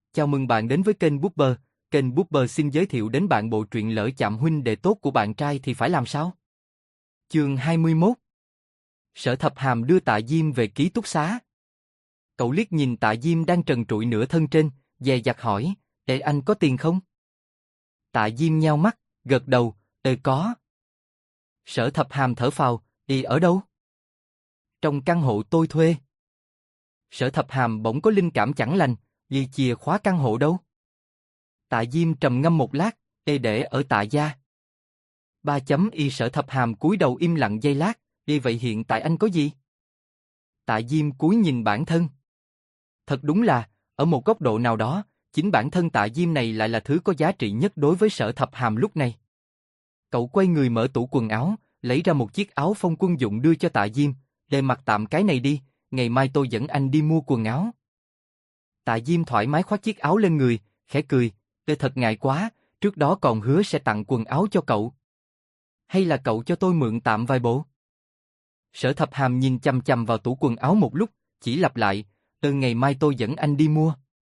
Chào mừng bạn đến với kênh Booper. Kênh Booper xin giới thiệu đến bạn bộ truyện Lỡ chạm huynh đệ tốt của bạn trai thì phải làm sao? Chương 21. Sở Thập Hàm đưa Tạ Diêm về ký túc xá. Cậu liếc nhìn Tạ Diêm đang trần trụi nửa thân trên, dè dặt hỏi, "Ê anh có tiền không?" Tạ Diêm nheo mắt, gật đầu, có." Sở Thập Hàm thở phào, ở đâu?" "Trong căn hộ tôi thuê." Sở Thập Hàm bỗng có linh cảm chẳng lành, chìa khóa căn hộ đâu?" Tạ Diêm trầm ngâm một lát, để ở Tạ gia." Sở Thập Hàm cúi đầu im lặng giây lát, vậy hiện tại anh có gì?" Tạ Diêm cúi nhìn bản thân. Thật đúng là, ở một góc độ nào đó, chính bản thân Tạ Diêm này lại là thứ có giá trị nhất đối với Sở Thập Hàm lúc này. Cậu quay người mở tủ quần áo, lấy ra một chiếc áo phông quân dụng đưa cho Tạ Diêm, "Để mặc tạm cái này đi, ngày mai tôi dẫn anh đi mua quần áo." Tạ Diêm thoải mái khoác chiếc áo lên người, khẽ cười, thật ngại quá, trước đó còn hứa sẽ tặng quần áo cho cậu. Hay là cậu cho tôi mượn tạm vài bộ?" Sở Thập Hàm nhìn chằm chằm vào tủ quần áo một lúc, chỉ lặp lại, ngày mai tôi dẫn anh đi mua."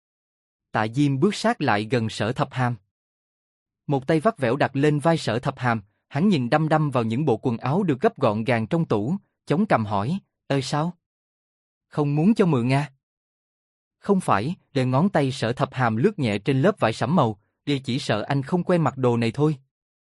Tạ Diêm bước sát lại gần Sở Thập Hàm. Một tay vắt vẻo đặt lên vai Sở Thập Hàm, hắn nhìn đăm đăm vào những bộ quần áo được gấp gọn gàng trong tủ, chống cằm hỏi, sao? Không muốn cho mượn à?" "Không phải." Ngón tay Sở Thập Hàm lướt nhẹ trên lớp vải sẫm màu, chỉ sợ anh không quen mặc đồ này thôi."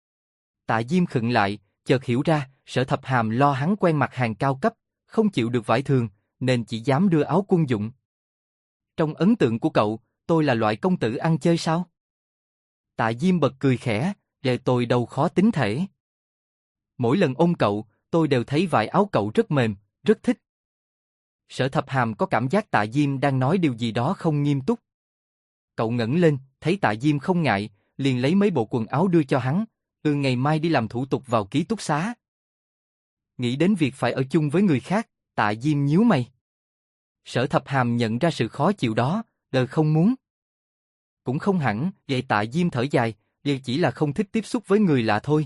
Tạ Diêm khựng lại, chợt hiểu ra, Sở Thập Hàm lo hắn quen mặc hàng cao cấp, không chịu được vải thường, nên chỉ dám đưa áo quân dụng. "Trong ấn tượng của cậu, tôi là loại công tử ăn chơi sao?" Tạ Diêm bật cười khẽ, tôi đâu khó tính thể. Mỗi lần ôm cậu, tôi đều thấy vải áo cậu rất mềm, rất thích." Sở Thập Hàm có cảm giác Tạ Diêm đang nói điều gì đó không nghiêm túc. Cậu ngẩng lên, thấy Tạ Diêm không ngại, liền lấy mấy bộ quần áo đưa cho hắn, ngày mai đi làm thủ tục vào ký túc xá." Nghĩ đến việc phải ở chung với người khác, Tạ Diêm nhíu mày. Sở Thập Hàm nhận ra sự khó chịu đó, không muốn. Cũng không hẳn, vậy Tạ Diêm thở dài, chỉ là không thích tiếp xúc với người lạ thôi.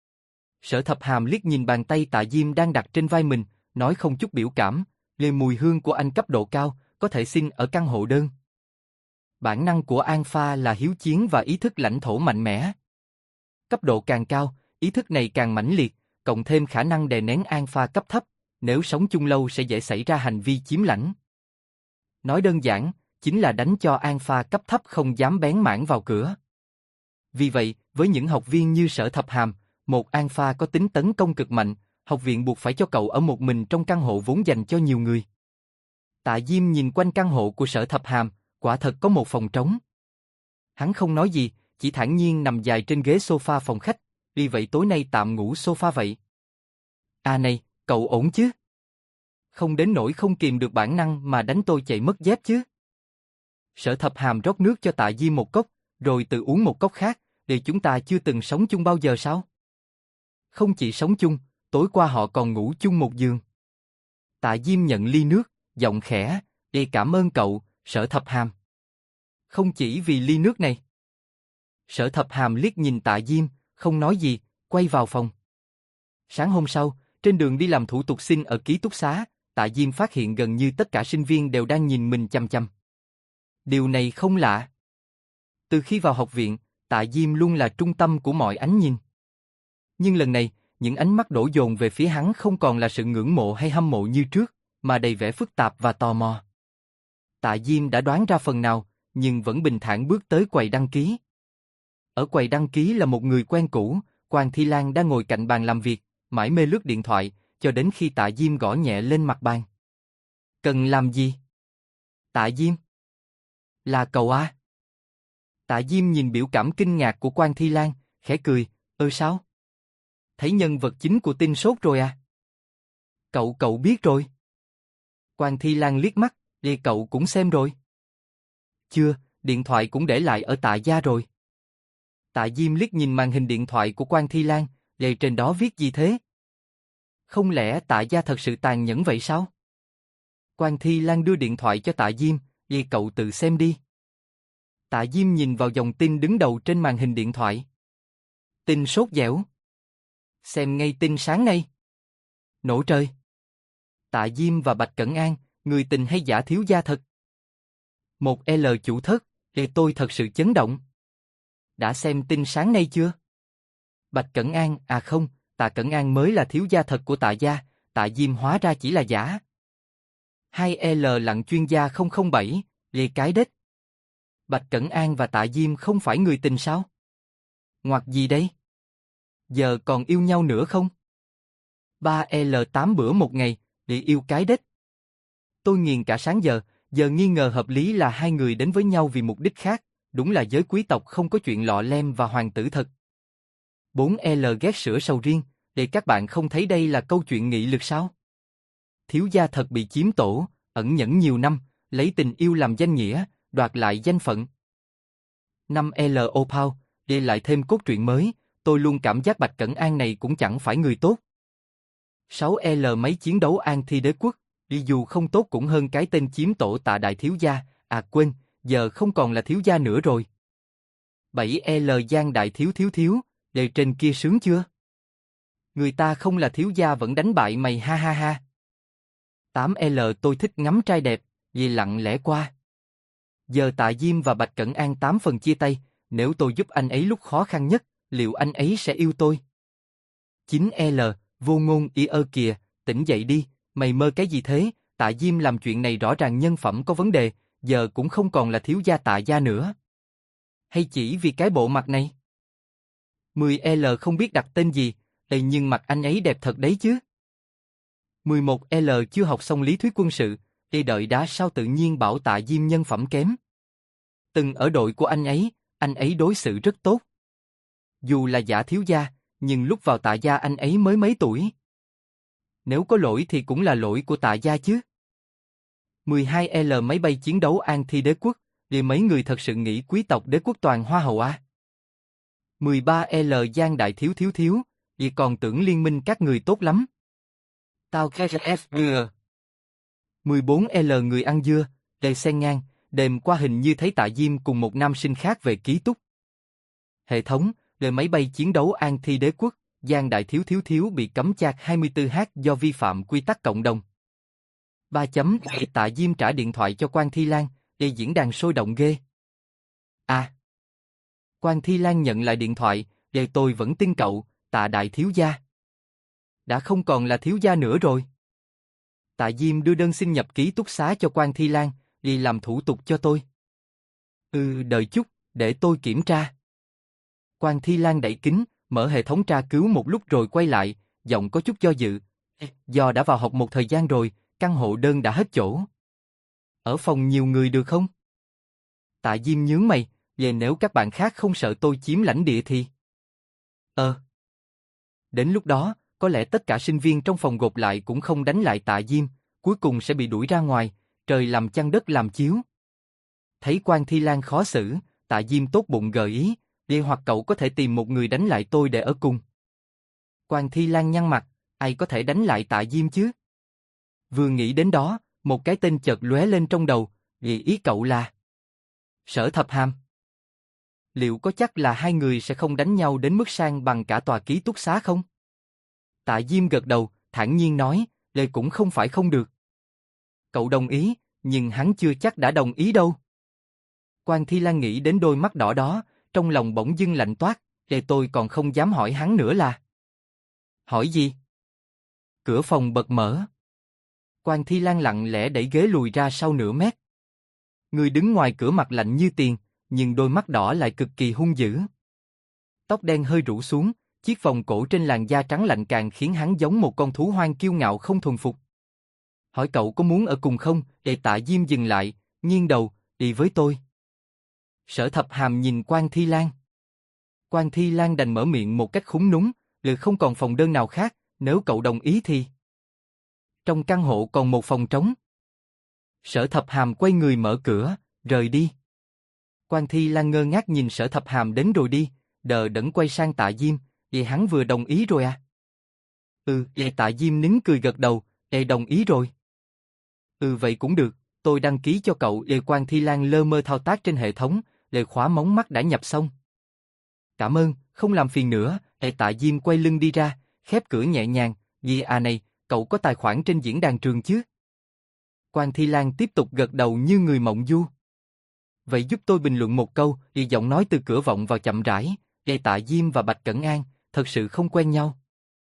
Sở Thập Hàm liếc nhìn bàn tay Tạ Diêm đang đặt trên vai mình, nói không chút biểu cảm, mùi hương của anh cấp độ cao, có thể xin ở căn hộ đơn. Bản năng của Alpha là hiếu chiến và ý thức lãnh thổ mạnh mẽ. Cấp độ càng cao, ý thức này càng mãnh liệt, cộng thêm khả năng đè nén Alpha cấp thấp, nếu sống chung lâu sẽ dễ xảy ra hành vi chiếm lãnh. Nói đơn giản, chính là đánh cho Alpha cấp thấp không dám bén mảng vào cửa. Vì vậy, với những học viên như Sở Thập Hàm, một Alpha có tính tấn công cực mạnh, học viện buộc phải cho cậu ở một mình trong căn hộ vốn dành cho nhiều người. Tạ Diêm nhìn quanh căn hộ của Sở Thập Hàm, quả thật có một phòng trống. Hắn không nói gì, chỉ thản nhiên nằm dài trên ghế sofa phòng khách, vì vậy tối nay tạm ngủ sofa vậy. Này, cậu ổn chứ? Không đến nỗi không kìm được bản năng mà đánh tôi chạy mất dép chứ?" Sở Thập Hàm rót nước cho Tạ Diêm một cốc, rồi tự uống một cốc khác, chúng ta chưa từng sống chung bao giờ sao? Không chỉ sống chung, tối qua họ còn ngủ chung một giường. Tạ Diêm nhận ly nước, giọng khẽ, cảm ơn cậu, Sở Thập Hàm." "Không chỉ vì ly nước này." Sở Thập Hàm liếc nhìn Tạ Diêm, không nói gì, quay vào phòng. Sáng hôm sau, trên đường đi làm thủ tục xin ở ký túc xá, Tạ Diêm phát hiện gần như tất cả sinh viên đều đang nhìn mình chằm chằm. Điều này không lạ. Từ khi vào học viện, Tạ Diêm luôn là trung tâm của mọi ánh nhìn. Nhưng lần này, những ánh mắt đổ dồn về phía hắn không còn là sự ngưỡng mộ hay hâm mộ như trước, mà đầy vẻ phức tạp và tò mò. Tạ Diêm đã đoán ra phần nào, nhưng vẫn bình thản bước tới quầy đăng ký. Ở quầy đăng ký là một người quen cũ, Quan Thi Lan đang ngồi cạnh bàn làm việc, mải mê lướt điện thoại, cho đến khi Tạ Diêm gõ nhẹ lên mặt bàn. "Cần làm gì?" "Tạ Diêm." "Là cậu à?" Tạ Diêm nhìn biểu cảm kinh ngạc của Quan Thi Lan, khẽ cười, sao? Thấy nhân vật chính của tin sốt rồi à?" Cậu biết rồi." Quan Thi Lan liếc mắt, cậu cũng xem rồi?" "Chưa, điện thoại cũng để lại ở Tạ gia rồi." Tạ Diêm liếc nhìn màn hình điện thoại của Quan Thi Lan, trên đó viết gì thế? Không lẽ Tạ gia thật sự tàn nhẫn vậy sao? Quan Thi Lan đưa điện thoại cho Tạ Diêm, cậu tự xem đi." Tạ Diêm nhìn vào dòng tin đứng đầu trên màn hình điện thoại. Tin sốt dẻo. Xem ngay tin sáng nay. Nổ trời. Tạ Diêm và Bạch Cẩn An, người tình hay giả thiếu gia thật? Một L chủ thất, Tôi thật sự chấn động. Đã xem tin sáng nay chưa? Bạch Cẩn An, à không, Tạ Cẩn An mới là thiếu gia thật của Tạ gia, Tạ Diêm hóa ra chỉ là giả. 2L lặng chuyên gia 007, cái đết. Bạch Cẩn An và Tạ Diêm không phải người tình sao? Ngoặc gì đây? Giờ còn yêu nhau nữa không? 3L8 bữa một ngày, yêu cái đết. Tôi nghiền cả sáng giờ nghi ngờ hợp lý là hai người đến với nhau vì mục đích khác, đúng là giới quý tộc không có chuyện lọ lem và hoàng tử thật. 4L ghét sữa sầu riêng, để các bạn không thấy đây là câu chuyện nghị lực sao? Thiếu gia thật bị chiếm tổ, ẩn nhẫn nhiều năm, lấy tình yêu làm danh nghĩa, đoạt lại danh phận. 5L Opal, để lại thêm cốt truyện mới, tôi luôn cảm giác Bạch Cẩn An này cũng chẳng phải người tốt. 6L máy chiến đấu An Thi Đế Quốc, dù không tốt cũng hơn cái tên chiếm tổ Tạ đại thiếu gia, à quên, giờ không còn là thiếu gia nữa rồi. 7L Giang đại thiếu, đề trên kia sướng chưa? Người ta không là thiếu gia vẫn đánh bại mày ha ha ha. 8L tôi thích ngắm trai đẹp, vì lặng lẽ qua. Giờ Tạ Diêm và Bạch Cẩn An 8 phần chia tay, nếu tôi giúp anh ấy lúc khó khăn nhất, liệu anh ấy sẽ yêu tôi? 9L, vô ngôn ý ơ kìa, tỉnh dậy đi, mày mơ cái gì thế? Tạ Diêm làm chuyện này rõ ràng nhân phẩm có vấn đề, giờ cũng không còn là thiếu gia Tạ gia nữa. Hay chỉ vì cái bộ mặt này? 10L không biết đặt tên gì, nhưng mặt anh ấy đẹp thật đấy chứ. 11L chưa học xong lý thuyết quân sự, đợi đã sao tự nhiên bảo Tạ Diêm nhân phẩm kém. Từng ở đội của anh ấy đối xử rất tốt. Dù là giả thiếu gia, nhưng lúc vào Tạ gia anh ấy mới mấy tuổi. Nếu có lỗi thì cũng là lỗi của Tạ gia chứ. 12L máy bay chiến đấu An Thi Đế Quốc, vì mấy người thật sự nghĩ quý tộc đế quốc toàn hoa hậu à? 13L Giang đại thiếu, vì còn tưởng liên minh các người tốt lắm. Tao KFG. 14L người ăn dưa, đề sen ngang, đêm qua hình như thấy Tạ Diêm cùng một nam sinh khác về ký túc. Hệ thống, đề máy bay chiến đấu An Thi Đế Quốc, Giang đại thiếu bị cấm chạc 24H do vi phạm quy tắc cộng đồng. 3 chấm, Tạ Diêm trả điện thoại cho Quan Thi Lan, để diễn đàn sôi động ghê. À. Quan Thi Lan nhận lại điện thoại, để tôi vẫn tin cậu, Tạ đại thiếu gia. Đã không còn là thiếu gia nữa rồi. Tạ Diêm đưa đơn xin nhập ký túc xá cho Quan Thi Lan, đi làm thủ tục cho tôi. Đợi chút, để tôi kiểm tra. Quan Thi Lan đẩy kính, mở hệ thống tra cứu một lúc rồi quay lại, giọng có chút do dự. Do đã vào học một thời gian rồi, căn hộ đơn đã hết chỗ. Ở phòng nhiều người được không? Tạ Diêm nhướng mày, về nếu các bạn khác không sợ tôi chiếm lãnh địa thì... Đến lúc đó, có lẽ tất cả sinh viên trong phòng gộp lại cũng không đánh lại Tạ Diêm, cuối cùng sẽ bị đuổi ra ngoài, trời làm chăn đất làm chiếu. Thấy Quan Thi Lan khó xử, Tạ Diêm tốt bụng gợi ý, hoặc cậu có thể tìm một người đánh lại tôi để ở cùng. Quan Thi Lan nhăn mặt, ai có thể đánh lại Tạ Diêm chứ? Vừa nghĩ đến đó, một cái tên chợt lóe lên trong đầu, ý cậu là... Sở Thập Hàm. Liệu có chắc là hai người sẽ không đánh nhau đến mức sang bằng cả tòa ký túc xá không? Tạ Diêm gật đầu, thản nhiên nói, đây cũng không phải không được. Cậu đồng ý, nhưng hắn chưa chắc đã đồng ý đâu. Quan Thi Lan nghĩ đến đôi mắt đỏ đó, trong lòng bỗng dưng lạnh toát, tôi còn không dám hỏi hắn nữa là. Hỏi gì? Cửa phòng bật mở. Quan Thi Lan lặng lẽ đẩy ghế lùi ra sau nửa mét. Người đứng ngoài cửa mặt lạnh như tiền, nhưng đôi mắt đỏ lại cực kỳ hung dữ. Tóc đen hơi rủ xuống, chiếc vòng cổ trên làn da trắng lạnh càng khiến hắn giống một con thú hoang kiêu ngạo không thuần phục. Hỏi cậu có muốn ở cùng không? Tạ Diêm dừng lại, nghiêng đầu, đi với tôi. Sở Thập Hàm nhìn Quan Thi Lan. Quan Thi Lan đành mở miệng một cách khúm núm, không còn phòng đơn nào khác, nếu cậu đồng ý thì... Trong căn hộ còn một phòng trống. Sở Thập Hàm quay người mở cửa, rời đi. Quan Thi Lan ngơ ngác nhìn Sở Thập Hàm đến rồi đi, đờ đẫn quay sang Tạ Diêm, vậy hắn vừa đồng ý rồi à? Tạ Diêm nín cười gật đầu, đồng ý rồi. Vậy cũng được, tôi đăng ký cho cậu. Quan Thi Lan lơ mơ thao tác trên hệ thống, khóa mống mắt đã nhập xong. Cảm ơn, không làm phiền nữa. Tạ Diêm quay lưng đi ra, khép cửa nhẹ nhàng, này, cậu có tài khoản trên diễn đàn trường chứ? Quan Thi Lan tiếp tục gật đầu như người mộng du. vậy giúp tôi bình luận một câu, giọng nói từ cửa vọng vào chậm rãi, Tạ Diêm và Bạch Cẩn An, thật sự không quen nhau.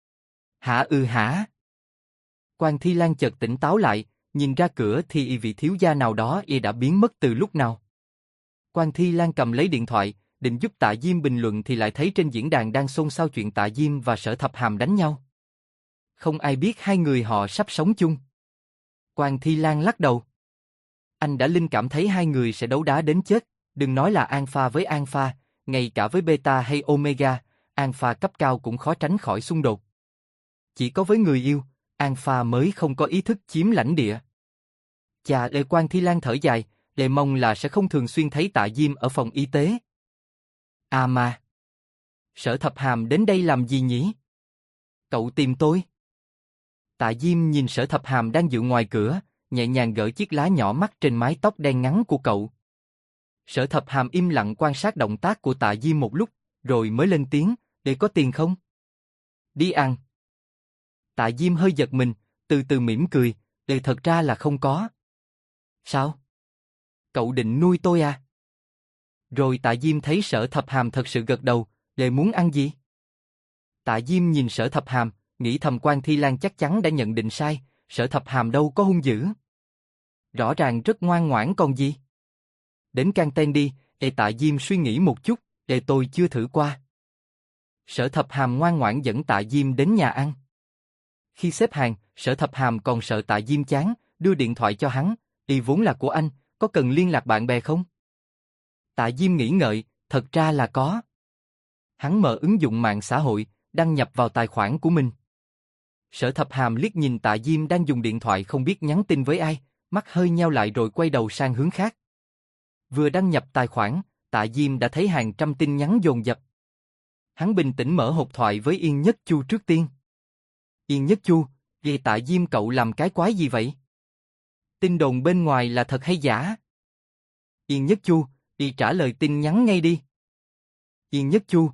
Hả hả? Quan Thi Lan chợt tỉnh táo lại, nhìn ra cửa thì vị thiếu gia nào đó đã biến mất từ lúc nào. Quan Thi Lan cầm lấy điện thoại, định giúp Tạ Diêm bình luận thì lại thấy trên diễn đàn đang xôn xao chuyện Tạ Diêm và Sở Thập Hàm đánh nhau. Không ai biết hai người họ sắp sống chung. Quan Thi Lan lắc đầu. Anh đã linh cảm thấy hai người sẽ đấu đá đến chết, đừng nói là Alpha với Alpha, ngay cả với Beta hay Omega, Alpha cấp cao cũng khó tránh khỏi xung đột. Chỉ có với người yêu, Alpha mới không có ý thức chiếm lãnh địa. Chà, Lê Quan Thi Lan thở dài, Lê mong là sẽ không thường xuyên thấy Tạ Diêm ở phòng y tế. À mà, Sở Thập Hàm đến đây làm gì nhỉ? Cậu tìm tôi? Tạ Diêm nhìn Sở Thập Hàm đang dựa ngoài cửa, nhẹ nhàng gỡ chiếc lá nhỏ mắt trên mái tóc đen ngắn của cậu. Sở Thập Hàm im lặng quan sát động tác của Tạ Diêm một lúc, rồi mới lên tiếng, để có tiền không? Đi ăn. Tạ Diêm hơi giật mình, từ từ mỉm cười, để thật ra là không có. Sao? Cậu định nuôi tôi à? Rồi Tạ Diêm thấy Sở Thập Hàm thật sự gật đầu, để muốn ăn gì? Tạ Diêm nhìn Sở Thập Hàm, nghĩ thầm Quan Thi Lan chắc chắn đã nhận định sai, Sở Thập Hàm đâu có hung dữ. Rõ ràng rất ngoan ngoãn còn gì. Đến canteen đi, Tạ Diêm suy nghĩ một chút, tôi chưa thử qua. Sở Thập Hàm ngoan ngoãn dẫn Tạ Diêm đến nhà ăn. Khi xếp hàng, Sở Thập Hàm còn sợ Tạ Diêm chán, đưa điện thoại cho hắn, vốn là của anh, có cần liên lạc bạn bè không? Tạ Diêm nghĩ ngợi, thật ra là có. Hắn mở ứng dụng mạng xã hội, đăng nhập vào tài khoản của mình. Sở Thập Hàm liếc nhìn Tạ Diêm đang dùng điện thoại không biết nhắn tin với ai, mắt hơi nheo lại rồi quay đầu sang hướng khác. Vừa đăng nhập tài khoản, Tạ Diêm đã thấy hàng trăm tin nhắn dồn dập. Hắn bình tĩnh mở hộp thoại với Yên Nhất Chu trước tiên. Yên Nhất Chu, vậy Tạ Diêm cậu làm cái quái gì vậy? Tin đồn bên ngoài là thật hay giả? Yên Nhất Chu, đi trả lời tin nhắn ngay đi. Yên Nhất Chu,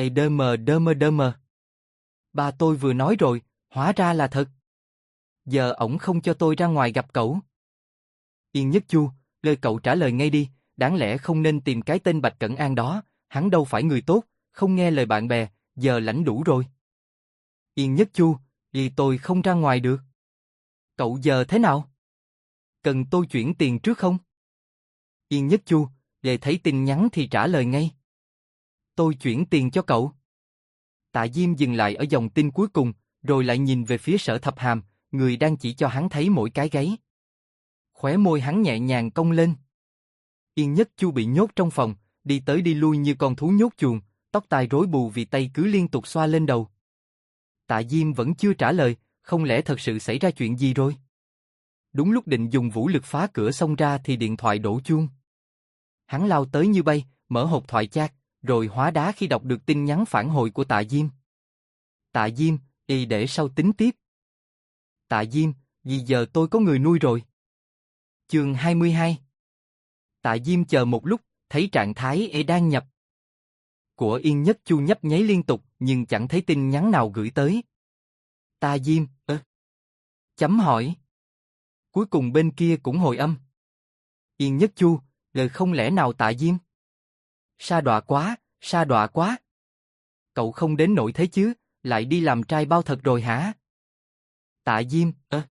đơ mờ. Ba tôi vừa nói rồi, hóa ra là thật. Giờ ổng không cho tôi ra ngoài gặp cậu. Yên Nhất Chu, lời cậu trả lời ngay đi, đáng lẽ không nên tìm cái tên Bạch Cẩn An đó, hắn đâu phải người tốt, không nghe lời bạn bè, giờ lãnh đủ rồi. Yên Nhất Chu, vì tôi không ra ngoài được. Cậu giờ thế nào? Cần tôi chuyển tiền trước không? Yên Nhất Chu, về thấy tin nhắn thì trả lời ngay. Tôi chuyển tiền cho cậu. Tạ Diêm dừng lại ở dòng tin cuối cùng, rồi lại nhìn về phía Sở Thập Hàm, người đang chỉ cho hắn thấy mỗi cái gáy. Khóe môi hắn nhẹ nhàng cong lên. Yên Nhất Chu bị nhốt trong phòng, đi tới đi lui như con thú nhốt chuồng, tóc tai rối bù vì tay cứ liên tục xoa lên đầu. Tạ Diêm vẫn chưa trả lời, không lẽ thật sự xảy ra chuyện gì rồi? Đúng lúc định dùng vũ lực phá cửa xông ra thì điện thoại đổ chuông. Hắn lao tới như bay, mở hộp thoại chat, rồi hóa đá khi đọc được tin nhắn phản hồi của Tạ Diêm. Tạ Diêm, để sau tính tiếp. Tạ Diêm, vì giờ tôi có người nuôi rồi. Chương 22. Tạ Diêm chờ một lúc, thấy trạng thái đang nhập. Của Yên Nhất Chu nhấp nháy liên tục nhưng chẳng thấy tin nhắn nào gửi tới. Tạ Diêm, chấm hỏi. Cuối cùng bên kia cũng hồi âm. Yên Nhất Chu, không lẽ nào Tạ Diêm? Sa đọa quá. Cậu không đến nỗi thế chứ, lại đi làm trai bao thật rồi hả? Tạ Diêm,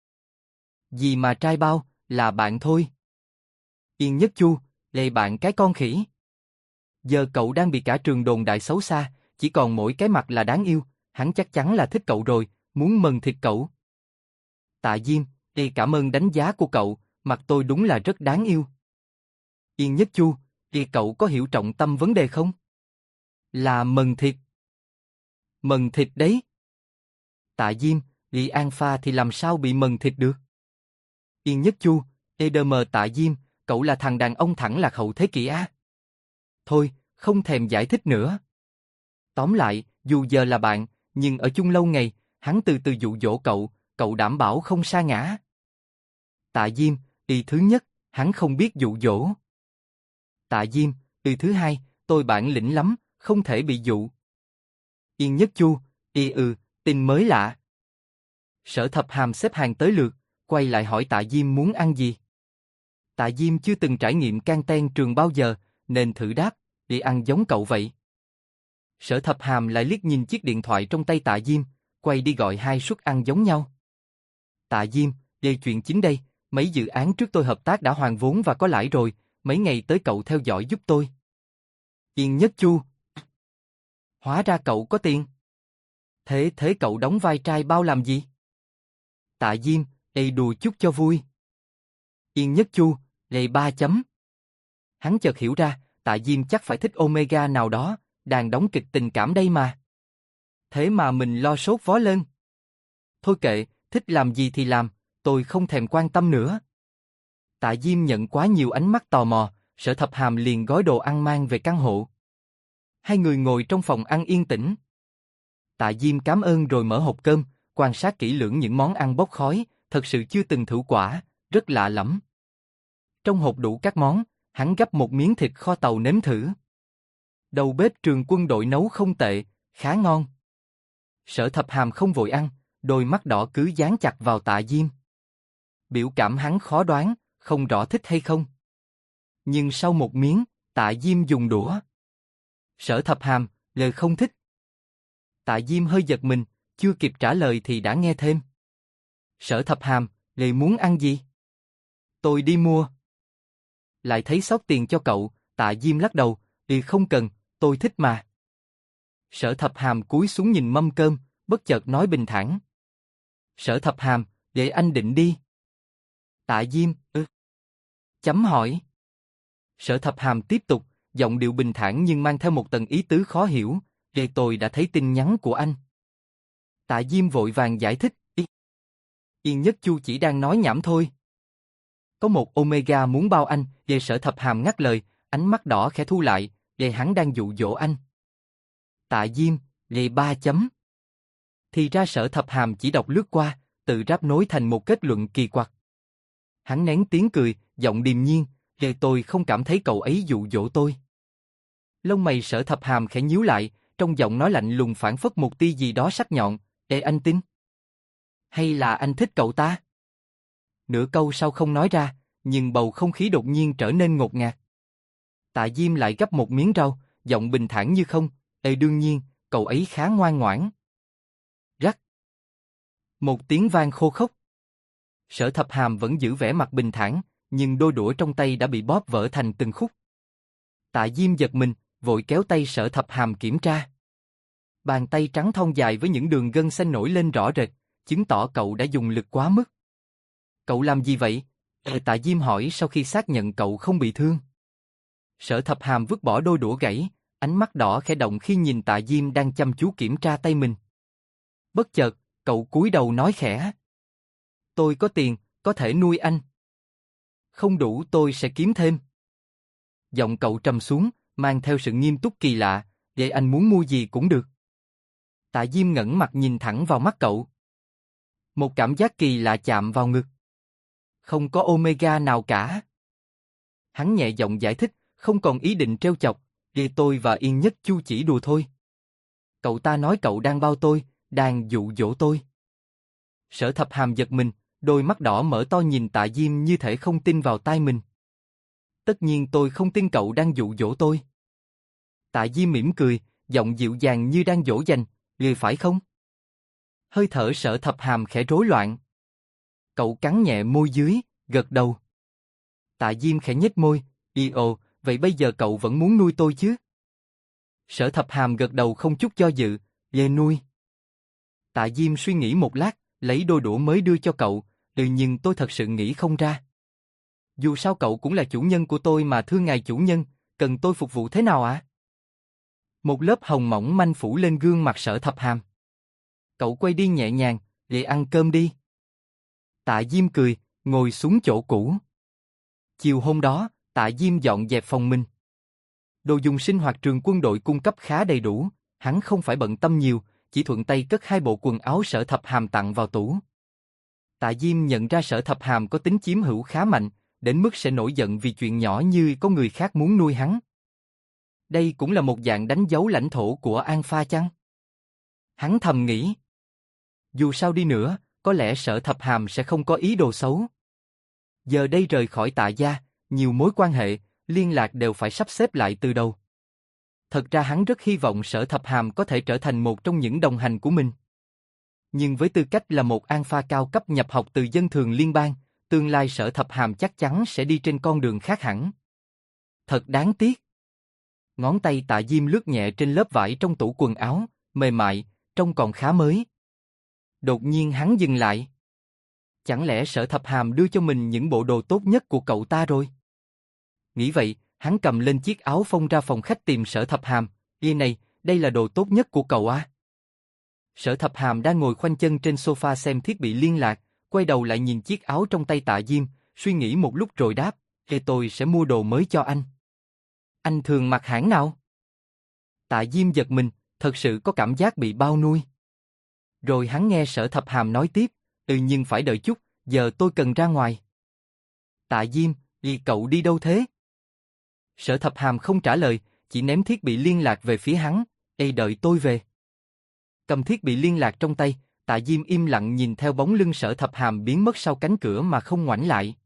gì mà trai bao, là bạn thôi. Yên Nhất Chu, lề bạn cái con khỉ. Giờ cậu đang bị cả trường đồn đại xấu xa, chỉ còn mỗi cái mặt là đáng yêu, hắn chắc chắn là thích cậu rồi, muốn mần thịt cậu. Tạ Diêm, cảm ơn đánh giá của cậu, mặt tôi đúng là rất đáng yêu. Yên Nhất Chu, cậu có hiểu trọng tâm vấn đề không? Là mần thịt. Mần thịt đấy. Tạ Diêm, Alpha thì làm sao bị mần thịt được? Yên Nhất Chu, Tạ Diêm, cậu là thằng đàn ông thẳng lạc hậu thế kỷ á. Thôi, không thèm giải thích nữa. Tóm lại, dù giờ là bạn, nhưng ở chung lâu ngày, hắn từ từ dụ dỗ cậu đảm bảo không sa ngã. Tạ Diêm, thứ nhất, hắn không biết dụ dỗ. Tạ Diêm, thứ hai, tôi bản lĩnh lắm, không thể bị dụ. Yên Nhất Chu, tin mới lạ. Sở Thập Hàm xếp hàng tới lượt, quay lại hỏi Tạ Diêm muốn ăn gì. Tạ Diêm chưa từng trải nghiệm can ten trường bao giờ, nên thử đáp, đi ăn giống cậu vậy. Sở Thập Hàm lại liếc nhìn chiếc điện thoại trong tay Tạ Diêm, quay đi gọi 2 suất ăn giống nhau. Tạ Diêm, đây chuyện chính đây, mấy dự án trước tôi hợp tác đã hoàn vốn và có lãi rồi, mấy ngày tới cậu theo dõi giúp tôi. Yên Nhất Chu. Hóa ra cậu có tiền. Thế cậu đóng vai trai bao làm gì? Tạ Diêm, đùa chút cho vui. Yên Nhất Chu, 3 chấm. Hắn chợt hiểu ra, Tạ Diêm chắc phải thích Omega nào đó, đang đóng kịch tình cảm đây mà. Thế mà mình lo sốt vó lên. Thôi kệ, thích làm gì thì làm, tôi không thèm quan tâm nữa. Tạ Diêm nhận quá nhiều ánh mắt tò mò, Sở Thập Hàm liền gói đồ ăn mang về căn hộ. Hai người ngồi trong phòng ăn yên tĩnh. Tạ Diêm cảm ơn rồi mở hộp cơm, quan sát kỹ lưỡng những món ăn bốc khói, thật sự chưa từng thử quả, rất lạ lẫm. Trong hộp đủ các món, hắn gắp một miếng thịt kho tàu nếm thử. Đầu bếp Trường Quân Đội nấu không tệ, khá ngon. Sở Thập Hàm không vội ăn, đôi mắt đỏ cứ dán chặt vào Tạ Diêm. Biểu cảm hắn khó đoán, không rõ thích hay không. Nhưng sau một miếng, Tạ Diêm dùng đũa. Sở Thập Hàm, lời không thích. Tạ Diêm hơi giật mình, chưa kịp trả lời thì đã nghe thêm. Sở Thập Hàm, lời muốn ăn gì? Tôi đi mua. Lại thấy xót tiền cho cậu, Tạ Diêm lắc đầu, không cần, tôi thích mà. Sở Thập Hàm cúi xuống nhìn mâm cơm, bất chợt nói bình thản. Sở Thập Hàm, để anh định đi. Tạ Diêm, chấm hỏi. Sở Thập Hàm tiếp tục, giọng điệu bình thản nhưng mang theo một tầng ý tứ khó hiểu, tôi đã thấy tin nhắn của anh. Tạ Diêm vội vàng giải thích, Yên Nhất Chu chỉ đang nói nhảm thôi. Có một Omega muốn bao anh, Sở Thập Hàm ngắt lời, ánh mắt đỏ khẽ thu lại, hắn đang dụ dỗ anh. Tạ Diêm, 3 chấm. Thì ra Sở Thập Hàm chỉ đọc lướt qua, tự ráp nối thành một kết luận kỳ quặc. Hắn nén tiếng cười, giọng điềm nhiên, tôi không cảm thấy cậu ấy dụ dỗ tôi. Lông mày Sở Thập Hàm khẽ nhíu lại, trong giọng nói lạnh lùng phảng phất một tia gì đó sắc nhọn, anh tin? Hay là anh thích cậu ta? Nửa câu sau không nói ra, nhưng bầu không khí đột nhiên trở nên ngột ngạt. Tạ Diêm lại gắp một miếng rau, giọng bình thản như không, đương nhiên, cậu ấy khá ngoan ngoãn. Rắc. Một tiếng vang khô khốc. Sở Thập Hàm vẫn giữ vẻ mặt bình thản, nhưng đôi đũa trong tay đã bị bóp vỡ thành từng khúc. Tạ Diêm giật mình, vội kéo tay Sở Thập Hàm kiểm tra. Bàn tay trắng thon dài với những đường gân xanh nổi lên rõ rệt, chứng tỏ cậu đã dùng lực quá mức. Cậu làm gì vậy? Tạ Diêm hỏi sau khi xác nhận cậu không bị thương. Sở Thập Hàm vứt bỏ đôi đũa gãy, ánh mắt đỏ khẽ động khi nhìn Tạ Diêm đang chăm chú kiểm tra tay mình. Bất chợt, cậu cúi đầu nói khẽ. Tôi có tiền, có thể nuôi anh. Không đủ tôi sẽ kiếm thêm. Giọng cậu trầm xuống, mang theo sự nghiêm túc kỳ lạ, vậy anh muốn mua gì cũng được. Tạ Diêm ngẩng mặt nhìn thẳng vào mắt cậu. Một cảm giác kỳ lạ chạm vào ngực. Không có Omega nào cả. Hắn nhẹ giọng giải thích, không còn ý định trêu chọc, tôi và Yên Nhất Chu chỉ đùa thôi. Cậu ta nói cậu đang bao tôi, đang dụ dỗ tôi. Sở Thập Hàm giật mình, đôi mắt đỏ mở to nhìn Tạ Diêm như thể không tin vào tai mình. Tất nhiên tôi không tin cậu đang dụ dỗ tôi. Tạ Diêm mỉm cười, giọng dịu dàng như đang dỗ dành, phải không? Hơi thở Sở Thập Hàm khẽ rối loạn. Cậu cắn nhẹ môi dưới, gật đầu. Tạ Diêm khẽ nhếch môi, vậy bây giờ cậu vẫn muốn nuôi tôi chứ? Sở Thập Hàm gật đầu không chút do dự, nuôi. Tạ Diêm suy nghĩ một lát, lấy đôi đũa mới đưa cho cậu, nhưng tôi thật sự nghĩ không ra. Dù sao cậu cũng là chủ nhân của tôi mà thưa ngài chủ nhân, cần tôi phục vụ thế nào ạ? Một lớp hồng mỏng manh phủ lên gương mặt Sở Thập Hàm. Cậu quay đi nhẹ nhàng, ăn cơm đi. Tạ Diêm cười, ngồi xuống chỗ cũ. Chiều hôm đó, Tạ Diêm dọn dẹp phòng mình. Đồ dùng sinh hoạt Trường Quân Đội cung cấp khá đầy đủ, hắn không phải bận tâm nhiều, chỉ thuận tay cất 2 bộ quần áo Sở Thập Hàm tặng vào tủ. Tạ Diêm nhận ra Sở Thập Hàm có tính chiếm hữu khá mạnh, đến mức sẽ nổi giận vì chuyện nhỏ như có người khác muốn nuôi hắn. Đây cũng là một dạng đánh dấu lãnh thổ của An Pha chăng? Hắn thầm nghĩ. Dù sao đi nữa, có lẽ Sở Thập Hàm sẽ không có ý đồ xấu. Giờ đây rời khỏi Tạ gia, nhiều mối quan hệ, liên lạc đều phải sắp xếp lại từ đầu. Thật ra hắn rất hy vọng Sở Thập Hàm có thể trở thành một trong những đồng hành của mình. Nhưng với tư cách là một alpha cao cấp nhập học từ dân thường liên bang, tương lai Sở Thập Hàm chắc chắn sẽ đi trên con đường khác hẳn. Thật đáng tiếc. Ngón tay Tạ Diêm lướt nhẹ trên lớp vải trong tủ quần áo, mềm mại, trông còn khá mới. Đột nhiên hắn dừng lại. Chẳng lẽ Sở Thập Hàm đưa cho mình những bộ đồ tốt nhất của cậu ta rồi? Nghĩ vậy, hắn cầm lên chiếc áo phông ra phòng khách tìm Sở Thập Hàm. Này, đây là đồ tốt nhất của cậu à? Sở Thập Hàm đang ngồi khoanh chân trên sofa xem thiết bị liên lạc, quay đầu lại nhìn chiếc áo trong tay Tạ Diêm, suy nghĩ một lúc rồi đáp, tôi sẽ mua đồ mới cho anh. Anh thường mặc hãng nào? Tạ Diêm giật mình, thật sự có cảm giác bị bao nuôi. Rồi hắn nghe Sở Thập Hàm nói tiếp, nhưng phải đợi chút, giờ tôi cần ra ngoài. Tạ Diêm, cậu đi đâu thế? Sở Thập Hàm không trả lời, chỉ ném thiết bị liên lạc về phía hắn, đợi tôi về. Cầm thiết bị liên lạc trong tay, Tạ Diêm im lặng nhìn theo bóng lưng Sở Thập Hàm biến mất sau cánh cửa mà không ngoảnh lại.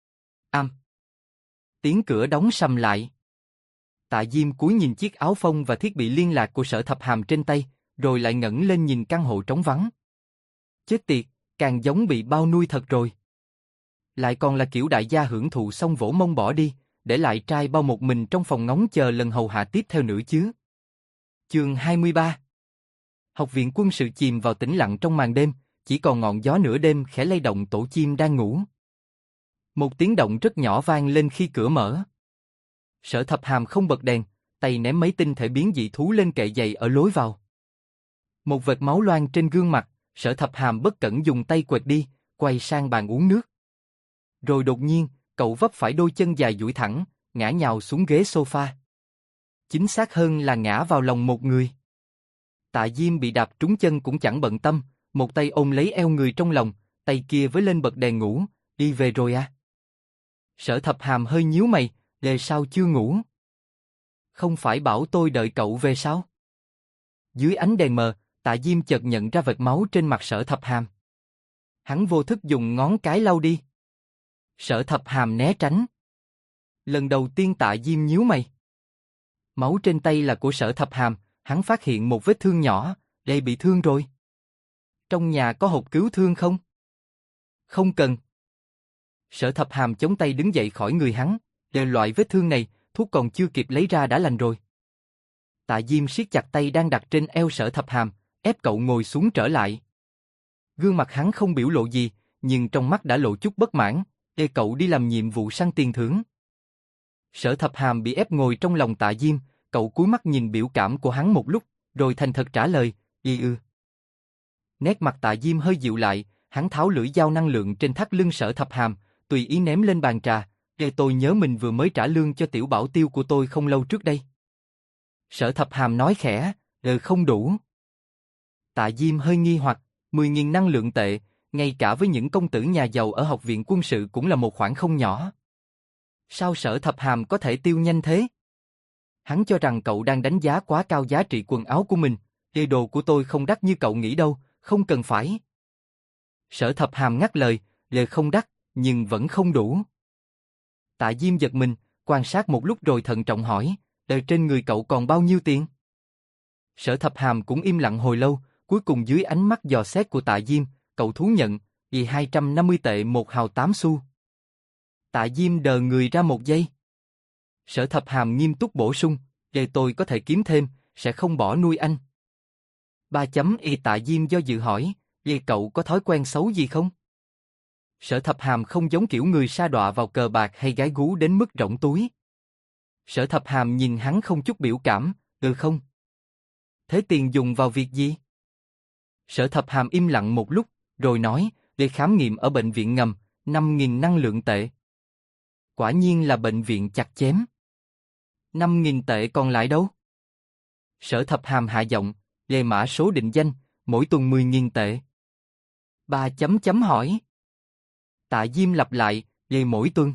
Tiếng cửa đóng sầm lại. Tạ Diêm cúi nhìn chiếc áo phông và thiết bị liên lạc của Sở Thập Hàm trên tay, rồi lại ngẩng lên nhìn căn hộ trống vắng. Chết tiệt, càng giống bị bao nuôi thật rồi. Lại còn là kiểu đại gia hưởng thụ xong vỗ mông bỏ đi, để lại trai bao một mình trong phòng ngóng chờ lần hầu hạ tiếp theo nữa chứ. Chương 23. Học viện quân sự chìm vào tĩnh lặng trong màn đêm, chỉ còn ngọn gió nửa đêm khẽ lay động tổ chim đang ngủ. Một tiếng động rất nhỏ vang lên khi cửa mở. Sở Thập Hàm không bật đèn, tay ném mấy tinh thể biến dị thú lên kệ giày ở lối vào. Một vệt máu loang trên gương mặt, Sở Thập Hàm bất cẩn dùng tay quệt đi, quay sang bàn uống nước. Rồi đột nhiên, cậu vấp phải đôi chân dài duỗi thẳng, ngã nhào xuống ghế sofa. Chính xác hơn là ngã vào lòng một người. Tạ Diêm bị đạp trúng chân cũng chẳng bận tâm, một tay ôm lấy eo người trong lòng, tay kia với lên bật đèn ngủ, đi về rồi à? Sở Thập Hàm hơi nhíu mày, sao chưa ngủ? Không phải bảo tôi đợi cậu về sao? Dưới ánh đèn mờ, Tạ Diêm chợt nhận ra vệt máu trên mặt Sở Thập Hàm. Hắn vô thức dùng ngón cái lau đi. Sở Thập Hàm né tránh. Lần đầu tiên Tạ Diêm nhíu mày. Máu trên tay là của Sở Thập Hàm, hắn phát hiện một vết thương nhỏ, đây bị thương rồi. Trong nhà có hộp cứu thương không? Không cần. Sở Thập Hàm chống tay đứng dậy khỏi người hắn, loại vết thương này, thuốc còn chưa kịp lấy ra đã lành rồi. Tạ Diêm siết chặt tay đang đặt trên eo Sở Thập Hàm, ép cậu ngồi xuống trở lại. Gương mặt hắn không biểu lộ gì, nhưng trong mắt đã lộ chút bất mãn, cậu đi làm nhiệm vụ săn tiền thưởng. Sở Thập Hàm bị ép ngồi trong lòng Tạ Diêm, cậu cúi mắt nhìn biểu cảm của hắn một lúc, rồi thành thật trả lời, Nét mặt Tạ Diêm hơi dịu lại, hắn tháo lưỡi dao năng lượng trên thắt lưng Sở Thập Hàm, tùy ý ném lên bàn trà, tôi nhớ mình vừa mới trả lương cho tiểu bảo tiêu của tôi không lâu trước đây. Sở Thập Hàm nói khẽ, không đủ. Tạ Diêm hơi nghi hoặc, 10.000 năng lượng tệ, ngay cả với những công tử nhà giàu ở học viện quân sự cũng là một khoản không nhỏ. Sao Sở Thập Hàm có thể tiêu nhanh thế? Hắn cho rằng cậu đang đánh giá quá cao giá trị quần áo của mình, đồ của tôi không đắt như cậu nghĩ đâu, không cần phải. Sở Thập Hàm ngắt lời, không đắt, nhưng vẫn không đủ. Tạ Diêm giật mình, quan sát một lúc rồi thận trọng hỏi, trên người cậu còn bao nhiêu tiền? Sở Thập Hàm cũng im lặng hồi lâu, cuối cùng dưới ánh mắt dò xét của Tạ Diêm, cậu thú nhận, 250 tệ 1 hào 8 xu. Tạ Diêm đờ người ra một giây. Sở Thập Hàm nghiêm túc bổ sung, tôi có thể kiếm thêm, sẽ không bỏ nuôi anh. Tạ Diêm do dự hỏi, cậu có thói quen xấu gì không? Sở Thập Hàm không giống kiểu người sa đọa vào cờ bạc hay gái gú đến mức rỗng túi. Sở Thập Hàm nhìn hắn không chút biểu cảm, không. Thế tiền dùng vào việc gì? Sở Thập Hàm im lặng một lúc, rồi nói, để khám nghiệm ở bệnh viện ngầm, 5.000 năng lượng tệ. Quả nhiên là bệnh viện chặt chém. 5.000 tệ còn lại đâu? Sở Thập Hàm hạ giọng, mã số định danh, mỗi tuần 10.000 tệ. Hỏi. Tạ Diêm lặp lại, mỗi tuần.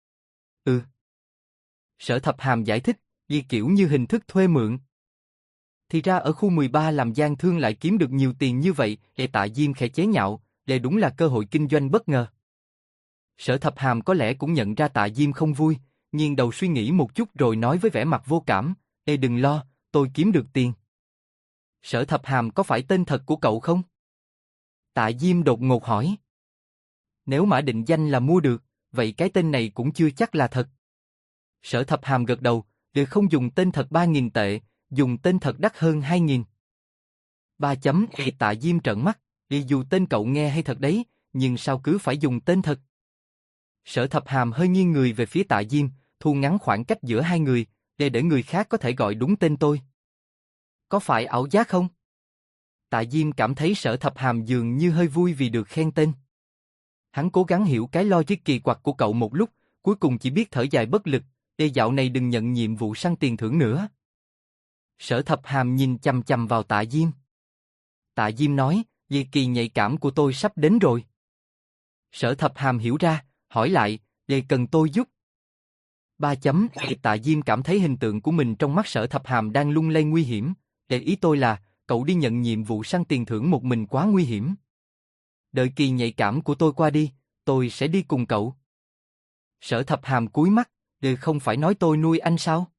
Sở Thập Hàm giải thích, kiểu như hình thức thuê mượn. Thì ra ở khu 13 làm gian thương lại kiếm được nhiều tiền như vậy, Tạ Diêm khẽ chế nhạo, đúng là cơ hội kinh doanh bất ngờ. Sở Thập Hàm có lẽ cũng nhận ra Tạ Diêm không vui, nghiêng đầu suy nghĩ một chút rồi nói với vẻ mặt vô cảm, ê đừng lo, tôi kiếm được tiền. Sở Thập Hàm có phải tên thật của cậu không? Tạ Diêm đột ngột hỏi. Nếu mã định danh là mua được, vậy cái tên này cũng chưa chắc là thật. Sở Thập Hàm gật đầu, được không dùng tên thật 3.000 tệ, dùng tên thật đắt hơn 2.000. 3 chấm, Tạ Diêm trợn mắt, dù tên cậu nghe hay thật đấy, nhưng sao cứ phải dùng tên thật? Sở Thập Hàm hơi nghiêng người về phía Tạ Diêm, thu ngắn khoảng cách giữa hai người, để người khác có thể gọi đúng tên tôi. Có phải ảo giác không? Tạ Diêm cảm thấy Sở Thập Hàm dường như hơi vui vì được khen tên. Hắn cố gắng hiểu cái logic kỳ quặc của cậu một lúc, cuối cùng chỉ biết thở dài bất lực, dạo này đừng nhận nhiệm vụ săn tiền thưởng nữa. Sở Thập Hàm nhìn chằm chằm vào Tạ Diêm. Tạ Diêm nói, vì kỳ nhạy cảm của tôi sắp đến rồi. Sở Thập Hàm hiểu ra, hỏi lại, cần tôi giúp? 3 chấm, Tạ Diêm cảm thấy hình tượng của mình trong mắt Sở Thập Hàm đang lung lay nguy hiểm. Ý tôi là, cậu đi nhận nhiệm vụ săn tiền thưởng một mình quá nguy hiểm. Đợi kỳ nhạy cảm của tôi qua đi, tôi sẽ đi cùng cậu. Sở Thập Hàm cúi mắt, không phải nói tôi nuôi anh sao?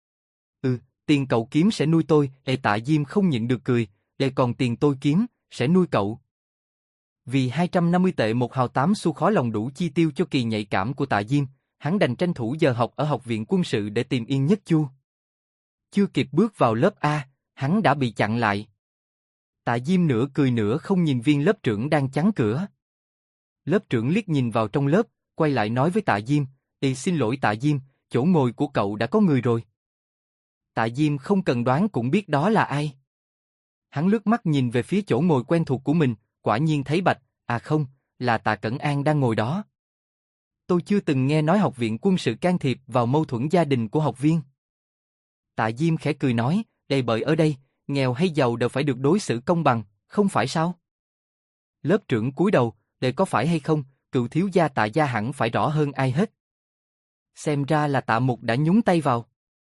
Tiền cậu kiếm sẽ nuôi tôi, Tạ Diêm không nhịn được cười, còn tiền tôi kiếm, sẽ nuôi cậu. Vì 250 tệ một hào 8 xu khó lòng đủ chi tiêu cho kỳ nhạy cảm của Tạ Diêm, hắn đành tranh thủ giờ học ở học viện quân sự để tìm Yên Nhất Chu. Chưa kịp bước vào lớp A, hắn đã bị chặn lại. Tạ Diêm nửa cười nửa không nhìn viên lớp trưởng đang chắn cửa. Lớp trưởng liếc nhìn vào trong lớp, quay lại nói với Tạ Diêm, xin lỗi Tạ Diêm, chỗ ngồi của cậu đã có người rồi. Tạ Diêm không cần đoán cũng biết đó là ai. Hắn lướt mắt nhìn về phía chỗ ngồi quen thuộc của mình, quả nhiên thấy Bạch, không, là Tạ Cẩn An đang ngồi đó. Tôi chưa từng nghe nói học viện quân sự can thiệp vào mâu thuẫn gia đình của học viên. Tạ Diêm khẽ cười nói, bởi ở đây, nghèo hay giàu đều phải được đối xử công bằng, không phải sao? Lớp trưởng cúi đầu, có phải hay không, cựu thiếu gia Tạ gia hẳn phải rõ hơn ai hết. Xem ra là Tạ Mục đã nhúng tay vào.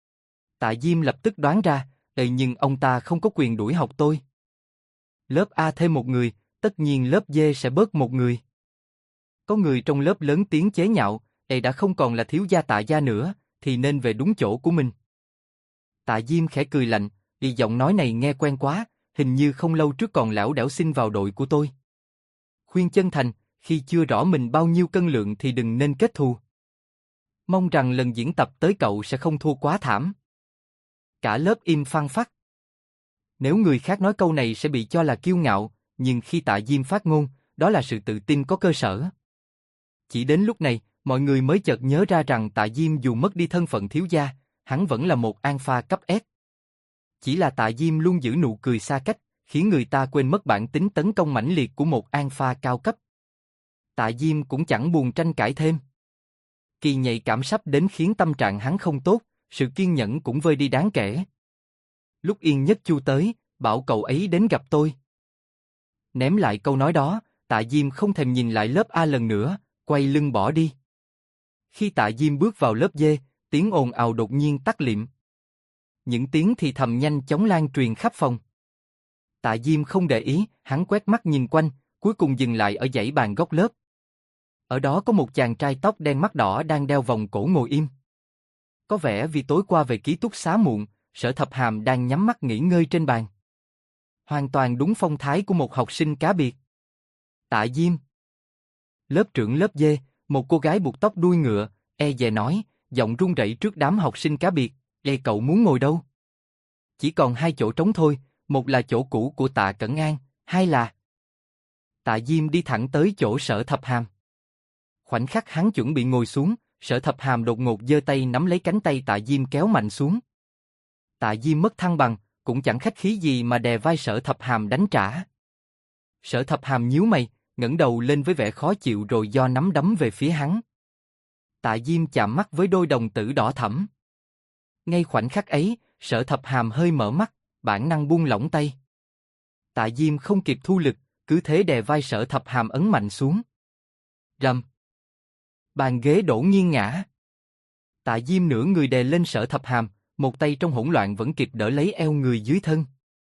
Tạ Diêm lập tức đoán ra, nhưng ông ta không có quyền đuổi học tôi. Lớp A thêm một người, tất nhiên lớp D sẽ bớt một người. Có người trong lớp lớn tiếng chế nhạo, đã không còn là thiếu gia Tạ gia nữa, thì nên về đúng chỗ của mình. Tạ Diêm khẽ cười lạnh, giọng nói này nghe quen quá, hình như không lâu trước còn lẻo đẻo xin vào đội của tôi. Khuyên chân thành, khi chưa rõ mình bao nhiêu cân lượng thì đừng nên kết thù. Mong rằng lần diễn tập tới cậu sẽ không thua quá thảm. Cả lớp im phăng phắc. Nếu người khác nói câu này sẽ bị cho là kiêu ngạo, nhưng khi Tạ Diêm phát ngôn, đó là sự tự tin có cơ sở. Chỉ đến lúc này, mọi người mới chợt nhớ ra rằng Tạ Diêm dù mất đi thân phận thiếu gia, hắn vẫn là một alpha cấp S. Chỉ là Tạ Diêm luôn giữ nụ cười xa cách, khiến người ta quên mất bản tính tấn công mãnh liệt của một alpha cao cấp. Tạ Diêm cũng chẳng buồn tranh cãi thêm. Kỳ nhạy cảm sắp đến khiến tâm trạng hắn không tốt, sự kiên nhẫn cũng vơi đi đáng kể. Lúc Yên Nhất Chu tới, bảo cậu ấy đến gặp tôi. Ném lại câu nói đó, Tạ Diêm không thèm nhìn lại lớp A lần nữa, quay lưng bỏ đi. Khi Tạ Diêm bước vào lớp D, tiếng ồn ào đột nhiên tắt lịm. Những tiếng thì thầm nhanh chóng lan truyền khắp phòng. Tạ Diêm không để ý, hắn quét mắt nhìn quanh, cuối cùng dừng lại ở dãy bàn góc lớp. Ở đó có một chàng trai tóc đen mắt đỏ đang đeo vòng cổ ngồi im. Có vẻ vì tối qua về ký túc xá muộn, Sở Thập Hàm đang nhắm mắt nghỉ ngơi trên bàn. Hoàn toàn đúng phong thái của một học sinh cá biệt. Tạ Diêm. Lớp trưởng lớp D, một cô gái buộc tóc đuôi ngựa, dè nói, giọng run rẩy trước đám học sinh cá biệt, cậu muốn ngồi đâu? Chỉ còn 2 chỗ trống thôi, một là chỗ cũ của Tạ Cẩn An, hai là... Tạ Diêm đi thẳng tới chỗ Sở Thập Hàm. Khoảnh khắc hắn chuẩn bị ngồi xuống, Sở Thập Hàm đột ngột giơ tay nắm lấy cánh tay Tạ Diêm kéo mạnh xuống. Tạ Diêm mất thăng bằng, cũng chẳng khách khí gì mà đè vai Sở Thập Hàm đánh trả. Sở Thập Hàm nhíu mày, ngẩng đầu lên với vẻ khó chịu rồi do nắm đấm về phía hắn. Tạ Diêm chạm mắt với đôi đồng tử đỏ thẫm. Ngay khoảnh khắc ấy, Sở Thập Hàm hơi mở mắt, bản năng buông lỏng tay. Tạ Diêm không kịp thu lực, cứ thế đè vai Sở Thập Hàm ấn mạnh xuống. Rầm. Bàn ghế đổ nghiêng ngã. Tạ Diêm nửa người đè lên Sở Thập Hàm, một tay trong hỗn loạn vẫn kịp đỡ lấy eo người dưới thân.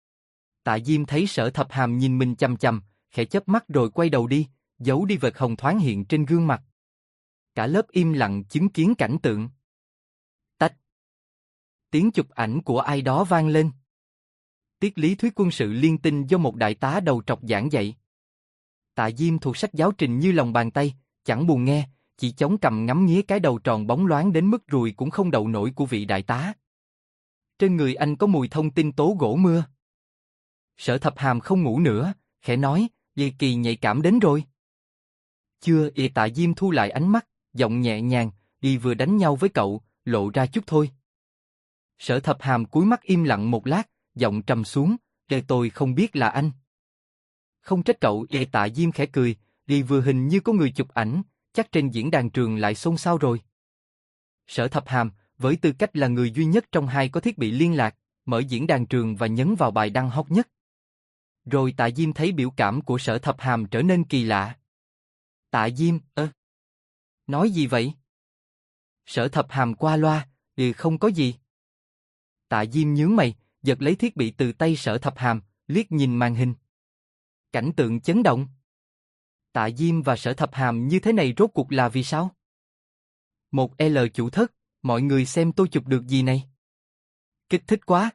Tạ Diêm thấy Sở Thập Hàm nhìn mình chằm chằm, khẽ chớp mắt rồi quay đầu đi, giấu đi vệt hồng thoáng hiện trên gương mặt. Cả lớp im lặng chứng kiến cảnh tượng. Tách. Tiếng chụp ảnh của ai đó vang lên. Tiết lý thuyết quân sự liên tinh do một đại tá đầu trọc giảng dạy. Tạ Diêm thuộc sách giáo trình như lòng bàn tay, chẳng buồn nghe, chỉ chống cằm ngắm nghía cái đầu tròn bóng loáng đến mức ruồi cũng không đậu nổi của vị đại tá. Trên người anh có mùi thông tin tố gỗ mưa. Sở Thập Hàm không ngủ nữa, khẽ nói, Dì Kỳ nhạy cảm đến rồi. Chưa, Tạ Diêm thu lại ánh mắt, giọng nhẹ nhàng, y vừa đánh nhau với cậu, lộ ra chút thôi. Sở Thập Hàm cúi mắt im lặng một lát, giọng trầm xuống, tôi không biết là anh. Không trách cậu, Tạ Diêm khẽ cười, y vừa hình như có người chụp ảnh, chắc trên diễn đàn trường lại xôn xao rồi. Sở Thập Hàm, với tư cách là người duy nhất trong hai có thiết bị liên lạc, mở diễn đàn trường và nhấn vào bài đăng hot nhất. Rồi Tạ Diêm thấy biểu cảm của Sở Thập Hàm trở nên kỳ lạ. Tạ Diêm, nói gì vậy? Sở Thập Hàm qua loa, không có gì. Tạ Diêm nhướng mày, giật lấy thiết bị từ tay Sở Thập Hàm, liếc nhìn màn hình. Cảnh tượng chấn động. Tạ Diêm và Sở Thập Hàm như thế này rốt cuộc là vì sao? Một L chủ thất, mọi người xem tôi chụp được gì này? Kích thích quá.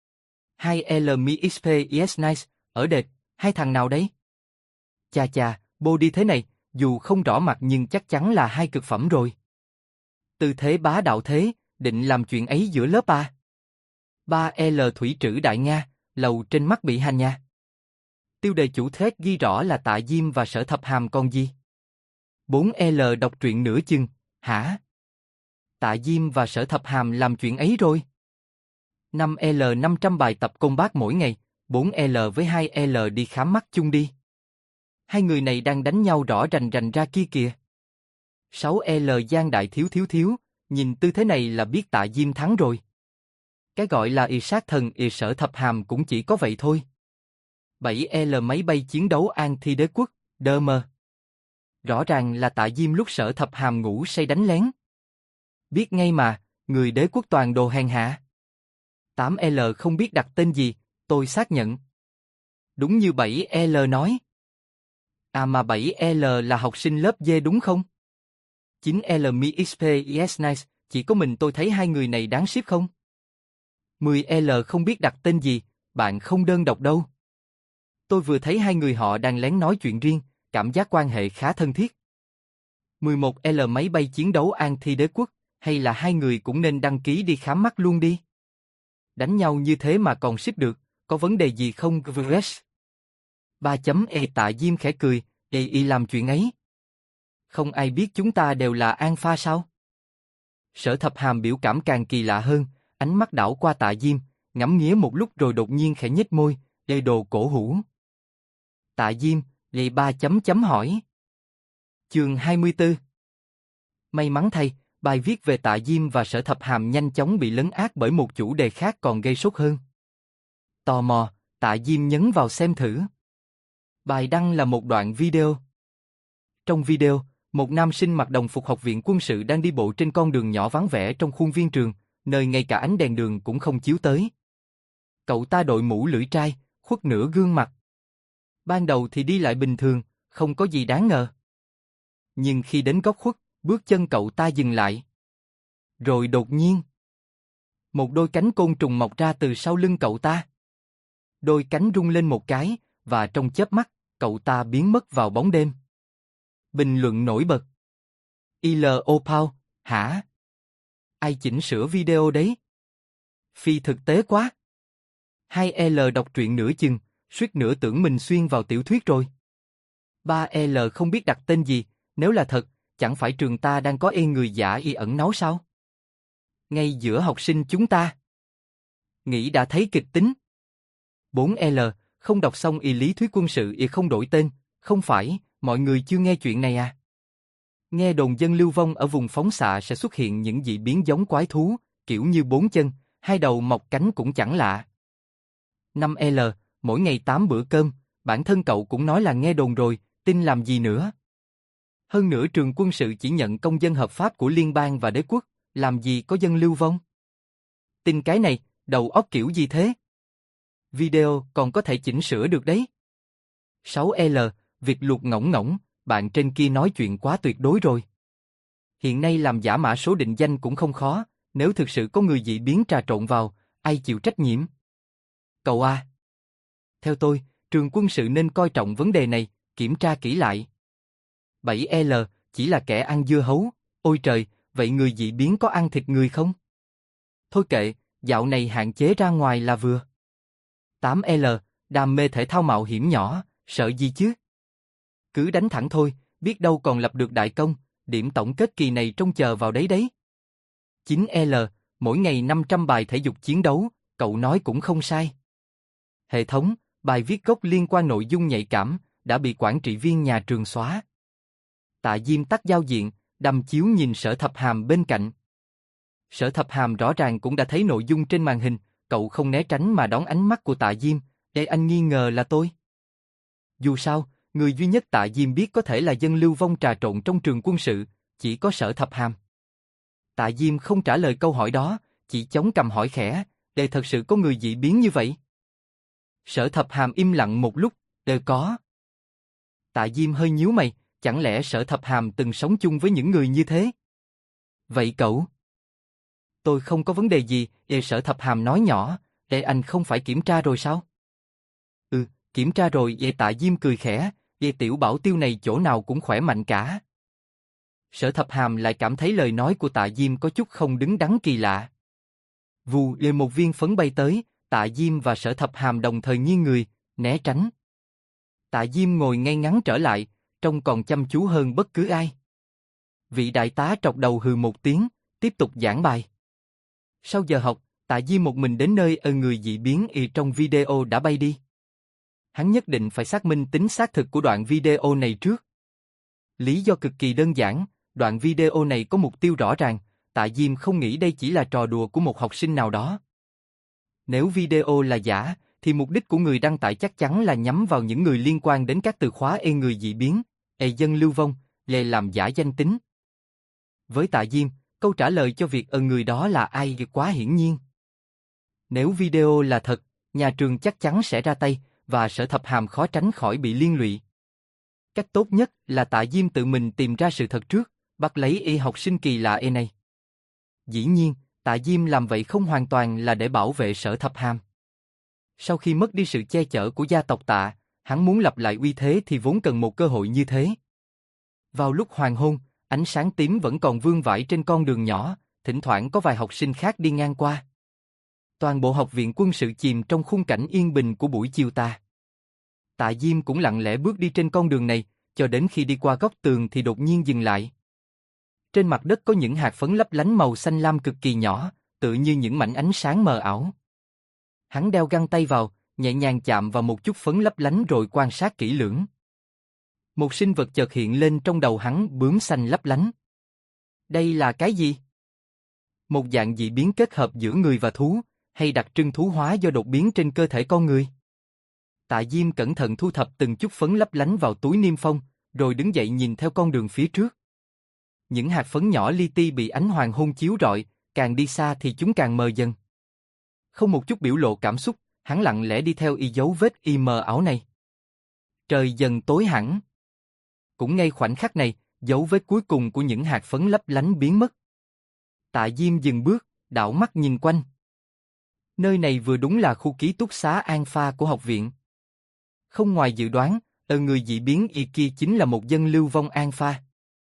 2L Mi XP Yes Nice, ở đệt, hai thằng nào đấy? Chà chà, body thế này, dù không rõ mặt nhưng chắc chắn là hai cực phẩm rồi. Tư thế bá đạo thế, định làm chuyện ấy giữa lớp à? 3L Thủy Trữ Đại Nga, lầu trên mắt bị hành nha. Tiêu đề chủ thread ghi rõ là Tạ Diêm và Sở Thập Hàm còn gì? 4L đọc truyện nửa chừng, hả? Tạ Diêm và Sở Thập Hàm làm chuyện ấy rồi. 5L 500 bài tập combat mỗi ngày, 4L với 2L đi khám mắt chung đi. Hai người này đang đánh nhau rõ rành rành ra kia kìa. 6L Giang Đại Thiếu, nhìn tư thế này là biết Tạ Diêm thắng rồi. Cái gọi là sát thần Sở Thập Hàm cũng chỉ có vậy thôi. 7L Máy bay chiến đấu An Thi Đế Quốc, đơ mơ. Rõ ràng là Tạ Diêm lúc Sở Thập Hàm ngủ say đánh lén. Biết ngay mà, người Đế Quốc toàn đồ hèn hạ. 8L không biết đặt tên gì, tôi xác nhận. Đúng như 7L nói. À mà 7L là học sinh lớp D đúng không? 9L Mi XP Yes Nice, chỉ có mình tôi thấy hai người này đáng ship không? 10L không biết đặt tên gì, bạn không đơn độc đâu. Tôi vừa thấy hai người họ đang lén nói chuyện riêng, cảm giác quan hệ khá thân thiết. 11L Máy bay chiến đấu An Thi Đế Quốc, hay là hai người cũng nên đăng ký đi khám mắt luôn đi. Đánh nhau như thế mà còn ship được, có vấn đề gì không? 3.E Tạ Diêm khẽ cười, y làm chuyện ấy. Không ai biết chúng ta đều là alpha sao? Sở Thập Hàm biểu cảm càng kỳ lạ hơn, ánh mắt đảo qua Tạ Diêm, ngắm nghía một lúc rồi đột nhiên khẽ nhếch môi, đồ cổ hủ. Tạ Diêm, lì 3 chấm hỏi. Chương 24. May mắn thay, bài viết về Tạ Diêm và Sở Thập Hàm nhanh chóng bị lấn át bởi một chủ đề khác còn gây sốt hơn. Tò mò, Tạ Diêm nhấn vào xem thử. Bài đăng là một đoạn video. Trong video, một nam sinh mặc đồng phục học viện quân sự đang đi bộ trên con đường nhỏ vắng vẻ trong khuôn viên trường, nơi ngay cả ánh đèn đường cũng không chiếu tới. Cậu ta đội mũ lưỡi trai, khuất nửa gương mặt. Ban đầu thì đi lại bình thường, không có gì đáng ngờ. Nhưng khi đến góc khuất, bước chân cậu ta dừng lại. Rồi đột nhiên, một đôi cánh côn trùng mọc ra từ sau lưng cậu ta. Đôi cánh rung lên một cái, và trong chớp mắt, cậu ta biến mất vào bóng đêm. Bình luận nổi bật. ILO Pau, hả? Ai chỉnh sửa video đấy? Phi thực tế quá. 2L đọc truyện nửa chừng, suýt nữa tưởng mình xuyên vào tiểu thuyết rồi. 3L không biết đặt tên gì, nếu là thật, chẳng phải trường ta đang có người giả y ẩn náu sao? Ngay giữa học sinh chúng ta. Nghĩ đã thấy kịch tính. 4L, không đọc xong lý thuyết quân sự không đổi tên, không phải, mọi người chưa nghe chuyện này à? Nghe đồn dân lưu vong ở vùng phóng xạ sẽ xuất hiện những dị biến giống quái thú, kiểu như 4 chân, 2 đầu mọc cánh cũng chẳng lạ. 5L, mỗi ngày 8 bữa cơm, bản thân cậu cũng nói là nghe đồn rồi, tin làm gì nữa? Hơn nữa trường quân sự chỉ nhận công dân hợp pháp của liên bang và đế quốc, làm gì có dân lưu vong? Tin cái này, đầu óc kiểu gì thế? Video còn có thể chỉnh sửa được đấy. 6L, việc luộc ngỗng ngỗng, bạn trên kia nói chuyện quá tuyệt đối rồi. Hiện nay làm giả mã số định danh cũng không khó, nếu thực sự có người dị biến trà trộn vào, ai chịu trách nhiệm? Cậu à! Theo tôi, trường quân sự nên coi trọng vấn đề này, kiểm tra kỹ lại. 7L, chỉ là kẻ ăn dưa hấu, ôi trời, vậy người dị biến có ăn thịt người không? Thôi kệ, dạo này hạn chế ra ngoài là vừa. 8L, đam mê thể thao mạo hiểm nhỏ, sợ gì chứ? Cứ đánh thẳng thôi, biết đâu còn lập được đại công, điểm tổng kết kỳ này trông chờ vào đấy đấy. 9L, mỗi ngày 500 bài thể dục chiến đấu, cậu nói cũng không sai. Hệ thống, bài viết gốc liên quan nội dung nhạy cảm, đã bị quản trị viên nhà trường xóa. Tạ Diêm tắt giao diện, đăm chiếu nhìn Sở Thập Hàm bên cạnh. Sở Thập Hàm rõ ràng cũng đã thấy nội dung trên màn hình, cậu không né tránh mà đón ánh mắt của Tạ Diêm, để anh nghi ngờ là tôi. Dù sao, người duy nhất Tạ Diêm biết có thể là dân lưu vong trà trộn trong trường quân sự, chỉ có Sở Thập Hàm. Tạ Diêm không trả lời câu hỏi đó, chỉ chống cằm hỏi khẽ, để thật sự có người dị biến như vậy? Sở Thập Hàm im lặng một lúc, có. Tạ Diêm hơi nhíu mày, chẳng lẽ Sở Thập Hàm từng sống chung với những người như thế? Vậy cậu? Tôi không có vấn đề gì, Sở Thập Hàm nói nhỏ, anh không phải kiểm tra rồi sao? Kiểm tra rồi, Tạ Diêm cười khẽ, tiểu bảo tiêu này chỗ nào cũng khỏe mạnh cả. Sở Thập Hàm lại cảm thấy lời nói của Tạ Diêm có chút không đứng đắn kỳ lạ. Vù, một viên phấn bay tới, Tạ Diêm và Sở Thập Hàm đồng thời nghiêng người, né tránh. Tạ Diêm ngồi ngay ngắn trở lại, trông còn chăm chú hơn bất cứ ai. Vị đại tá trọc đầu hừ một tiếng, tiếp tục giảng bài. Sau giờ học, Tạ Diêm một mình đến nơi người dị biến trong video đã bay đi. Hắn nhất định phải xác minh tính xác thực của đoạn video này trước. Lý do cực kỳ đơn giản, đoạn video này có mục tiêu rõ ràng, Tạ Diêm không nghĩ đây chỉ là trò đùa của một học sinh nào đó. Nếu video là giả, thì mục đích của người đăng tải chắc chắn là nhắm vào những người liên quan đến các từ khóa người dị biến, dân lưu vong, làm giả danh tính. Với Tạ Diêm, câu trả lời cho việc người đó là ai quá hiển nhiên. Nếu video là thật, nhà trường chắc chắn sẽ ra tay, và Sở Thập Hàm khó tránh khỏi bị liên lụy. Cách tốt nhất là Tạ Diêm tự mình tìm ra sự thật trước, bắt lấy học sinh kỳ lạ này. Dĩ nhiên, Tạ Diêm làm vậy không hoàn toàn là để bảo vệ Sở Thập Hàm. Sau khi mất đi sự che chở của gia tộc Tạ, hắn muốn lập lại uy thế thì vốn cần một cơ hội như thế. Vào lúc hoàng hôn, ánh sáng tím vẫn còn vương vãi trên con đường nhỏ, thỉnh thoảng có vài học sinh khác đi ngang qua. Toàn bộ học viện quân sự chìm trong khung cảnh yên bình của buổi chiều tà. Tạ Diêm cũng lặng lẽ bước đi trên con đường này, cho đến khi đi qua góc tường thì đột nhiên dừng lại. Trên mặt đất có những hạt phấn lấp lánh màu xanh lam cực kỳ nhỏ, tựa như những mảnh ánh sáng mờ ảo. Hắn đeo găng tay vào, nhẹ nhàng chạm vào một chút phấn lấp lánh rồi quan sát kỹ lưỡng. Một sinh vật chợt hiện lên trong đầu hắn, bướm xanh lấp lánh. Đây là cái gì? Một dạng dị biến kết hợp giữa người và thú, hay đặc trưng thú hóa do đột biến trên cơ thể con người? Tạ Diêm cẩn thận thu thập từng chút phấn lấp lánh vào túi niêm phong, rồi đứng dậy nhìn theo con đường phía trước. Những hạt phấn nhỏ li ti bị ánh hoàng hôn chiếu rọi, càng đi xa thì chúng càng mờ dần. Không một chút biểu lộ cảm xúc, hắn lặng lẽ đi theo dấu vết mờ ảo này. Trời dần tối hẳn. Cũng ngay khoảnh khắc này, dấu vết cuối cùng của những hạt phấn lấp lánh biến mất. Tạ Diêm dừng bước, đảo mắt nhìn quanh. Nơi này vừa đúng là khu ký túc xá Alpha của học viện. Không ngoài dự đoán, người dị biến kia chính là một dân lưu vong Alpha.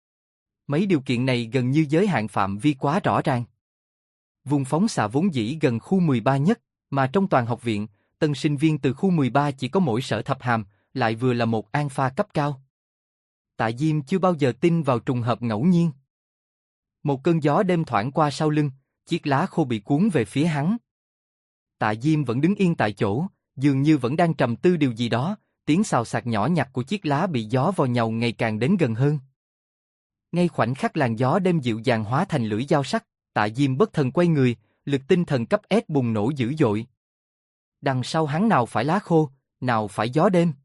Mấy điều kiện này gần như giới hạn phạm vi quá rõ ràng. Vùng phóng xạ vốn dĩ gần khu 13 nhất, mà trong toàn học viện, tân sinh viên từ khu 13 chỉ có mỗi Sở Thập Hàm, lại vừa là một Alpha cấp cao. Tạ Diêm chưa bao giờ tin vào trùng hợp ngẫu nhiên. Một cơn gió đêm thoảng qua sau lưng, chiếc lá khô bị cuốn về phía hắn. Tạ Diêm vẫn đứng yên tại chỗ, dường như vẫn đang trầm tư điều gì đó, tiếng xào xạc nhỏ nhặt của chiếc lá bị gió vò nhàu ngày càng đến gần hơn. Ngay khoảnh khắc làn gió đêm dịu dàng hóa thành lưỡi dao sắc, Tạ Diêm bất thần quay người, lực tinh thần cấp S bùng nổ dữ dội. Đằng sau hắn nào phải lá khô, nào phải gió đêm.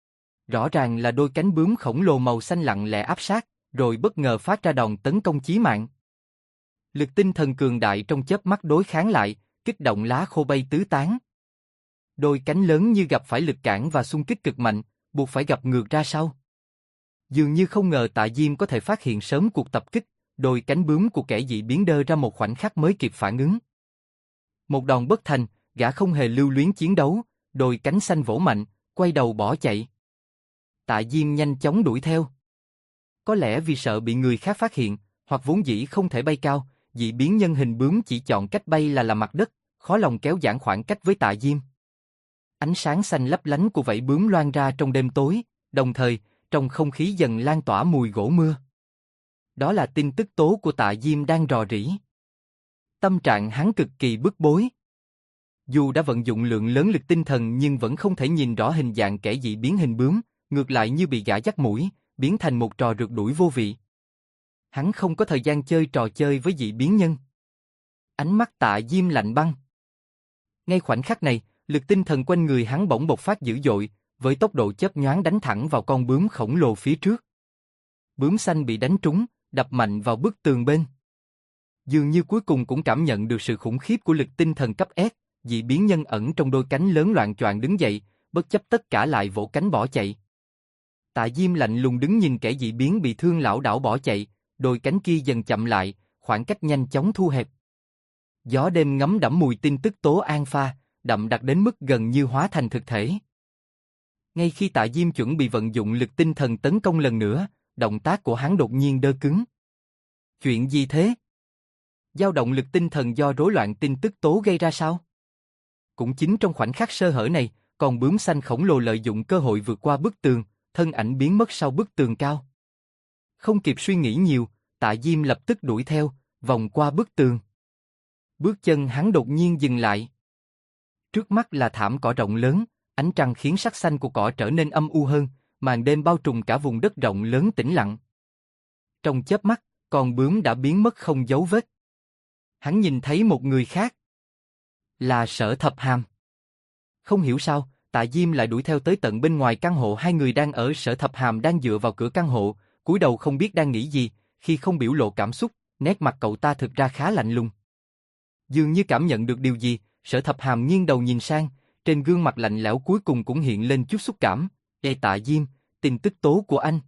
Rõ ràng là đôi cánh bướm khổng lồ màu xanh lặng lẽ áp sát, rồi bất ngờ phát ra đòn tấn công chí mạng. Lực tinh thần cường đại trong chớp mắt đối kháng lại, kích động lá khô bay tứ tán. Đôi cánh lớn như gặp phải lực cản và xung kích cực mạnh, buộc phải gập ngược ra sau. Dường như không ngờ Tạ Diêm có thể phát hiện sớm cuộc tập kích, đôi cánh bướm của kẻ dị biến đơ ra một khoảnh khắc mới kịp phản ứng. Một đòn bất thành, gã không hề lưu luyến chiến đấu, đôi cánh xanh vỗ mạnh, quay đầu bỏ chạy. Tạ Diêm nhanh chóng đuổi theo. Có lẽ vì sợ bị người khác phát hiện, hoặc vốn dĩ không thể bay cao, dị biến nhân hình bướm chỉ chọn cách bay là mặt đất, khó lòng kéo giãn khoảng cách với Tạ Diêm. Ánh sáng xanh lấp lánh của vảy bướm loan ra trong đêm tối, đồng thời, trong không khí dần lan tỏa mùi gỗ mưa. Đó là tin tức tố của Tạ Diêm đang rò rỉ. Tâm trạng hắn cực kỳ bức bối. Dù đã vận dụng lượng lớn lực tinh thần nhưng vẫn không thể nhìn rõ hình dạng kẻ dị biến hình bướm, ngược lại như bị gã dắt mũi, biến thành một trò rượt đuổi vô vị. Hắn không có thời gian chơi trò chơi với dị biến nhân. Ánh mắt Tạ Diêm lạnh băng. Ngay khoảnh khắc này, lực tinh thần quanh người hắn bỗng bộc phát dữ dội, với tốc độ chớp nhoáng đánh thẳng vào con bướm khổng lồ phía trước. Bướm xanh bị đánh trúng, đập mạnh vào bức tường bên. Dường như cuối cùng cũng cảm nhận được sự khủng khiếp của lực tinh thần cấp S, dị biến nhân ẩn trong đôi cánh lớn loạng choạng đứng dậy, bất chấp tất cả lại vỗ cánh bỏ chạy. Tạ Diêm lạnh lùng đứng nhìn kẻ dị biến bị thương lảo đảo bỏ chạy, đôi cánh kia dần chậm lại, khoảng cách nhanh chóng thu hẹp. Gió đêm ngấm đẫm mùi tin tức tố alpha, đậm đặc đến mức gần như hóa thành thực thể. Ngay khi Tạ Diêm chuẩn bị vận dụng lực tinh thần tấn công lần nữa, động tác của hắn đột nhiên đơ cứng. Chuyện gì thế? Dao động lực tinh thần do rối loạn tin tức tố gây ra sao? Cũng chính trong khoảnh khắc sơ hở này, con bướm xanh khổng lồ lợi dụng cơ hội vượt qua bức tường, thân ảnh biến mất sau bức tường cao. Không kịp suy nghĩ nhiều, Tạ Diêm lập tức đuổi theo, vòng qua bức tường. Bước chân hắn đột nhiên dừng lại. Trước mắt là thảm cỏ rộng lớn, ánh trăng khiến sắc xanh của cỏ trở nên âm u hơn, màn đêm bao trùm cả vùng đất rộng lớn tĩnh lặng. Trong chớp mắt, con bướm đã biến mất không dấu vết. Hắn nhìn thấy một người khác. Là Sở Thập Hàm. Không hiểu sao, Tạ Diêm lại đuổi theo tới tận bên ngoài căn hộ hai người đang ở. Sở Thập Hàm đang dựa vào cửa căn hộ, cúi đầu không biết đang nghĩ gì, khi không biểu lộ cảm xúc, nét mặt cậu ta thực ra khá lạnh lùng. Dường như cảm nhận được điều gì, Sở Thập Hàm nghiêng đầu nhìn sang, trên gương mặt lạnh lẽo cuối cùng cũng hiện lên chút xúc cảm. Ê Tạ Diêm, tin tức tố của anh.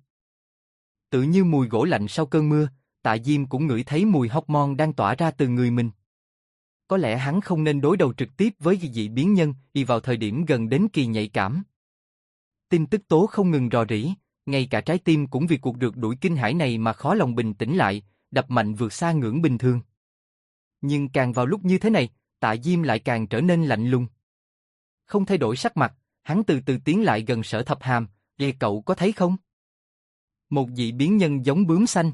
Tự như mùi gỗ lạnh sau cơn mưa, Tạ Diêm cũng ngửi thấy mùi hormone đang tỏa ra từ người mình. Có lẽ hắn không nên đối đầu trực tiếp với dị biến nhân y vào thời điểm gần đến kỳ nhạy cảm. Tin tức tố không ngừng rò rỉ, ngay cả trái tim cũng vì cuộc rượt đuổi kinh hãi này mà khó lòng bình tĩnh lại, đập mạnh vượt xa ngưỡng bình thường. Nhưng càng vào lúc như thế này, Tạ Diêm lại càng trở nên lạnh lùng. Không thay đổi sắc mặt, hắn từ từ tiến lại gần Sở Thập Hàm. Ê cậu có thấy không? Một dị biến nhân giống bướm xanh.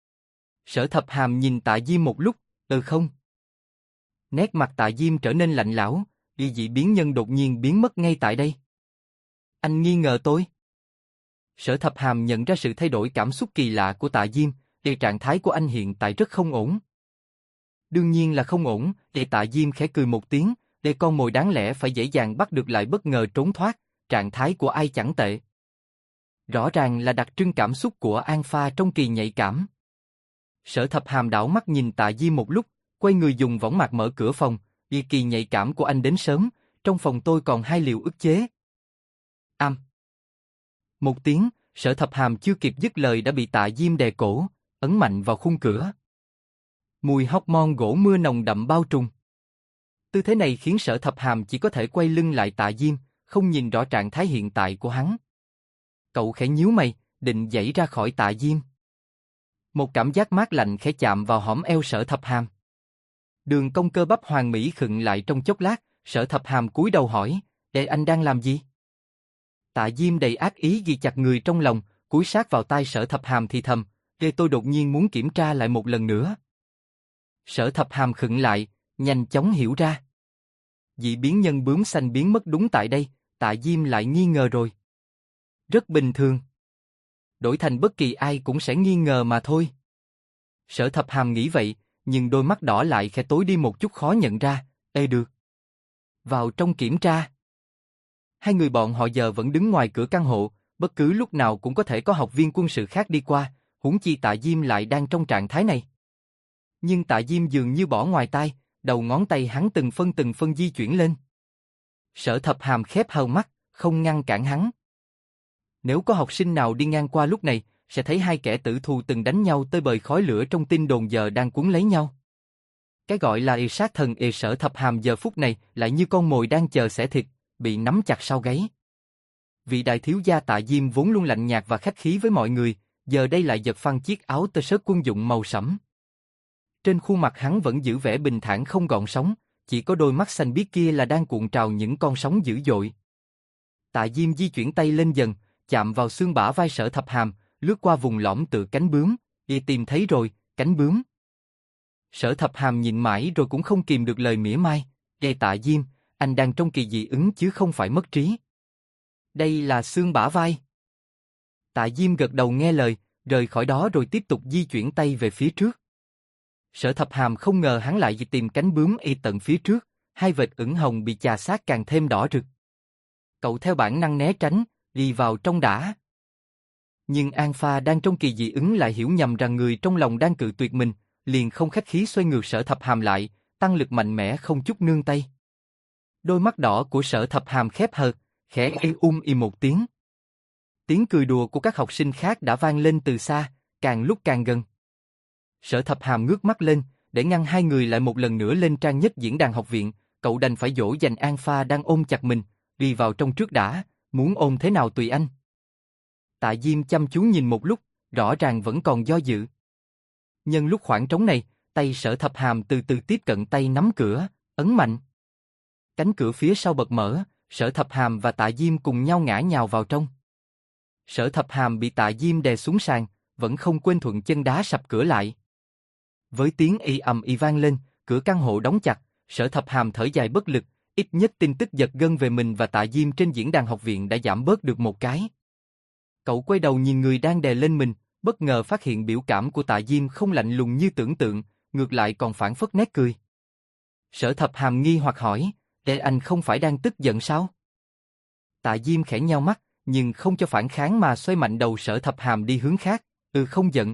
Sở Thập Hàm nhìn Tạ Diêm một lúc, không. Nét mặt Tạ Diêm trở nên lạnh lẽo, dị biến nhân đột nhiên biến mất ngay tại đây. Anh nghi ngờ tôi? Sở Thập Hàm nhận ra sự thay đổi cảm xúc kỳ lạ của Tạ Diêm, trạng thái của anh hiện tại rất không ổn. Đương nhiên là không ổn, Tạ Diêm khẽ cười một tiếng, con mồi đáng lẽ phải dễ dàng bắt được lại bất ngờ trốn thoát, trạng thái của ai chẳng tệ. Rõ ràng là đặc trưng cảm xúc của alpha trong kỳ nhạy cảm. Sở Thập Hàm đảo mắt nhìn Tạ Diêm một lúc, quay người dùng võng mạc mở cửa phòng. Kỳ nhạy cảm của anh đến sớm, trong phòng tôi còn 2 liều ức chế. Một tiếng, Sở Thập Hàm chưa kịp dứt lời đã bị Tạ Diêm đè cổ, ấn mạnh vào khung cửa. Mùi hormone gỗ mưa nồng đậm bao trùm. Tư thế này khiến Sở Thập Hàm chỉ có thể quay lưng lại Tạ Diêm, không nhìn rõ trạng thái hiện tại của hắn. Cậu khẽ nhíu mày, định giãy ra khỏi Tạ Diêm. Một cảm giác mát lạnh khẽ chạm vào hõm eo Sở Thập Hàm. Đường cong cơ bắp hoàn mỹ khựng lại trong chốc lát, Sở Thập Hàm cúi đầu hỏi, anh đang làm gì? Tạ Diêm đầy ác ý ghi chặt người trong lòng, cúi sát vào tai Sở Thập Hàm thì thầm, tôi đột nhiên muốn kiểm tra lại một lần nữa. Sở Thập Hàm khựng lại, nhanh chóng hiểu ra. Dị biến nhân bướm xanh biến mất đúng tại đây, Tạ Diêm lại nghi ngờ rồi. Rất bình thường. Đổi thành bất kỳ ai cũng sẽ nghi ngờ mà thôi. Sở Thập Hàm nghĩ vậy, nhưng đôi mắt đỏ lại khẽ tối đi một chút khó nhận ra. Được. Vào trong kiểm tra. Hai người bọn họ giờ vẫn đứng ngoài cửa căn hộ, bất cứ lúc nào cũng có thể có học viên quân sự khác đi qua, huống chi Tạ Diêm lại đang trong trạng thái này. Nhưng Tạ Diêm dường như bỏ ngoài tai, đầu ngón tay hắn từng phân di chuyển lên. Sở Thập Hàm khép hờ mắt, không ngăn cản hắn. Nếu có học sinh nào đi ngang qua lúc này, sẽ thấy hai kẻ tử thù từng đánh nhau tơi bời khói lửa trong tin đồn giờ đang cuốn lấy nhau. Cái gọi là sát thần Sở Thập Hàm giờ phút này lại như con mồi đang chờ xẻ thịt, bị nắm chặt sau gáy. Vị đại thiếu gia Tạ Diêm vốn luôn lạnh nhạt và khách khí với mọi người, giờ đây lại giật phăng chiếc áo tơ sớt quân dụng màu sẫm. Trên khuôn mặt hắn vẫn giữ vẻ bình thản không gợn sóng, chỉ có đôi mắt xanh biếc kia là đang cuộn trào những con sóng dữ dội. Tạ Diêm di chuyển tay lên dần, chạm vào xương bả vai Sở Thập Hàm, lướt qua vùng lõm tựa cánh bướm, tìm thấy rồi, cánh bướm. Sở Thập Hàm nhìn mãi rồi cũng không kìm được lời mỉa mai, Tạ Diêm, anh đang trong kỳ dị ứng chứ không phải mất trí. Đây là xương bả vai. Tạ Diêm gật đầu nghe lời, rời khỏi đó rồi tiếp tục di chuyển tay về phía trước. Sở Thập Hàm không ngờ hắn lại tìm cánh bướm tận phía trước, hai vệt ửng hồng bị chà sát càng thêm đỏ rực. Cậu theo bản năng né tránh, đi vào trong đã. Nhưng An Pha đang trong kỳ dị ứng lại hiểu nhầm rằng người trong lòng đang cự tuyệt mình, liền không khách khí xoay ngược Sở Thập Hàm lại, tăng lực mạnh mẽ không chút nương tay. Đôi mắt đỏ của Sở Thập Hàm khép hờ, khẽ im một tiếng. Tiếng cười đùa của các học sinh khác đã vang lên từ xa, càng lúc càng gần. Sở Thập Hàm ngước mắt lên, để ngăn hai người lại một lần nữa lên trang nhất diễn đàn học viện, cậu đành phải dỗ dành An Pha đang ôm chặt mình, đi vào trong trước đã, muốn ôm thế nào tùy anh. Tạ Diêm chăm chú nhìn một lúc, rõ ràng vẫn còn do dự. Nhân lúc khoảng trống này, tay Sở Thập Hàm từ từ tiếp cận tay nắm cửa, ấn mạnh. Cánh cửa phía sau bật mở, Sở Thập Hàm và Tạ Diêm cùng nhau ngã nhào vào trong. Sở Thập Hàm bị Tạ Diêm đè xuống sàn, vẫn không quên thuận chân đá sập cửa lại. Với tiếng ầm vang lên, cửa căn hộ đóng chặt, Sở Thập Hàm thở dài bất lực, ít nhất tin tức giật gân về mình và Tạ Diêm trên diễn đàn học viện đã giảm bớt được một cái. Cậu quay đầu nhìn người đang đè lên mình, bất ngờ phát hiện biểu cảm của Tạ Diêm không lạnh lùng như tưởng tượng, ngược lại còn phảng phất nét cười. Sở Thập Hàm nghi hoặc hỏi, anh không phải đang tức giận sao? Tạ Diêm khẽ nheo mắt, nhưng không cho phản kháng mà xoay mạnh đầu Sở Thập Hàm đi hướng khác, không giận.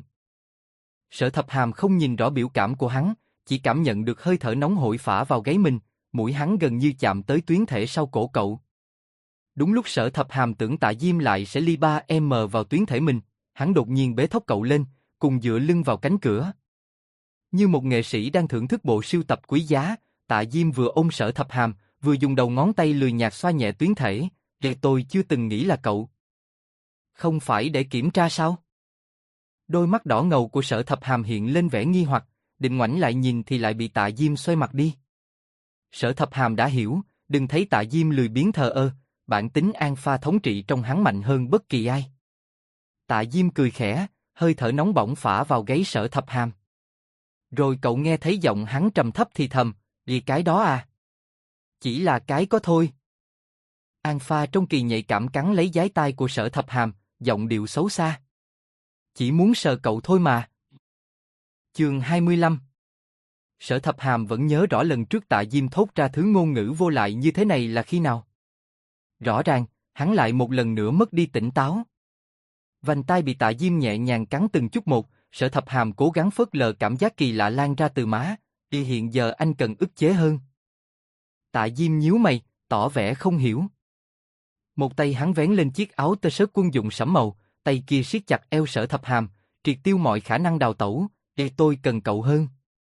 Sở Thập Hàm không nhìn rõ biểu cảm của hắn, chỉ cảm nhận được hơi thở nóng hổi phả vào gáy mình, mũi hắn gần như chạm tới tuyến thể sau cổ cậu. Đúng lúc Sở Thập Hàm tưởng Tạ Diêm lại sẽ ly 3m vào tuyến thể mình, hắn đột nhiên bế thốc cậu lên, cùng dựa lưng vào cánh cửa. Như một nghệ sĩ đang thưởng thức bộ sưu tập quý giá, Tạ Diêm vừa ôm Sở Thập Hàm, vừa dùng đầu ngón tay lười nhạt xoa nhẹ tuyến thể. Tôi chưa từng nghĩ là cậu. Không phải để kiểm tra sao? Đôi mắt đỏ ngầu của Sở Thập Hàm hiện lên vẻ nghi hoặc, định ngoảnh lại nhìn thì lại bị Tạ Diêm xoay mặt đi. Sở Thập Hàm đã hiểu, đừng thấy Tạ Diêm lười biếng thờ ơ, bản tính An Pha thống trị trong hắn mạnh hơn bất kỳ ai. Tạ Diêm cười khẽ, hơi thở nóng bỏng phả vào gáy Sở Thập Hàm. Rồi cậu nghe thấy giọng hắn trầm thấp thì thầm, đi cái đó à? Chỉ là cái có thôi. An Pha trong kỳ nhạy cảm cắn lấy dái tai của Sở Thập Hàm, giọng điệu xấu xa. Chỉ muốn sờ cậu thôi mà. Chương 25. Sở Thập Hàm vẫn nhớ rõ lần trước Tạ Diêm thốt ra thứ ngôn ngữ vô lại như thế này là khi nào. Rõ ràng, hắn lại một lần nữa mất đi tỉnh táo. Vành tai bị Tạ Diêm nhẹ nhàng cắn từng chút một, Sở Thập Hàm cố gắng phớt lờ cảm giác kỳ lạ lan ra từ má, hiện giờ anh cần ức chế hơn. Tạ Diêm nhíu mày, tỏ vẻ không hiểu. Một tay hắn vén lên chiếc áo tơ sớt quân dụng sẫm màu, tay kia siết chặt eo Sở Thập Hàm, triệt tiêu mọi khả năng đào tẩu, tôi cần cậu hơn.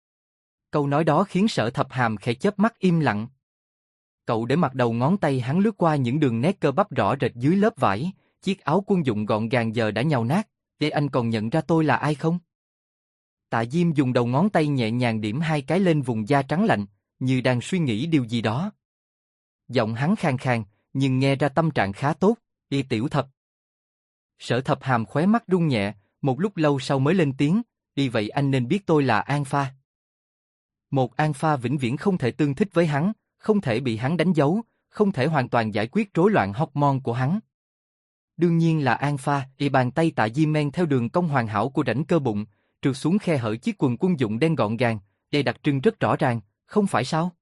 Câu nói đó khiến Sở Thập Hàm khẽ chớp mắt im lặng. Cậu để mặc đầu ngón tay hắn lướt qua những đường nét cơ bắp rõ rệt dưới lớp vải, chiếc áo quân dụng gọn gàng giờ đã nhàu nát, anh còn nhận ra tôi là ai không? Tạ Diêm dùng đầu ngón tay nhẹ nhàng điểm hai cái lên vùng da trắng lạnh, như đang suy nghĩ điều gì đó. Giọng hắn khàn khàn, nhưng nghe ra tâm trạng khá tốt, Tiểu Thập. Sở Thập Hàm khóe mắt rung nhẹ, một lúc lâu sau mới lên tiếng, vậy anh nên biết tôi là An Pha. Một An Pha vĩnh viễn không thể tương thích với hắn, không thể bị hắn đánh dấu, không thể hoàn toàn giải quyết rối loạn hormone của hắn. Đương nhiên là An Pha, bàn tay Tạ Diêm men theo đường cong hoàn hảo của rãnh cơ bụng, trượt xuống khe hở chiếc quần quân dụng đen gọn gàng, đặc trưng rất rõ ràng, không phải sao?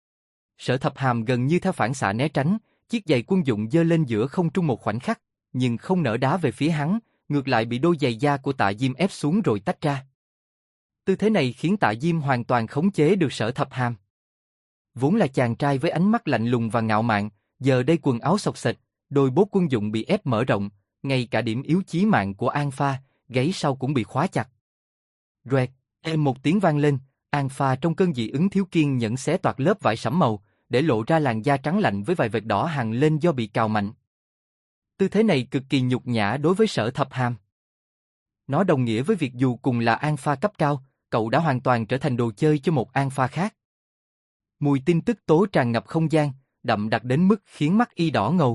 Sở Thập Hàm gần như theo phản xạ né tránh, chiếc giày quân dụng giơ lên giữa không trung một khoảnh khắc, nhưng không nỡ đá về phía hắn, ngược lại bị đôi giày da của Tạ Diêm ép xuống rồi tách ra. Tư thế này khiến Tạ Diêm hoàn toàn khống chế được Sở Thập Hàm. Vốn là chàng trai với ánh mắt lạnh lùng và ngạo mạn, giờ đây quần áo xộc xệch, đôi bốt quân dụng bị ép mở rộng, ngay cả điểm yếu chí mạng của An Pha, gáy sau cũng bị khóa chặt. Roẹt, một tiếng vang lên, Alpha trong cơn dị ứng thiếu kiên nhẫn xé toạc lớp vải sẫm màu, để lộ ra làn da trắng lạnh với vài vệt đỏ hằn lên do bị cào mạnh. Tư thế này cực kỳ nhục nhã đối với Sở Thập Hàm. Nó đồng nghĩa với việc dù cùng là Alpha cấp cao, cậu đã hoàn toàn trở thành đồ chơi cho một Alpha khác. Mùi tin tức tố tràn ngập không gian, đậm đặc đến mức khiến mắt y đỏ ngầu.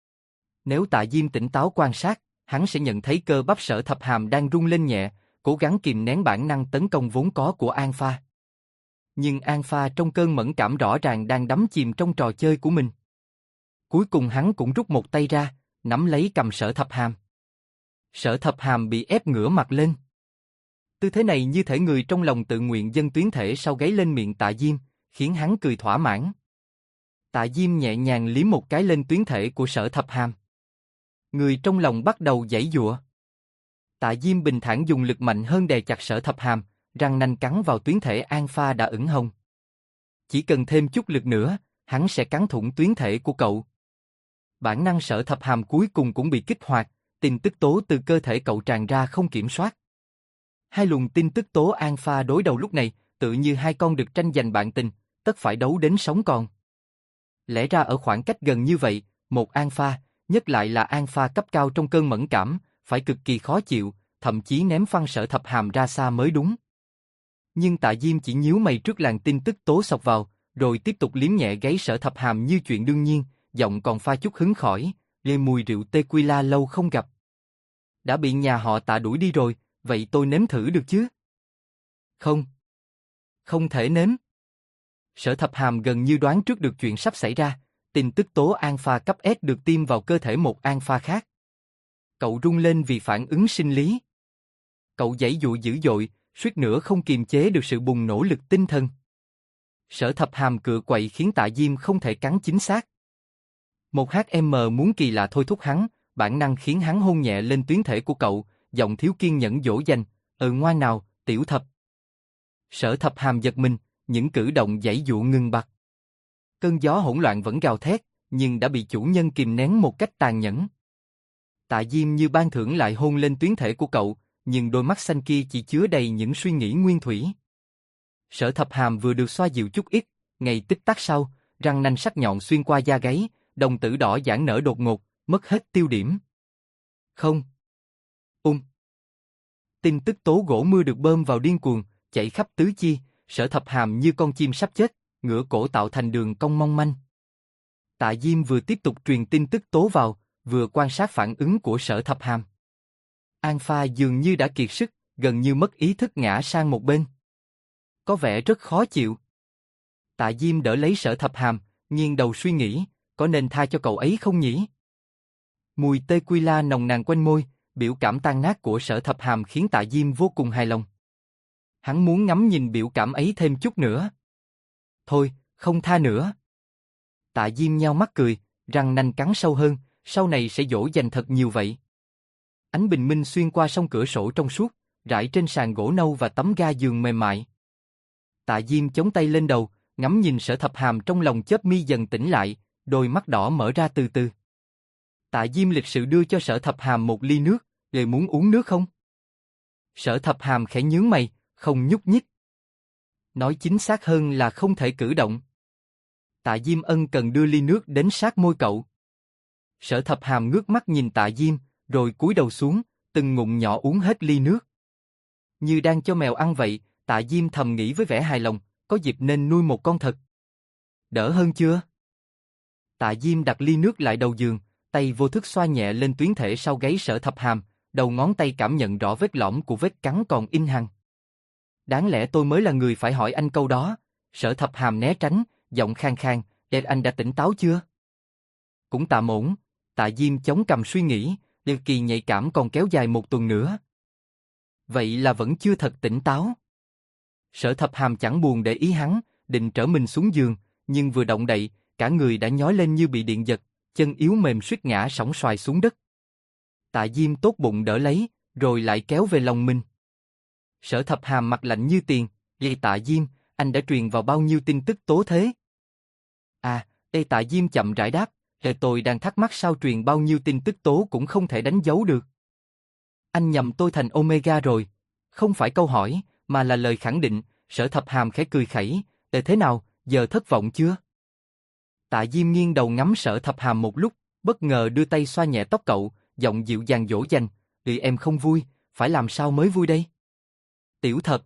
Nếu Tạ Diêm tỉnh táo quan sát, hắn sẽ nhận thấy cơ bắp Sở Thập Hàm đang rung lên nhẹ, cố gắng kìm nén bản năng tấn công vốn có của Alpha. Nhưng Alpha trong cơn mẫn cảm rõ ràng đang đắm chìm trong trò chơi của mình. Cuối cùng hắn cũng rút một tay ra, nắm lấy cầm Sở Thập Hàm. Sở Thập Hàm bị ép ngửa mặt lên. Tư thế này như thể người trong lòng tự nguyện dâng tuyến thể sau gáy lên miệng Tạ Diêm, khiến hắn cười thỏa mãn. Tạ Diêm nhẹ nhàng liếm một cái lên tuyến thể của Sở Thập Hàm. Người trong lòng bắt đầu giãy giụa. Tạ Diêm bình thản dùng lực mạnh hơn đè chặt Sở Thập Hàm, răng nanh cắn vào tuyến thể Alpha đã ửng hồng. Chỉ cần thêm chút lực nữa, hắn sẽ cắn thủng tuyến thể của cậu. Bản năng Sở Thập Hàm cuối cùng cũng bị kích hoạt, tin tức tố từ cơ thể cậu tràn ra không kiểm soát. Hai luồng tin tức tố Alpha đối đầu lúc này, tự như hai con đực tranh giành bạn tình, tất phải đấu đến sống còn. Lẽ ra ở khoảng cách gần như vậy, một Alpha, nhất lại là Alpha cấp cao trong cơn mẫn cảm, phải cực kỳ khó chịu, thậm chí ném phăng Sở Thập Hàm ra xa mới đúng. Nhưng Tạ Diêm chỉ nhíu mày trước làn tin tức tố xộc vào, rồi tiếp tục liếm nhẹ gáy Sở Thập Hàm như chuyện đương nhiên, giọng còn pha chút hứng khởi, lê mùi rượu tequila lâu không gặp. Đã bị nhà họ Tạ đuổi đi rồi, vậy tôi nếm thử được chứ? Không. Không thể nếm. Sở Thập Hàm gần như đoán trước được chuyện sắp xảy ra, tin tức tố Alpha cấp S được tiêm vào cơ thể một Alpha khác. Cậu rung lên vì phản ứng sinh lý. Cậu giãy giụa dữ dội, suýt nữa không kiềm chế được sự bùng nổ lực tinh thần. Sở Thập Hàm cựa quậy khiến Tạ Diêm không thể cắn chính xác. Một HM muốn kỳ lạ thôi thúc hắn, bản năng khiến hắn hôn nhẹ lên tuyến thể của cậu, giọng thiếu kiên nhẫn dỗ dành, ngoan nào, tiểu thập. Sở Thập Hàm giật mình, những cử động giãy giụa ngừng bặt. Cơn gió hỗn loạn vẫn gào thét, nhưng đã bị chủ nhân kìm nén một cách tàn nhẫn. Tạ Diêm như ban thưởng lại hôn lên tuyến thể của cậu, nhưng đôi mắt xanh kia chỉ chứa đầy những suy nghĩ nguyên thủy. Sở Thập Hàm vừa được xoa dịu chút ít, ngày tích tắc sau, răng nanh sắc nhọn xuyên qua da gáy, đồng tử đỏ giãn nở đột ngột, mất hết tiêu điểm. Không. Tin tức tố gỗ mưa được bơm vào điên cuồng, chạy khắp tứ chi, Sở Thập Hàm như con chim sắp chết, ngửa cổ tạo thành đường cong mong manh. Tạ Diêm vừa tiếp tục truyền tin tức tố vào, vừa quan sát phản ứng của Sở Thập Hàm. Alpha dường như đã kiệt sức, gần như mất ý thức ngã sang một bên. Có vẻ rất khó chịu. Tạ Diêm đỡ lấy Sở Thập Hàm, nghiêng đầu suy nghĩ, có nên tha cho cậu ấy không nhỉ? Mùi tequila nồng nàn quanh môi, biểu cảm tan nát của Sở Thập Hàm khiến Tạ Diêm vô cùng hài lòng. Hắn muốn ngắm nhìn biểu cảm ấy thêm chút nữa. Thôi, không tha nữa. Tạ Diêm nhao mắt cười, răng nanh cắn sâu hơn, sau này sẽ dỗ dành thật nhiều vậy. Ánh bình minh xuyên qua song cửa sổ trong suốt, rải trên sàn gỗ nâu và tấm ga giường mềm mại. Tạ Diêm chống tay lên đầu, ngắm nhìn Sở Thập Hàm trong lòng chớp mi dần tỉnh lại, đôi mắt đỏ mở ra từ từ. Tạ Diêm lịch sự đưa cho Sở Thập Hàm một ly nước, "Người muốn uống nước không?" Sở Thập Hàm khẽ nhướng mày, không nhúc nhích. Nói chính xác hơn là không thể cử động. Tạ Diêm ân cần đưa ly nước đến sát môi cậu. Sở Thập Hàm ngước mắt nhìn Tạ Diêm, rồi cúi đầu xuống, từng ngụm nhỏ uống hết ly nước. Như đang cho mèo ăn vậy, Tạ Diêm thầm nghĩ với vẻ hài lòng, có dịp nên nuôi một con thật. Đỡ hơn chưa? Tạ Diêm đặt ly nước lại đầu giường, tay vô thức xoa nhẹ lên tuyến thể sau gáy Sở Thập Hàm, đầu ngón tay cảm nhận rõ vết lõm của vết cắn còn in hằn. Đáng lẽ tôi mới là người phải hỏi anh câu đó. Sở Thập Hàm né tránh, giọng khang khang, "Để anh đã tỉnh táo chưa?" Cũng tạm ổn. Tạ Diêm chống cằm suy nghĩ, điều kỳ nhạy cảm còn kéo dài một tuần nữa. Vậy là vẫn chưa thật tỉnh táo. Sở Thập Hàm chẳng buồn để ý hắn, định trở mình xuống giường, nhưng vừa động đậy, cả người đã nhói lên như bị điện giật, chân yếu mềm suýt ngã sóng xoài xuống đất. Tạ Diêm tốt bụng đỡ lấy, rồi lại kéo về lòng mình. Sở Thập Hàm mặt lạnh như tiền, "Vậy Tạ Diêm, anh đã truyền vào bao nhiêu tin tức tố thế?" Tạ Diêm chậm rãi đáp, "Tôi đang thắc mắc sao truyền bao nhiêu tin tức tố cũng không thể đánh dấu được." Anh nhầm tôi thành Omega rồi. Không phải câu hỏi, mà là lời khẳng định. Sở Thập Hàm khẽ cười khẩy, thế nào, giờ thất vọng chưa? Tạ Diêm nghiêng đầu ngắm Sở Thập Hàm một lúc, bất ngờ đưa tay xoa nhẹ tóc cậu, giọng dịu dàng dỗ dành, em không vui, phải làm sao mới vui đây? Tiểu Thập.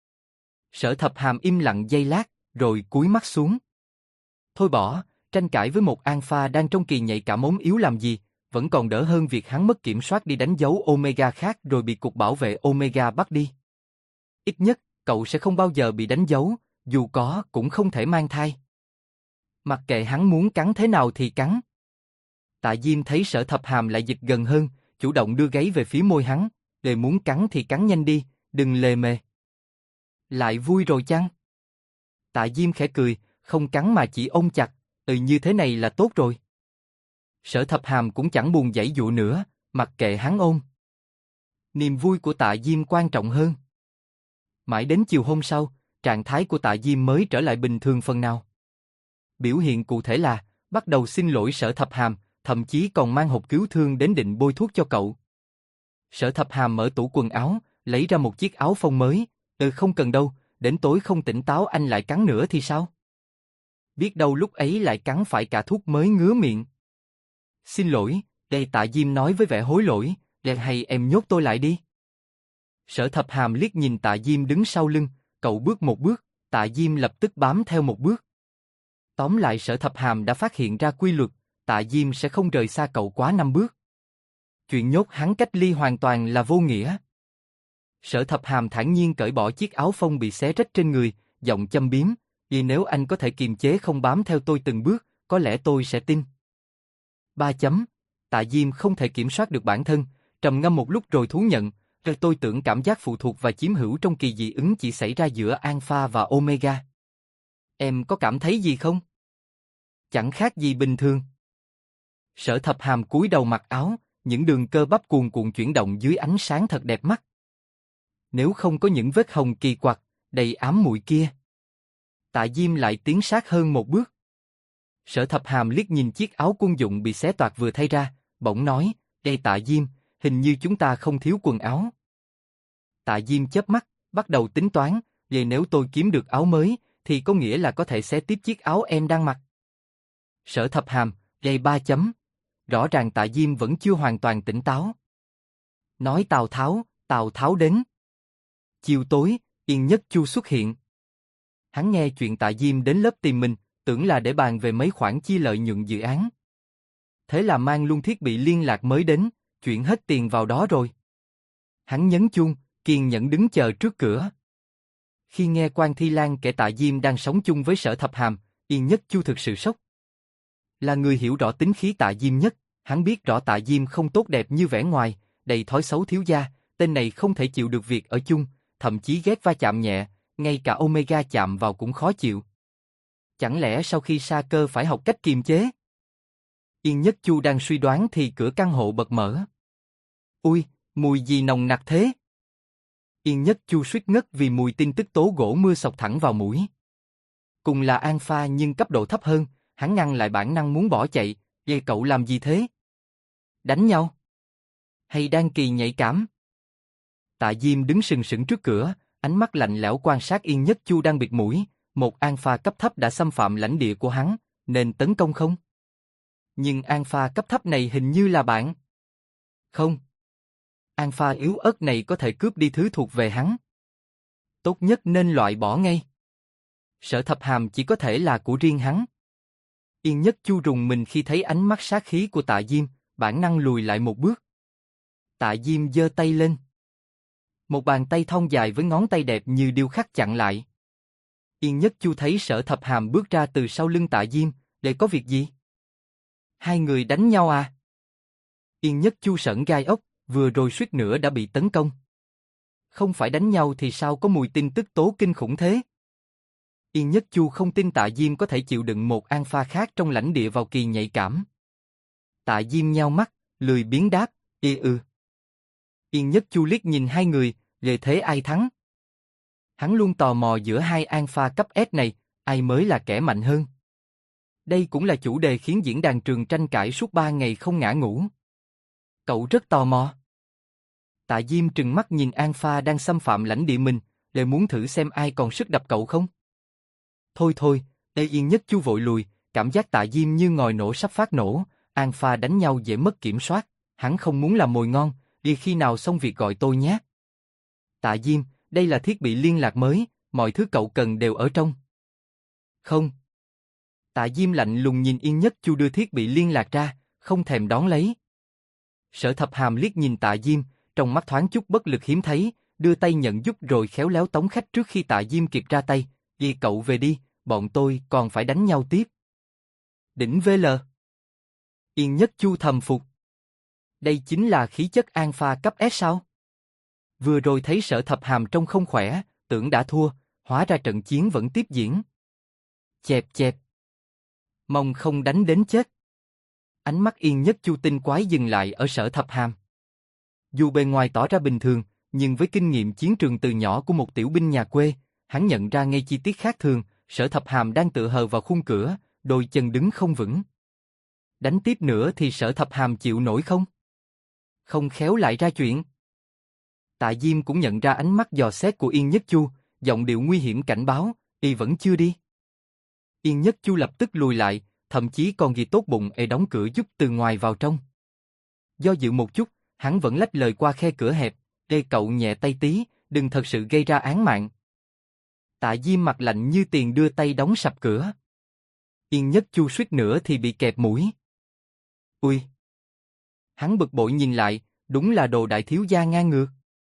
Sở Thập Hàm im lặng giây lát, rồi cúi mắt xuống. Thôi bỏ, tranh cãi với một alpha đang trong kỳ nhạy cảm ốm yếu làm gì, vẫn còn đỡ hơn việc hắn mất kiểm soát đi đánh dấu Omega khác rồi bị cục bảo vệ Omega bắt đi. Ít nhất, cậu sẽ không bao giờ bị đánh dấu, dù có cũng không thể mang thai. Mặc kệ hắn muốn cắn thế nào thì cắn. Tạ Diêm thấy Sở Thập Hàm lại dịch gần hơn, chủ động đưa gáy về phía môi hắn, để muốn cắn thì cắn nhanh đi, đừng lề mề. Lại vui rồi chăng? Tạ Diêm khẽ cười, không cắn mà chỉ ôm chặt, như thế này là tốt rồi. Sở Thập Hàm cũng chẳng buồn giãy giụa nữa, mặc kệ hắn ôm. Niềm vui của Tạ Diêm quan trọng hơn. Mãi đến chiều hôm sau, trạng thái của Tạ Diêm mới trở lại bình thường phần nào. Biểu hiện cụ thể là, bắt đầu xin lỗi Sở Thập Hàm, thậm chí còn mang hộp cứu thương đến định bôi thuốc cho cậu. Sở Thập Hàm mở tủ quần áo, lấy ra một chiếc áo phông mới, không cần đâu, đến tối không tỉnh táo anh lại cắn nữa thì sao? Biết đâu lúc ấy lại cắn phải cả thuốc mới ngứa miệng. Xin lỗi, đây Tạ Diêm nói với vẻ hối lỗi, hay em nhốt tôi lại đi. Sở Thập Hàm liếc nhìn Tạ Diêm đứng sau lưng, cậu bước một bước, Tạ Diêm lập tức bám theo một bước. Tóm lại Sở Thập Hàm đã phát hiện ra quy luật, Tạ Diêm sẽ không rời xa cậu quá 5 bước. Chuyện nhốt hắn cách ly hoàn toàn là vô nghĩa. Sở Thập Hàm thản nhiên cởi bỏ chiếc áo phông bị xé rách trên người, giọng châm biếm, vì nếu anh có thể kiềm chế không bám theo tôi từng bước, có lẽ tôi sẽ tin. 3 chấm. Tạ Diêm không thể kiểm soát được bản thân, trầm ngâm một lúc rồi thú nhận, tôi tưởng cảm giác phụ thuộc và chiếm hữu trong kỳ dị ứng chỉ xảy ra giữa Alpha và Omega. Em có cảm thấy gì không? Chẳng khác gì bình thường. Sở Thập Hàm cúi đầu mặc áo, những đường cơ bắp cuồn cuộn chuyển động dưới ánh sáng thật đẹp mắt. Nếu không có những vết hồng kỳ quặc, đầy ám muội kia. Tạ Diêm lại tiến sát hơn một bước. Sở Thập Hàm liếc nhìn chiếc áo quân dụng bị xé toạc vừa thay ra, bỗng nói, Tạ Diêm, hình như chúng ta không thiếu quần áo. Tạ Diêm chớp mắt, bắt đầu tính toán, vậy nếu tôi kiếm được áo mới, thì có nghĩa là có thể xé tiếp chiếc áo em đang mặc. Sở Thập Hàm, 3 chấm. Rõ ràng Tạ Diêm vẫn chưa hoàn toàn tỉnh táo. Nói Tào Tháo đến. Chiều tối, Yên Nhất Chu xuất hiện. Hắn nghe chuyện Tạ Diêm đến lớp tìm mình, tưởng là để bàn về mấy khoản chia lợi nhuận dự án. Thế là mang luôn thiết bị liên lạc mới đến, chuyển hết tiền vào đó rồi. Hắn nhấn chuông, kiên nhẫn đứng chờ trước cửa. Khi nghe Quan Thi Lan kể Tạ Diêm đang sống chung với Sở Thập Hàm, Yên Nhất Chu thực sự sốc. Là người hiểu rõ tính khí Tạ Diêm nhất, hắn biết rõ Tạ Diêm không tốt đẹp như vẻ ngoài, đầy thói xấu thiếu gia, tên này không thể chịu được việc ở chung, thậm chí ghét va chạm nhẹ, ngay cả Omega chạm vào cũng khó chịu. Chẳng lẽ sau khi sa cơ phải học cách kiềm chế? Yên Nhất Chu đang suy đoán thì cửa căn hộ bật mở. Ui, mùi gì nồng nặc thế? Yên Nhất Chu suýt ngất vì mùi tin tức tố gỗ mưa xộc thẳng vào mũi. Cùng là alpha nhưng cấp độ thấp hơn, hắn ngăn lại bản năng muốn bỏ chạy, vậy cậu làm gì thế? Đánh nhau? Hay đang kỳ nhạy cảm? Tạ Diêm đứng sừng sững trước cửa, ánh mắt lạnh lẽo quan sát Yên Nhất Chu đang bịt mũi, một alpha cấp thấp đã xâm phạm lãnh địa của hắn, nên tấn công không? Nhưng alpha cấp thấp này hình như là bạn. Không. Alpha yếu ớt này có thể cướp đi thứ thuộc về hắn. Tốt nhất nên loại bỏ ngay. Sở Thập Hàm chỉ có thể là của riêng hắn. Yên Nhất Chu rùng mình khi thấy ánh mắt sát khí của Tạ Diêm, bản năng lùi lại một bước. Tạ Diêm giơ tay lên. Một bàn tay thon dài với ngón tay đẹp như điêu khắc chặn lại. Yên Nhất Chu thấy Sở Thập Hàm bước ra từ sau lưng Tạ Diêm, để có việc gì? Hai người đánh nhau à? Yên Nhất Chu sởn gai ốc, vừa rồi suýt nữa đã bị tấn công. Không phải đánh nhau thì sao có mùi tin tức tố kinh khủng thế? Yên Nhất Chu không tin Tạ Diêm có thể chịu đựng một alpha khác trong lãnh địa vào kỳ nhạy cảm. Tạ Diêm nheo mắt, lười biếng đáp, Yên Nhất Chu liếc nhìn hai người, về thế ai thắng? Hắn luôn tò mò giữa hai alpha cấp S này, ai mới là kẻ mạnh hơn. Đây cũng là chủ đề khiến diễn đàn trường tranh cãi suốt 3 ngày không ngả ngủ. Cậu rất tò mò. Tạ Diêm trừng mắt nhìn Alpha đang xâm phạm lãnh địa mình, để muốn thử xem ai còn sức đập cậu không. Thôi thôi, Yên Nhất Chu vội lùi, cảm giác Tạ Diêm như ngòi nổ sắp phát nổ, Alpha đánh nhau dễ mất kiểm soát, hắn không muốn làm mồi ngon, đi khi nào xong việc gọi tôi nhé. Tạ Diêm, đây là thiết bị liên lạc mới, mọi thứ cậu cần đều ở trong. Không. Tạ Diêm lạnh lùng nhìn Yên Nhất Chu đưa thiết bị liên lạc ra, không thèm đón lấy. Sở Thập Hàm liếc nhìn Tạ Diêm, trong mắt thoáng chút bất lực hiếm thấy, đưa tay nhận giúp rồi khéo léo tống khách trước khi Tạ Diêm kịp ra tay. Đi cậu về đi, bọn tôi còn phải đánh nhau tiếp. Đỉnh VL. Yên Nhất Chu thầm phục. Đây chính là khí chất Alpha cấp S sao? Vừa rồi thấy Sở Thập Hàm trông không khỏe, tưởng đã thua, hóa ra trận chiến vẫn tiếp diễn. Chẹp chẹp. Mong không đánh đến chết. Ánh mắt Yên Nhất Chu tinh quái dừng lại ở Sở Thập Hàm. Dù bề ngoài tỏ ra bình thường, nhưng với kinh nghiệm chiến trường từ nhỏ của một tiểu binh nhà quê, hắn nhận ra ngay chi tiết khác thường. Sở Thập Hàm đang tựa hờ vào khung cửa, đôi chân đứng không vững. Đánh tiếp nữa thì Sở Thập Hàm chịu nổi không? Không khéo lại ra chuyện. Tạ Diêm cũng nhận ra ánh mắt dò xét của Yên Nhất Chu, giọng điệu nguy hiểm cảnh báo, y vẫn chưa đi. Yên Nhất Chu lập tức lùi lại, thậm chí còn ghi tốt bụng đóng cửa giúp từ ngoài vào trong. Do dự một chút, hắn vẫn lách lời qua khe cửa hẹp, cậu nhẹ tay tí, đừng thật sự gây ra án mạng. Tạ Diêm mặt lạnh như tiền đưa tay đóng sập cửa. Yên Nhất Chu suýt nữa thì bị kẹp mũi. Ui! Hắn bực bội nhìn lại, đúng là đồ đại thiếu gia ngang ngược.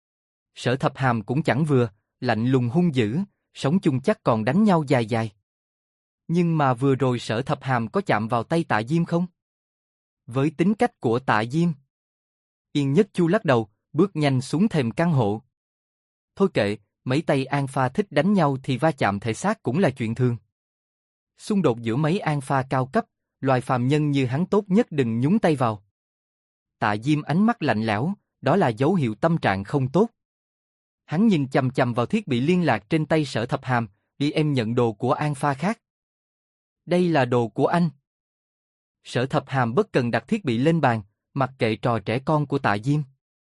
Sở Thập Hàm cũng chẳng vừa, lạnh lùng hung dữ, sống chung chắc còn đánh nhau dài dài. Nhưng mà vừa rồi Sở Thập Hàm có chạm vào tay Tạ Diêm không? Với tính cách của Tạ Diêm. Yên Nhất Chu lắc đầu, bước nhanh xuống thềm căn hộ. Thôi kệ, mấy tay Alpha thích đánh nhau thì va chạm thể xác cũng là chuyện thường. Xung đột giữa mấy Alpha cao cấp, loài phàm nhân như hắn tốt nhất đừng nhúng tay vào. Tạ Diêm ánh mắt lạnh lẽo, đó là dấu hiệu tâm trạng không tốt. Hắn nhìn chằm chằm vào thiết bị liên lạc trên tay Sở Thập Hàm, đi em nhận đồ của Alpha khác. Đây là đồ của anh. Sở Thập Hàm bất cần đặt thiết bị lên bàn, mặc kệ trò trẻ con của Tạ Diêm.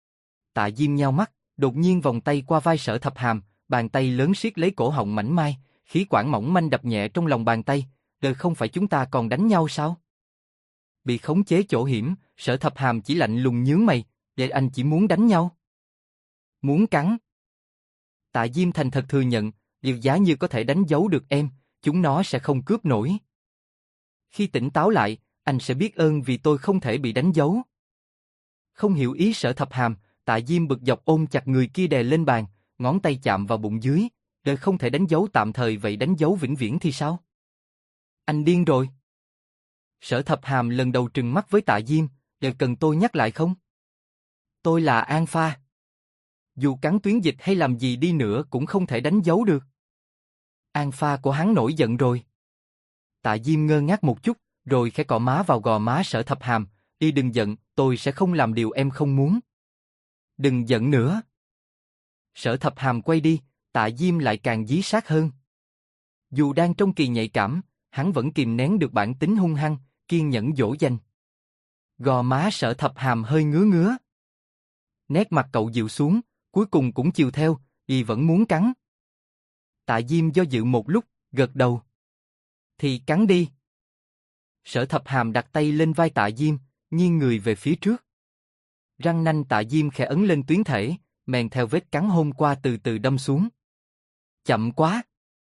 Tạ Diêm nheo mắt, đột nhiên vòng tay qua vai Sở Thập Hàm, bàn tay lớn siết lấy cổ họng mảnh mai, khí quản mỏng manh đập nhẹ trong lòng bàn tay. Đời không phải chúng ta còn đánh nhau sao? Bị khống chế chỗ hiểm, Sở Thập Hàm chỉ lạnh lùng nhướng mày, để anh chỉ muốn đánh nhau. Muốn cắn. Tạ Diêm thành thật thừa nhận, điều giá như có thể đánh dấu được em, chúng nó sẽ không cướp nổi. Khi tỉnh táo lại, anh sẽ biết ơn vì tôi không thể bị đánh dấu. Không hiểu ý Sở Thập Hàm, Tạ Diêm bực dọc ôm chặt người kia đè lên bàn, ngón tay chạm vào bụng dưới, đời không thể đánh dấu tạm thời vậy đánh dấu vĩnh viễn thì sao? Anh điên rồi. Sở Thập Hàm lần đầu trừng mắt với Tạ Diêm, đời cần tôi nhắc lại không? Tôi là Alpha. Dù cắn tuyến dịch hay làm gì đi nữa cũng không thể đánh dấu được. Alpha của hắn nổi giận rồi. Tạ Diêm ngơ ngác một chút, rồi khẽ cọ má vào gò má Sở Thập Hàm, đi đừng giận, tôi sẽ không làm điều em không muốn. Đừng giận nữa. Sở Thập Hàm quay đi, Tạ Diêm lại càng dí sát hơn. Dù đang trong kỳ nhạy cảm, hắn vẫn kìm nén được bản tính hung hăng, kiên nhẫn dỗ dành. Gò má Sở Thập Hàm hơi ngứa ngứa. Nét mặt cậu dịu xuống, cuối cùng cũng chiều theo, y vẫn muốn cắn. Tạ Diêm do dự một lúc, gật đầu. Thì cắn đi. Sở Thập Hàm đặt tay lên vai Tạ Diêm, nghiêng người về phía trước. Răng nanh Tạ Diêm khẽ ấn lên tuyến thể, men theo vết cắn hôm qua từ từ đâm xuống. Chậm quá.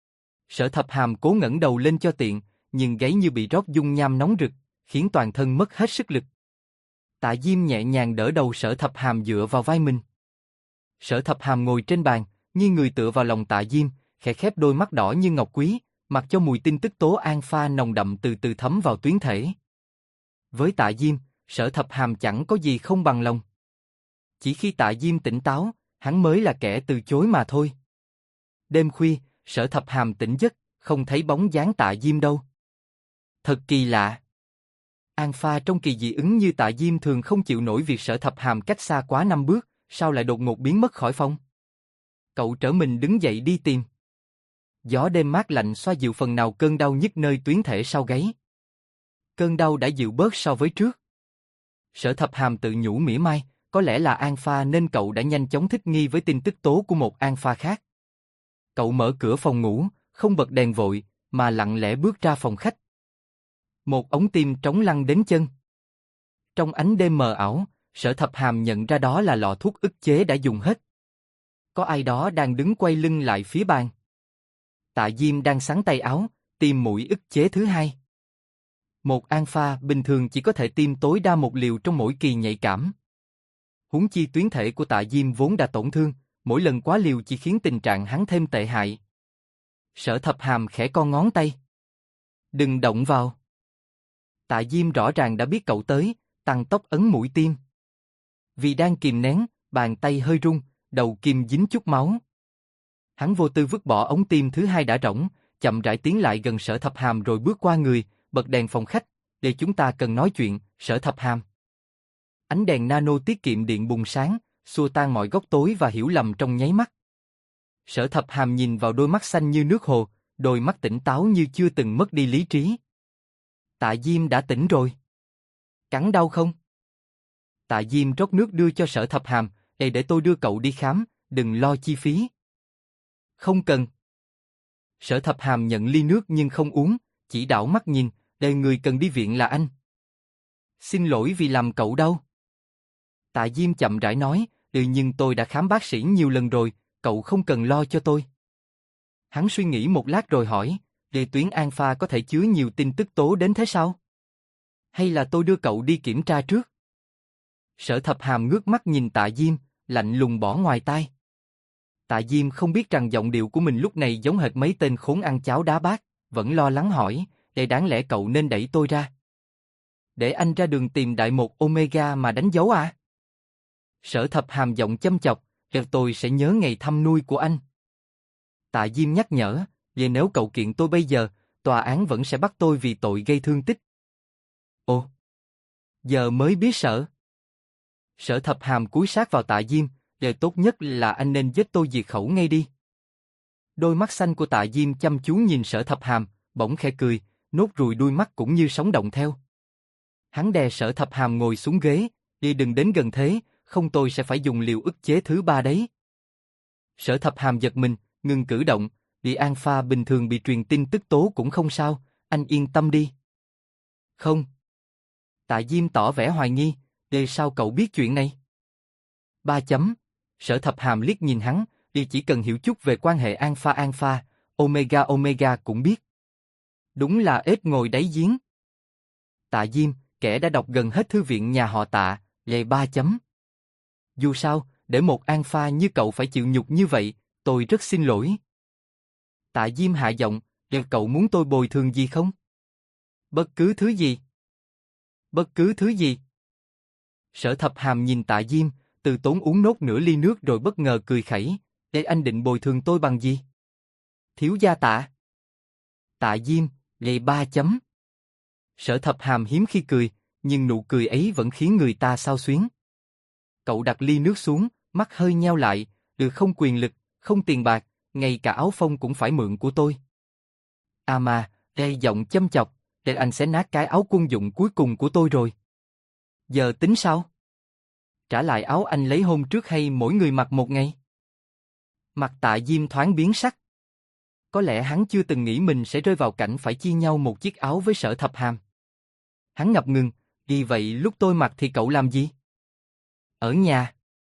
Sở Thập Hàm cố ngẩng đầu lên cho tiện, nhưng gáy như bị rót dung nham nóng rực, khiến toàn thân mất hết sức lực. Tạ Diêm nhẹ nhàng đỡ đầu Sở Thập Hàm dựa vào vai mình. Sở Thập Hàm ngồi trên bàn, nghiêng người tựa vào lòng Tạ Diêm, khẽ khép đôi mắt đỏ như ngọc quý, mặc cho mùi tin tức tố Alpha nồng đậm từ từ thấm vào tuyến thể. Với Tạ Diêm, Sở Thập Hàm chẳng có gì không bằng lòng. Chỉ khi Tạ Diêm tỉnh táo, hắn mới là kẻ từ chối mà thôi. Đêm khuya, Sở Thập Hàm tỉnh giấc, không thấy bóng dáng Tạ Diêm đâu. Thật kỳ lạ. Alpha trong kỳ dị ứng như Tạ Diêm thường không chịu nổi việc Sở Thập Hàm cách xa quá 5 bước, sao lại đột ngột biến mất khỏi phòng? Cậu trở mình đứng dậy đi tìm. Gió đêm mát lạnh xoa dịu phần nào cơn đau nhức nơi tuyến thể sau gáy. Cơn đau đã dịu bớt so với trước. Sở Thập Hàm tự nhủ mỉa mai, có lẽ là alpha nên cậu đã nhanh chóng thích nghi với tin tức tố của một alpha khác. Cậu mở cửa phòng ngủ, không bật đèn vội, mà lặng lẽ bước ra phòng khách. Một ống tim trống lăn đến chân. Trong ánh đêm mờ ảo, Sở Thập Hàm nhận ra đó là lọ thuốc ức chế đã dùng hết. Có ai đó đang đứng quay lưng lại phía bàn. Tạ Diêm đang xắn tay áo, tiêm mũi ức chế thứ hai. Một alpha bình thường chỉ có thể tiêm tối đa một liều trong mỗi kỳ nhạy cảm. Huống chi tuyến thể của Tạ Diêm vốn đã tổn thương, mỗi lần quá liều chỉ khiến tình trạng hắn thêm tệ hại. Sở Thập Hàm khẽ con ngón tay. Đừng động vào. Tạ Diêm rõ ràng đã biết cậu tới, tăng tốc ấn mũi tim. Vì đang kìm nén, bàn tay hơi run, đầu kim dính chút máu. Hắn vô tư vứt bỏ ống tim thứ hai đã rỗng, chậm rãi tiến lại gần Sở Thập Hàm rồi bước qua người, bật đèn phòng khách, để chúng ta cần nói chuyện, Sở Thập Hàm. Ánh đèn nano tiết kiệm điện bùng sáng, xua tan mọi góc tối và hiểu lầm trong nháy mắt. Sở Thập Hàm nhìn vào đôi mắt xanh như nước hồ, đôi mắt tỉnh táo như chưa từng mất đi lý trí. Tạ Diêm đã tỉnh rồi. Cắn đau không? Tạ Diêm rót nước đưa cho Sở Thập Hàm, để tôi đưa cậu đi khám, đừng lo chi phí. Không cần. Sở Thập Hàm nhận ly nước nhưng không uống, chỉ đảo mắt nhìn, người cần đi viện là anh. Xin lỗi vì làm cậu đau. Tạ Diêm chậm rãi nói, nhưng tôi đã khám bác sĩ nhiều lần rồi, cậu không cần lo cho tôi. Hắn suy nghĩ một lát rồi hỏi, tuyến alpha có thể chứa nhiều tin tức tố đến thế sao? Hay là tôi đưa cậu đi kiểm tra trước? Sở Thập Hàm ngước mắt nhìn Tạ Diêm, lạnh lùng bỏ ngoài tai. Tạ Diêm không biết rằng giọng điệu của mình lúc này giống hệt mấy tên khốn ăn cháo đá bát, vẫn lo lắng hỏi, đáng lẽ cậu nên đẩy tôi ra. Để anh ra đường tìm đại một Omega mà đánh dấu à? Sở Thập Hàm giọng châm chọc, tôi sẽ nhớ ngày thăm nuôi của anh. Tạ Diêm nhắc nhở, nếu cậu kiện tôi bây giờ, tòa án vẫn sẽ bắt tôi vì tội gây thương tích. Ồ, giờ mới biết sợ. Sở Thập Hàm cúi sát vào Tạ Diêm, tốt nhất là anh nên giết tôi diệt khẩu ngay đi. Đôi mắt xanh của Tạ Diêm chăm chú nhìn Sở Thập Hàm, bỗng khẽ cười, nốt ruồi đuôi mắt cũng như sống động theo. Hắn đè Sở Thập Hàm ngồi xuống ghế, đừng đến gần thế, không tôi sẽ phải dùng liều ức chế thứ 3 đấy. Sở Thập Hàm giật mình, ngừng cử động, alpha bình thường bị truyền tin tức tố cũng không sao, anh yên tâm đi. Không. Tạ Diêm tỏ vẻ hoài nghi, sao cậu biết chuyện này? 3 chấm. Sở Thập Hàm liếc nhìn hắn, chỉ cần hiểu chút về quan hệ alpha, omega cũng biết. Đúng là ếch ngồi đáy giếng. Tạ Diêm, kẻ đã đọc gần hết thư viện nhà họ Tạ, 3 chấm. Dù sao, để một alpha như cậu phải chịu nhục như vậy, tôi rất xin lỗi. Tạ Diêm hạ giọng, cậu muốn tôi bồi thường gì không? Bất cứ thứ gì. Bất cứ thứ gì. Sở Thập Hàm nhìn Tạ Diêm, từ tốn uống nốt nửa ly nước rồi bất ngờ cười khẩy, anh định bồi thường tôi bằng gì? Thiếu gia Tạ. Tạ Diêm, 3 chấm. Sở Thập Hàm hiếm khi cười, nhưng nụ cười ấy vẫn khiến người ta xao xuyến. Cậu đặt ly nước xuống, mắt hơi nheo lại, không quyền lực, không tiền bạc, ngay cả áo phông cũng phải mượn của tôi. À mà, giọng châm chọc, anh sẽ nát cái áo quân dụng cuối cùng của tôi rồi. Giờ tính sao? Trả lại áo anh lấy hôm trước hay mỗi người mặc một ngày? Mặt Tạ Diêm thoáng biến sắc. Có lẽ hắn chưa từng nghĩ mình sẽ rơi vào cảnh phải chia nhau một chiếc áo với Sở Thập Hàm. Hắn ngập ngừng, vậy lúc tôi mặc thì cậu làm gì? Ở nhà.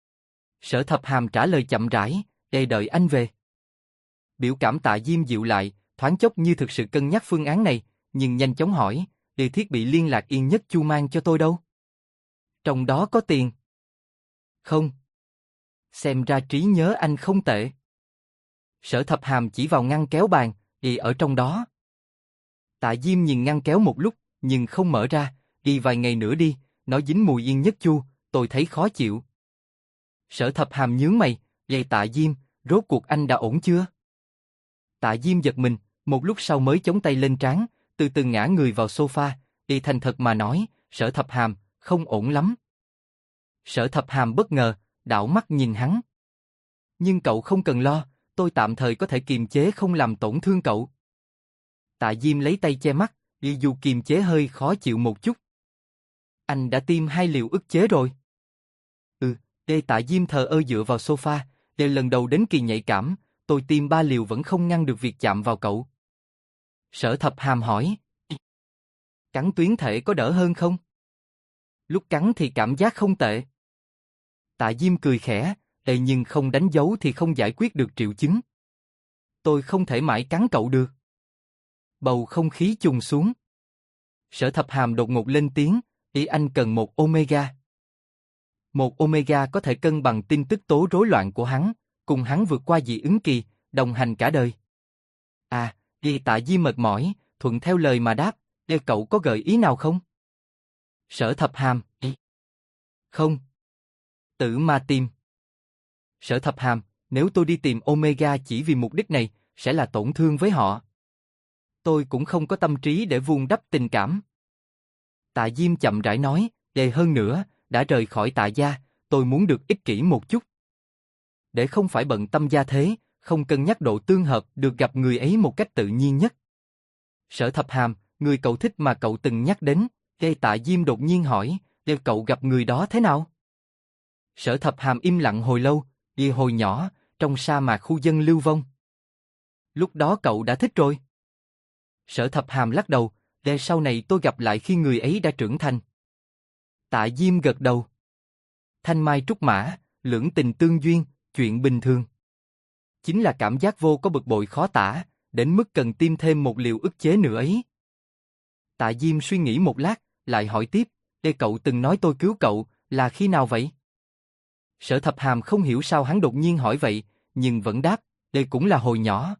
Sở Thập Hàm trả lời chậm rãi, đợi anh về. Biểu cảm Tạ Diêm dịu lại, thoáng chốc như thực sự cân nhắc phương án này, nhưng nhanh chóng hỏi, thiết bị liên lạc Yên Nhất Chu mang cho tôi đâu? Trong đó có tiền. Không. Xem ra trí nhớ anh không tệ. Sở Thập Hàm chỉ vào ngăn kéo bàn, ở trong đó. Tạ Diêm nhìn ngăn kéo một lúc, nhưng không mở ra, vài ngày nữa đi, nó dính mùi Yên Nhất Chu, tôi thấy khó chịu. Sở Thập Hàm nhướng mày, Tạ Diêm, rốt cuộc anh đã ổn chưa? Tạ Diêm giật mình, một lúc sau mới chống tay lên trán, từ từ ngã người vào sofa, thành thật mà nói, Sở Thập Hàm, không ổn lắm. Sở Thập Hàm bất ngờ, đảo mắt nhìn hắn. Nhưng cậu không cần lo, tôi tạm thời có thể kiềm chế không làm tổn thương cậu. Tạ Diêm lấy tay che mắt, dù kiềm chế hơi khó chịu một chút. Anh đã tiêm 2 liều ức chế rồi. Tạ Diêm thờ ơ dựa vào sofa, lần đầu đến kỳ nhạy cảm, tôi tiêm 3 liều vẫn không ngăn được việc chạm vào cậu. Sở Thập Hàm hỏi. Cắn tuyến thể có đỡ hơn không? Lúc cắn thì cảm giác không tệ. Tạ Diêm cười khẽ, nhưng không đánh dấu thì không giải quyết được triệu chứng. Tôi không thể mãi cắn cậu được. Bầu không khí trùng xuống. Sở Thập Hàm đột ngột lên tiếng, anh cần một omega. Một omega có thể cân bằng tin tức tố rối loạn của hắn, cùng hắn vượt qua dị ứng kỳ, đồng hành cả đời. Tạ Diêm mệt mỏi, thuận theo lời mà đáp, cậu có gợi ý nào không? Sở Thập Hàm. Không. Tự mà tìm. Sở Thập Hàm, nếu tôi đi tìm omega chỉ vì mục đích này, sẽ là tổn thương với họ. Tôi cũng không có tâm trí để vun đắp tình cảm. Tạ Diêm chậm rãi nói, hơn nữa, đã rời khỏi Tạ gia, tôi muốn được ích kỷ một chút. Để không phải bận tâm gia thế, không cân nhắc độ tương hợp được gặp người ấy một cách tự nhiên nhất. Sở Thập Hàm, người cậu thích mà cậu từng nhắc đến, Tạ Diêm đột nhiên hỏi, cậu gặp người đó thế nào? Sở Thập Hàm im lặng hồi lâu, hồi nhỏ, trong sa mạc khu dân lưu vong. Lúc đó cậu đã thích rồi. Sở Thập Hàm lắc đầu, sau này tôi gặp lại khi người ấy đã trưởng thành. Tạ Diêm gật đầu. Thanh mai trúc mã, lưỡng tình tương duyên, chuyện bình thường. Chính là cảm giác vô có bực bội khó tả, đến mức cần tiêm thêm một liều ức chế nữa ấy. Tạ Diêm suy nghĩ một lát, lại hỏi tiếp, cậu từng nói tôi cứu cậu, là khi nào vậy? Sở Thập Hàm không hiểu sao hắn đột nhiên hỏi vậy, nhưng vẫn đáp, đây cũng là hồi nhỏ.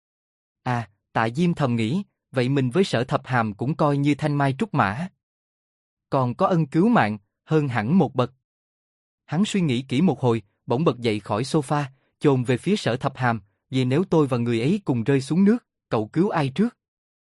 Tạ Diêm thầm nghĩ, vậy mình với Sở Thập Hàm cũng coi như thanh mai trúc mã. Còn có ân cứu mạng, hơn hẳn một bậc. Hắn suy nghĩ kỹ một hồi, bỗng bật dậy khỏi sofa, chồm về phía Sở Thập Hàm, vì nếu tôi và người ấy cùng rơi xuống nước, cậu cứu ai trước?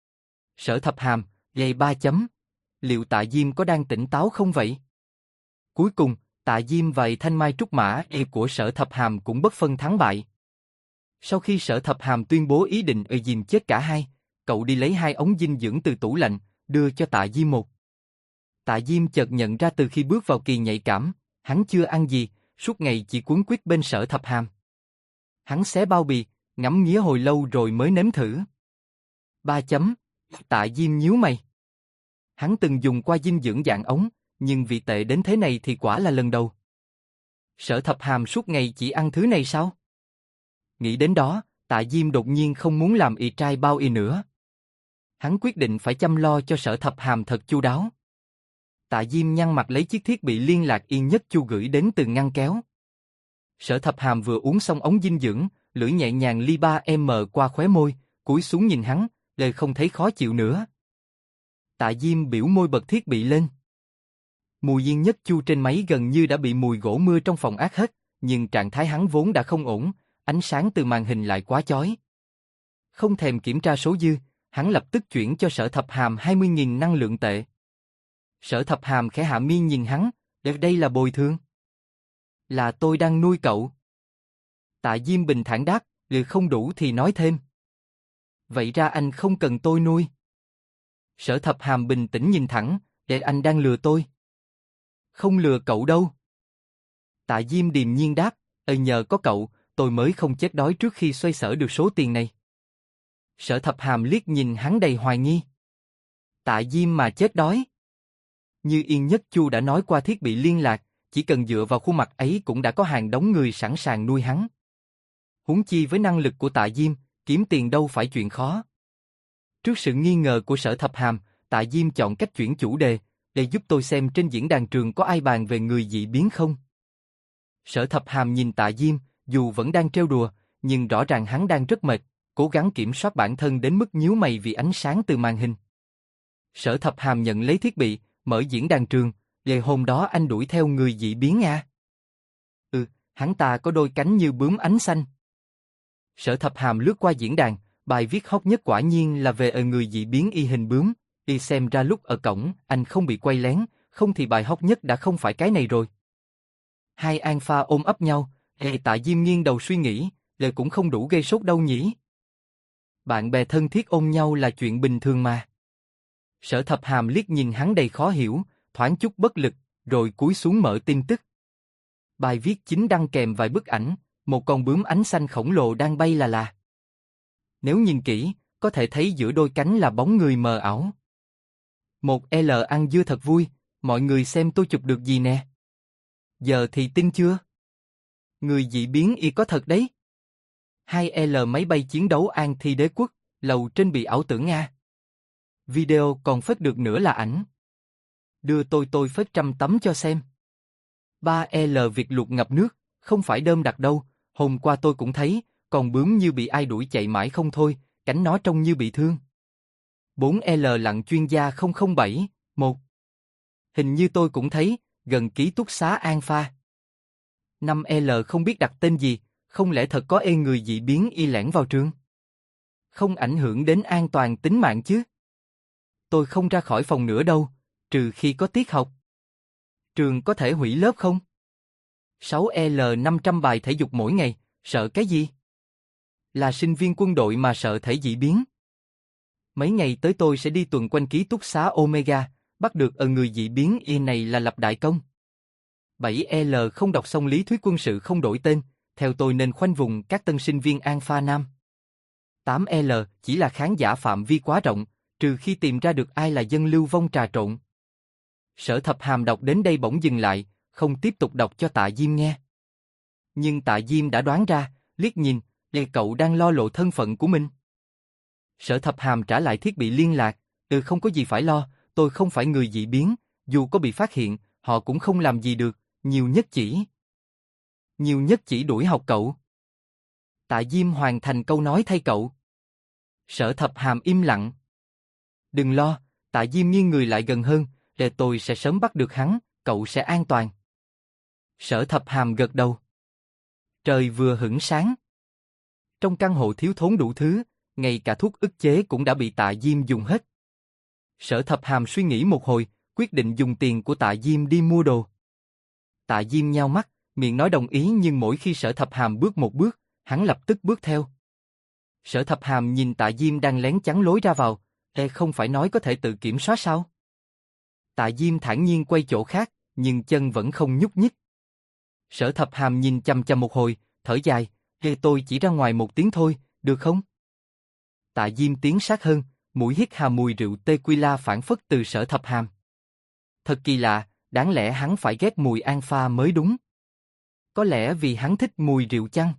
Sở Thập Hàm, dày 3 chấm. Liệu Tạ Diêm có đang tỉnh táo không vậy? Cuối cùng, Tạ Diêm và thanh mai trúc mã của Sở Thập Hàm cũng bất phân thắng bại. Sau khi Sở Thập Hàm tuyên bố ý định dìm chết cả hai, cậu đi lấy 2 ống dinh dưỡng từ tủ lạnh, đưa cho Tạ Diêm một. Tạ Diêm chợt nhận ra từ khi bước vào kỳ nhạy cảm, hắn chưa ăn gì, suốt ngày chỉ cuống quýt bên Sở Thập Hàm. Hắn xé bao bì, ngắm nghía hồi lâu rồi mới nếm thử. 3 chấm. Tạ Diêm nhíu mày. Hắn từng dùng qua dinh dưỡng dạng ống, nhưng vị tệ đến thế này thì quả là lần đầu. Sở Thập Hàm suốt ngày chỉ ăn thứ này sao? Nghĩ đến đó, Tạ Diêm đột nhiên không muốn làm trai bao nữa. Hắn quyết định phải chăm lo cho Sở Thập Hàm thật chu đáo. Tạ Diêm nhăn mặt lấy chiếc thiết bị liên lạc Yên Nhất Chu gửi đến từ ngăn kéo. Sở Thập Hàm vừa uống xong ống dinh dưỡng, lưỡi nhẹ nhàng ly 3M qua khóe môi, cúi xuống nhìn hắn, lời không thấy khó chịu nữa. Tạ Diêm biểu môi bật thiết bị lên. Mùi Yên Nhất Chu trên máy gần như đã bị mùi gỗ mưa trong phòng át hết, nhưng trạng thái hắn vốn đã không ổn, ánh sáng từ màn hình lại quá chói. Không thèm kiểm tra số dư, hắn lập tức chuyển cho Sở Thập Hàm 20.000 năng lượng tệ. Sở Thập Hàm khẽ hạ mi nhìn hắn, đây là bồi thường. Là tôi đang nuôi cậu. Tạ Diêm bình thản đáp, không đủ thì nói thêm. Vậy ra anh không cần tôi nuôi. Sở Thập Hàm bình tĩnh nhìn thẳng, anh đang lừa tôi. Không lừa cậu đâu. Tạ Diêm điềm nhiên đáp, nhờ có cậu, tôi mới không chết đói trước khi xoay sở được số tiền này. Sở Thập Hàm liếc nhìn hắn đầy hoài nghi. Tạ Diêm mà chết đói. Như Yên Nhất Chu đã nói qua thiết bị liên lạc, chỉ cần dựa vào khuôn mặt ấy cũng đã có hàng đống người sẵn sàng nuôi hắn. Huống chi với năng lực của Tạ Diêm, kiếm tiền đâu phải chuyện khó. Trước sự nghi ngờ của Sở Thập Hàm, Tạ Diêm chọn cách chuyển chủ đề, để giúp tôi xem trên diễn đàn trường có ai bàn về người dị biến không. Sở Thập Hàm nhìn Tạ Diêm, dù vẫn đang trêu đùa, nhưng rõ ràng hắn đang rất mệt, cố gắng kiểm soát bản thân đến mức nhíu mày vì ánh sáng từ màn hình. Sở Thập Hàm nhận lấy thiết bị, mở diễn đàn trường, hôm đó anh đuổi theo người dị biến à? Hắn ta có đôi cánh như bướm ánh xanh. Sở Thập Hàm lướt qua diễn đàn, bài viết hot nhất quả nhiên là về người dị biến y hình bướm, xem ra lúc ở cổng anh không bị quay lén, không thì bài hot nhất đã không phải cái này rồi. Hai alpha ôm ấp nhau, Tạ Diêm nghiêng đầu suy nghĩ, lời cũng không đủ gây sốt đâu nhỉ. Bạn bè thân thiết ôm nhau là chuyện bình thường mà. Sở Thập Hàm liếc nhìn hắn đầy khó hiểu, thoáng chút bất lực, rồi cúi xuống mở tin tức. Bài viết chính đăng kèm vài bức ảnh, một con bướm ánh xanh khổng lồ đang bay là là. Nếu nhìn kỹ, có thể thấy giữa đôi cánh là bóng người mờ ảo. Một L ăn dưa thật vui, mọi người xem tôi chụp được gì nè. Giờ thì tin chưa? Người dị biến y có thật đấy. 2L máy bay chiến đấu an thi đế quốc, lầu trên bị ảo tưởng Nga. Video còn phết được nữa là ảnh. Đưa tôi phết 100 tấm cho xem. 3L việc luộc ngập nước, không phải đơm đặt đâu, hôm qua tôi cũng thấy, còn bướm như bị ai đuổi chạy mãi không thôi, cánh nó trông như bị thương. 4L lặn chuyên gia 007, 1. Hình như tôi cũng thấy, gần ký túc xá An Pha. 5L không biết đặt tên gì, không lẽ thật có người dị biến y lẻn vào trường? Không ảnh hưởng đến an toàn tính mạng chứ? Tôi không ra khỏi phòng nữa đâu, trừ khi có tiết học. Trường có thể hủy lớp không? 6L 500 bài thể dục mỗi ngày, sợ cái gì? Là sinh viên quân đội mà sợ thể dị biến. Mấy ngày tới tôi sẽ đi tuần quanh ký túc xá Omega, bắt được người dị biến y này là lập đại công. 7L không đọc xong lý thuyết quân sự không đổi tên, theo tôi nên khoanh vùng các tân sinh viên An Pha Nam. 8L chỉ là khán giả phạm vi quá rộng, trừ khi tìm ra được ai là dân lưu vong trà trộn. Sở Thập Hàm đọc đến đây bỗng dừng lại, không tiếp tục đọc cho Tạ Diêm nghe. Nhưng Tạ Diêm đã đoán ra, liếc nhìn, cậu đang lo lộ thân phận của mình. Sở Thập Hàm trả lại thiết bị liên lạc, không có gì phải lo, tôi không phải người dị biến, dù có bị phát hiện, họ cũng không làm gì được, nhiều nhất chỉ đuổi học cậu. Tạ Diêm hoàn thành câu nói thay cậu. Sở Thập Hàm im lặng. Đừng lo, Tạ Diêm nghiêng người lại gần hơn, để tôi sẽ sớm bắt được hắn, cậu sẽ an toàn. Sở Thập Hàm gật đầu. Trời vừa hửng sáng. Trong căn hộ thiếu thốn đủ thứ, ngay cả thuốc ức chế cũng đã bị Tạ Diêm dùng hết. Sở Thập Hàm suy nghĩ một hồi, quyết định dùng tiền của Tạ Diêm đi mua đồ. Tạ Diêm nhao mắt, miệng nói đồng ý nhưng mỗi khi Sở Thập Hàm bước một bước, hắn lập tức bước theo. Sở Thập Hàm nhìn Tạ Diêm đang lén chắn lối ra vào, không phải nói có thể tự kiểm soát sao? Tạ Diêm thản nhiên quay chỗ khác, nhưng chân vẫn không nhúc nhích. Sở Thập Hàm nhìn chằm chằm một hồi, thở dài, tôi chỉ ra ngoài một tiếng thôi, được không? Tạ Diêm tiến sát hơn, mũi hít hà mùi rượu tequila phảng phất từ Sở Thập Hàm. Thật kỳ lạ, đáng lẽ hắn phải ghét mùi An Pha mới đúng. Có lẽ vì hắn thích mùi rượu chăng?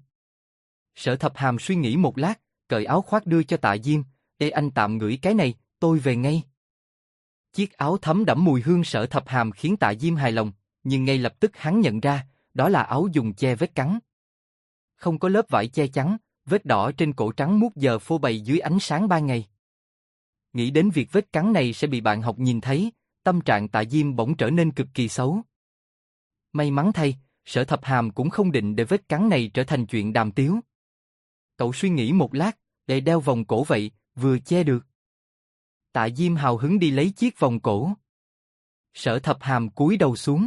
Sở Thập Hàm suy nghĩ một lát, cởi áo khoác đưa cho Tạ Diêm, anh tạm ngửi cái này, tôi về ngay. Chiếc áo thấm đẫm mùi hương Sở Thập Hàm khiến Tạ Diêm hài lòng, nhưng ngay lập tức hắn nhận ra, đó là áo dùng che vết cắn. Không có lớp vải che chắn, vết đỏ trên cổ trắng muốt giờ phô bày dưới ánh sáng ban ngày. Nghĩ đến việc vết cắn này sẽ bị bạn học nhìn thấy, tâm trạng Tạ Diêm bỗng trở nên cực kỳ xấu. May mắn thay, Sở Thập Hàm cũng không định để vết cắn này trở thành chuyện đàm tiếu. Cậu suy nghĩ một lát, để đeo vòng cổ vậy, vừa che được. Tạ Diêm hào hứng đi lấy chiếc vòng cổ. Sở Thập Hàm cúi đầu xuống.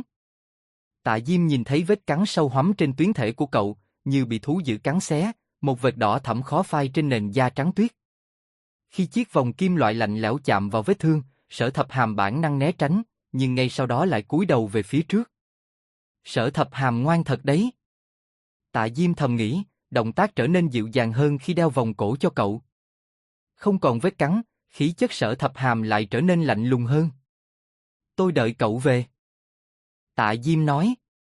Tạ Diêm nhìn thấy vết cắn sâu hoắm trên tuyến thể của cậu, như bị thú dữ cắn xé, một vệt đỏ thẫm khó phai trên nền da trắng tuyết. Khi chiếc vòng kim loại lạnh lẽo chạm vào vết thương, Sở Thập Hàm bản năng né tránh, nhưng ngay sau đó lại cúi đầu về phía trước. Sở Thập Hàm ngoan thật đấy. Tạ Diêm thầm nghĩ, động tác trở nên dịu dàng hơn khi đeo vòng cổ cho cậu. Không còn vết cắn, khí chất Sở Thập Hàm lại trở nên lạnh lùng hơn. Tôi đợi cậu về. Tạ Diêm nói.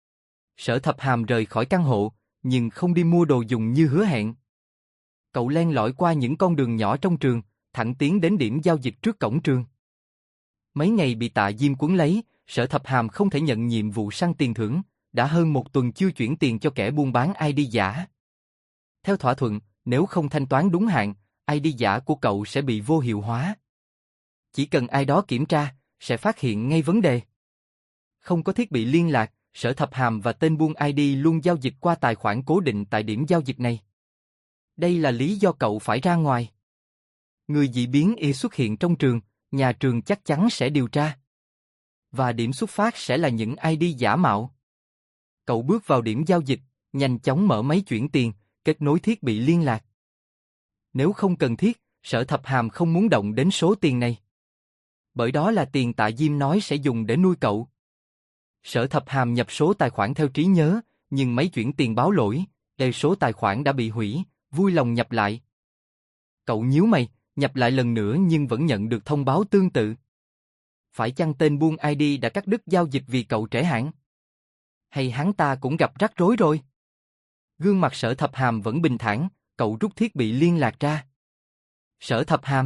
Sở Thập Hàm rời khỏi căn hộ, nhưng không đi mua đồ dùng như hứa hẹn. Cậu len lỏi qua những con đường nhỏ trong trường, thẳng tiến đến điểm giao dịch trước cổng trường. Mấy ngày bị Tạ Diêm cuốn lấy, Sở Thập Hàm không thể nhận nhiệm vụ săn tiền thưởng, đã hơn một tuần chưa chuyển tiền cho kẻ buôn bán ID giả. Theo thỏa thuận, nếu không thanh toán đúng hạn, ID giả của cậu sẽ bị vô hiệu hóa. Chỉ cần ai đó kiểm tra, sẽ phát hiện ngay vấn đề. Không có thiết bị liên lạc, Sở Thập Hàm và tên buôn ID luôn giao dịch qua tài khoản cố định tại điểm giao dịch này. Đây là lý do cậu phải ra ngoài. Người dị biến y xuất hiện trong trường, nhà trường chắc chắn sẽ điều tra. Và điểm xuất phát sẽ là những ID giả mạo. Cậu bước vào điểm giao dịch, nhanh chóng mở máy chuyển tiền, kết nối thiết bị liên lạc. Nếu không cần thiết, Sở Thập Hàm không muốn động đến số tiền này. Bởi đó là tiền Tạ Diêm nói sẽ dùng để nuôi cậu. Sở Thập Hàm nhập số tài khoản theo trí nhớ, nhưng mấy chuyển tiền báo lỗi, số tài khoản đã bị hủy, vui lòng nhập lại. Cậu nhíu mày, nhập lại lần nữa nhưng vẫn nhận được thông báo tương tự. Phải chăng tên buôn ID đã cắt đứt giao dịch vì cậu trễ hạn? Hay hắn ta cũng gặp rắc rối rồi? Gương mặt Sở Thập Hàm vẫn bình thản, cậu rút thiết bị liên lạc ra. Sở Thập Hàm.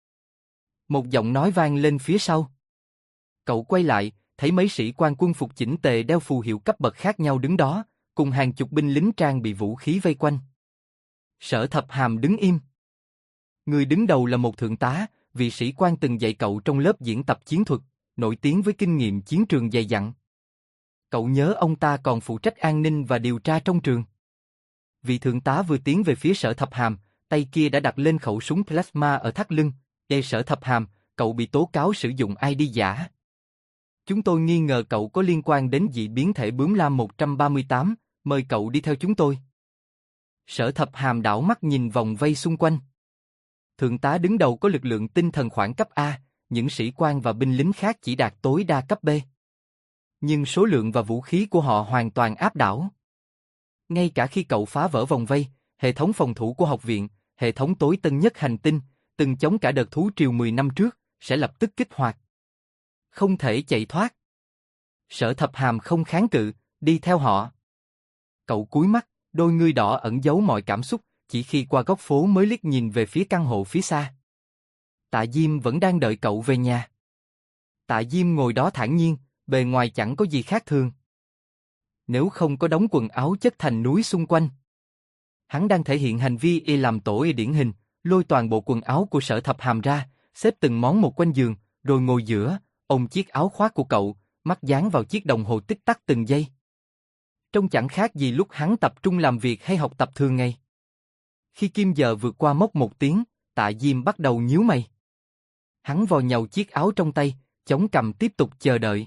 Một giọng nói vang lên phía sau. Cậu quay lại, thấy mấy sĩ quan quân phục chỉnh tề đeo phù hiệu cấp bậc khác nhau đứng đó, cùng hàng chục binh lính trang bị vũ khí vây quanh. Sở Thập Hàm đứng im. Người đứng đầu là một thượng tá, vị sĩ quan từng dạy cậu trong lớp diễn tập chiến thuật, nổi tiếng với kinh nghiệm chiến trường dày dặn. Cậu nhớ ông ta còn phụ trách an ninh và điều tra trong trường. Vị thượng tá vừa tiến về phía Sở Thập Hàm, tay kia đã đặt lên khẩu súng plasma ở thắt lưng. Sở Thập Hàm, cậu bị tố cáo sử dụng ID giả. Chúng tôi nghi ngờ cậu có liên quan đến dị biến thể bướm lam 138, mời cậu đi theo chúng tôi. Sở Thập Hàm đảo mắt nhìn vòng vây xung quanh. Thượng tá đứng đầu có lực lượng tinh thần khoảng cấp A, những sĩ quan và binh lính khác chỉ đạt tối đa cấp B. Nhưng số lượng và vũ khí của họ hoàn toàn áp đảo. Ngay cả khi cậu phá vỡ vòng vây, hệ thống phòng thủ của học viện, hệ thống tối tân nhất hành tinh, từng chống cả đợt thú triều 10 năm trước, sẽ lập tức kích hoạt. Không thể chạy thoát. Sở Thập Hàm không kháng cự, đi theo họ. Cậu cúi mắt, đôi ngươi đỏ ẩn giấu mọi cảm xúc, chỉ khi qua góc phố mới liếc nhìn về phía căn hộ phía xa. Tạ Diêm vẫn đang đợi cậu về nhà. Tạ Diêm ngồi đó thản nhiên, bề ngoài chẳng có gì khác thường. Nếu không có đống quần áo chất thành núi xung quanh. Hắn đang thể hiện hành vi làm tổ điển hình, lôi toàn bộ quần áo của Sở Thập Hàm ra, xếp từng món một quanh giường, rồi ngồi giữa, ôm chiếc áo khoác của cậu, mắt dán vào chiếc đồng hồ tích tắc từng giây. Trông chẳng khác gì lúc hắn tập trung làm việc hay học tập thường ngày. Khi kim giờ vượt qua mốc 1 tiếng, Tạ Diêm bắt đầu nhíu mày. Hắn vò nhàu chiếc áo trong tay, chống cằm tiếp tục chờ đợi.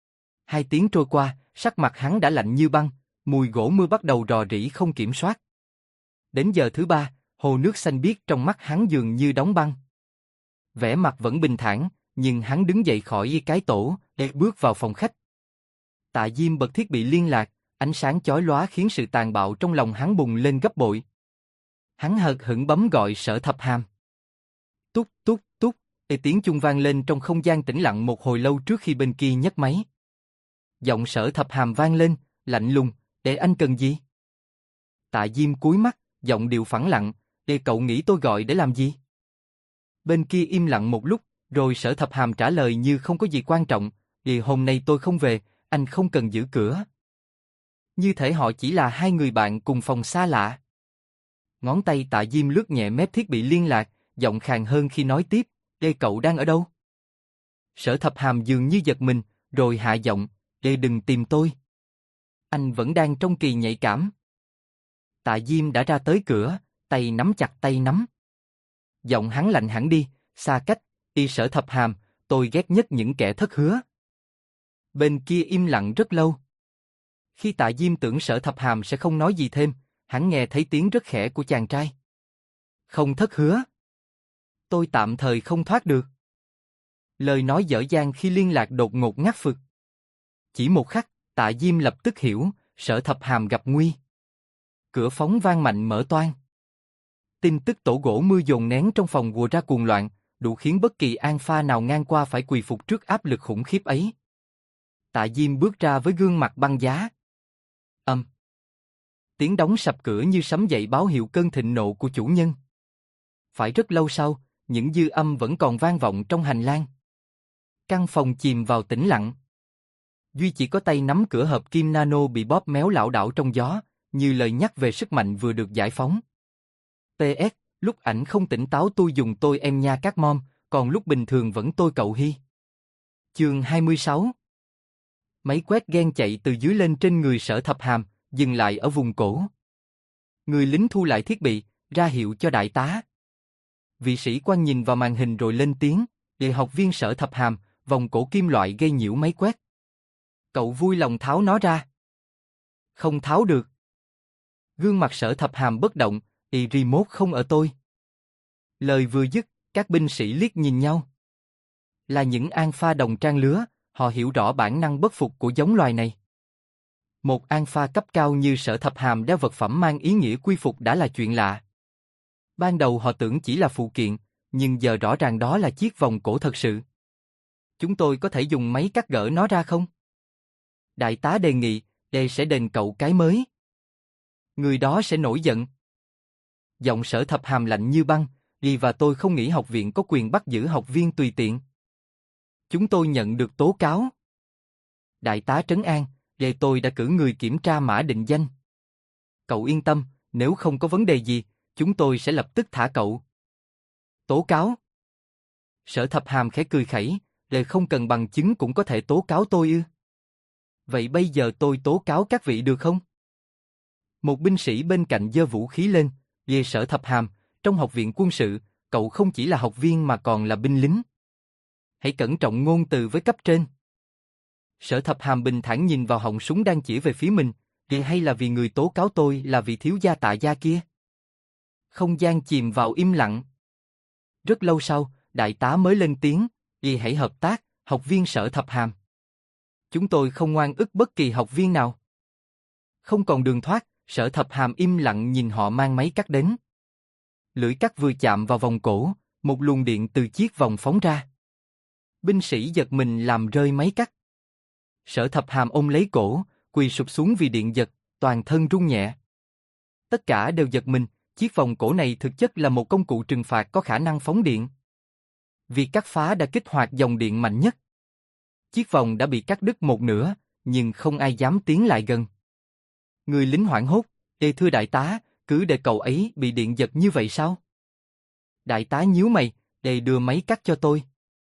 2 tiếng trôi qua, sắc mặt hắn đã lạnh như băng, mùi gỗ mưa bắt đầu rò rỉ không kiểm soát. Đến giờ thứ 3, hồ nước xanh biếc trong mắt hắn dường như đóng băng. Vẻ mặt vẫn bình thản, nhưng hắn đứng dậy khỏi cái tổ, để bước vào phòng khách. Tạ Diêm bật thiết bị liên lạc, ánh sáng chói lóa khiến sự tàn bạo trong lòng hắn bùng lên gấp bội. Hắn hờ hững bấm gọi Sở Thập Hàm. Tút tút tút, tiếng chuông vang lên trong không gian tĩnh lặng một hồi lâu trước khi bên kia nhấc máy. Giọng Sở Thập Hàm vang lên, lạnh lùng, để anh cần gì? Tạ Diêm cúi mắt, giọng điệu phẳng lặng, để cậu nghĩ tôi gọi để làm gì? Bên kia im lặng một lúc, rồi Sở Thập Hàm trả lời như không có gì quan trọng, vì hôm nay tôi không về, anh không cần giữ cửa. Như thể họ chỉ là 2 người bạn cùng phòng xa lạ. Ngón tay Tạ Diêm lướt nhẹ mép thiết bị liên lạc, giọng khàn hơn khi nói tiếp, cậu đang ở đâu? Sở Thập Hàm dường như giật mình, rồi hạ giọng, đừng tìm tôi. Anh vẫn đang trong kỳ nhạy cảm. Tạ Diêm đã ra tới cửa, tay nắm chặt tay nắm. Giọng hắn lạnh hẳn đi, xa cách, Sở Thập Hàm, tôi ghét nhất những kẻ thất hứa. Bên kia im lặng rất lâu. Khi Tạ Diêm tưởng Sở Thập Hàm sẽ không nói gì thêm, hắn nghe thấy tiếng rất khẽ của chàng trai. Không thất hứa. Tôi tạm thời không thoát được. Lời nói dở dang khi liên lạc đột ngột ngắt phực. Chỉ một khắc, Tạ Diêm lập tức hiểu, Sở Thập Hàm gặp nguy. Cửa phóng vang mạnh mở toang. Tin tức tổ gỗ mưa dồn nén trong phòng ùa ra cuồng loạn, đủ khiến bất kỳ alpha nào ngang qua phải quỳ phục trước áp lực khủng khiếp ấy. Tạ Diêm bước ra với gương mặt băng giá. Tiếng đóng sập cửa như sấm dậy báo hiệu cơn thịnh nộ của chủ nhân. Phải rất lâu sau, những dư âm vẫn còn vang vọng trong hành lang. Căn phòng chìm vào tĩnh lặng. Duy chỉ có tay nắm cửa hợp kim nano bị bóp méo lảo đảo trong gió, như lời nhắc về sức mạnh vừa được giải phóng. PS, lúc ảnh không tỉnh táo tôi dùng tôi em nha các mom, còn lúc bình thường vẫn tôi cậu Hy. Chương 26. Máy quét gen chạy từ dưới lên trên người Sở Thập Hàm, dừng lại ở vùng cổ. Người lính thu lại thiết bị, ra hiệu cho đại tá. Vị sĩ quan nhìn vào màn hình rồi lên tiếng, học viên Sở Thập Hàm, vòng cổ kim loại gây nhiễu máy quét. Cậu vui lòng tháo nó ra. Không tháo được. Gương mặt Sở Thập Hàm bất động, remote không ở tôi. Lời vừa dứt, các binh sĩ liếc nhìn nhau. Là những alpha đồng trang lứa, họ hiểu rõ bản năng bất phục của giống loài này. Một alpha cấp cao như Sở Thập Hàm đeo vật phẩm mang ý nghĩa quy phục đã là chuyện lạ. Ban đầu họ tưởng chỉ là phụ kiện, nhưng giờ rõ ràng đó là chiếc vòng cổ thật sự. Chúng tôi có thể dùng máy cắt gỡ nó ra không? Đại tá đề nghị, đây sẽ đền cậu cái mới. Người đó sẽ nổi giận. Giọng Sở Thập Hàm lạnh như băng, và tôi không nghĩ học viện có quyền bắt giữ học viên tùy tiện. Chúng tôi nhận được tố cáo. Đại tá trấn an, tôi đã cử người kiểm tra mã định danh. Cậu yên tâm, nếu không có vấn đề gì, chúng tôi sẽ lập tức thả cậu. Tố cáo? Sở Thập Hàm khẽ cười khẩy, không cần bằng chứng cũng có thể tố cáo tôi ư? Vậy bây giờ tôi tố cáo các vị được không? Một binh sĩ bên cạnh giơ vũ khí lên, về Sở Thập Hàm, trong học viện quân sự, cậu không chỉ là học viên mà còn là binh lính. Hãy cẩn trọng ngôn từ với cấp trên. Sở Thập Hàm bình thản nhìn vào họng súng đang chỉ về phía mình, hay là vì người tố cáo tôi là vị thiếu gia Tạ gia kia? Không gian chìm vào im lặng. Rất lâu sau, đại tá mới lên tiếng, hãy hợp tác, học viên Sở Thập Hàm. Chúng tôi không oan ức bất kỳ học viên nào. Không còn đường thoát, Sở Thập Hàm im lặng nhìn họ mang máy cắt đến. Lưỡi cắt vừa chạm vào vòng cổ, một luồng điện từ chiếc vòng phóng ra. Binh sĩ giật mình làm rơi máy cắt. Sở Thập Hàm ôm lấy cổ, quỳ sụp xuống vì điện giật, toàn thân run nhẹ. Tất cả đều giật mình, chiếc vòng cổ này thực chất là một công cụ trừng phạt có khả năng phóng điện. Việc cắt phá đã kích hoạt dòng điện mạnh nhất. Chiếc vòng đã bị cắt đứt một nửa, nhưng không ai dám tiến lại gần. Người lính hoảng hốt, thưa đại tá, cứ để cậu ấy bị điện giật như vậy sao? Đại tá nhíu mày, đưa máy cắt cho tôi.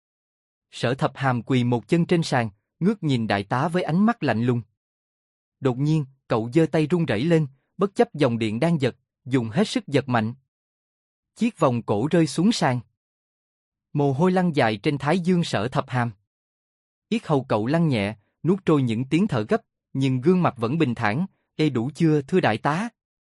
Sở Thập Hàm quỳ một chân trên sàn, ngước nhìn đại tá với ánh mắt lạnh lùng. Đột nhiên, cậu giơ tay run rẩy lên, bất chấp dòng điện đang giật, dùng hết sức giật mạnh. Chiếc vòng cổ rơi xuống sàn. Mồ hôi lăn dài trên thái dương Sở Thập Hàm. Yết hầu cậu lăn nhẹ, nuốt trôi những tiếng thở gấp, nhưng gương mặt vẫn bình thản, đủ chưa thưa đại tá?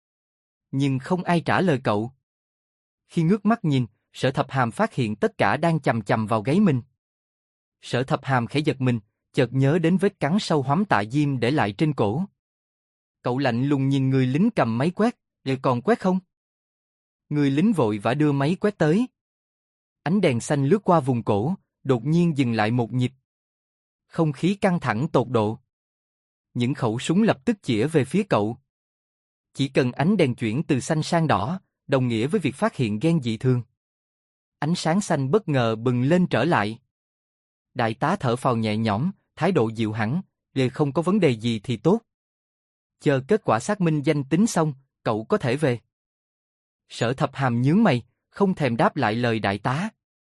Nhưng không ai trả lời cậu. Khi ngước mắt nhìn, Sở Thập Hàm phát hiện tất cả đang chằm chằm vào gáy mình. Sở Thập Hàm khẽ giật mình, chợt nhớ đến vết cắn sâu hoắm Tạ Diêm để lại trên cổ. Cậu lạnh lùng nhìn người lính cầm máy quét, còn quét không? Người lính vội vã đưa máy quét tới. Ánh đèn xanh lướt qua vùng cổ, đột nhiên dừng lại một nhịp. Không khí căng thẳng tột độ. Những khẩu súng lập tức chĩa về phía cậu. Chỉ cần ánh đèn chuyển từ xanh sang đỏ, đồng nghĩa với việc phát hiện gen dị thường. Ánh sáng xanh bất ngờ bừng lên trở lại. Đại tá thở phào nhẹ nhõm, thái độ dịu hẳn, không có vấn đề gì thì tốt. Chờ kết quả xác minh danh tính xong, cậu có thể về. Sở Thập Hàm nhướng mày, không thèm đáp lại lời đại tá.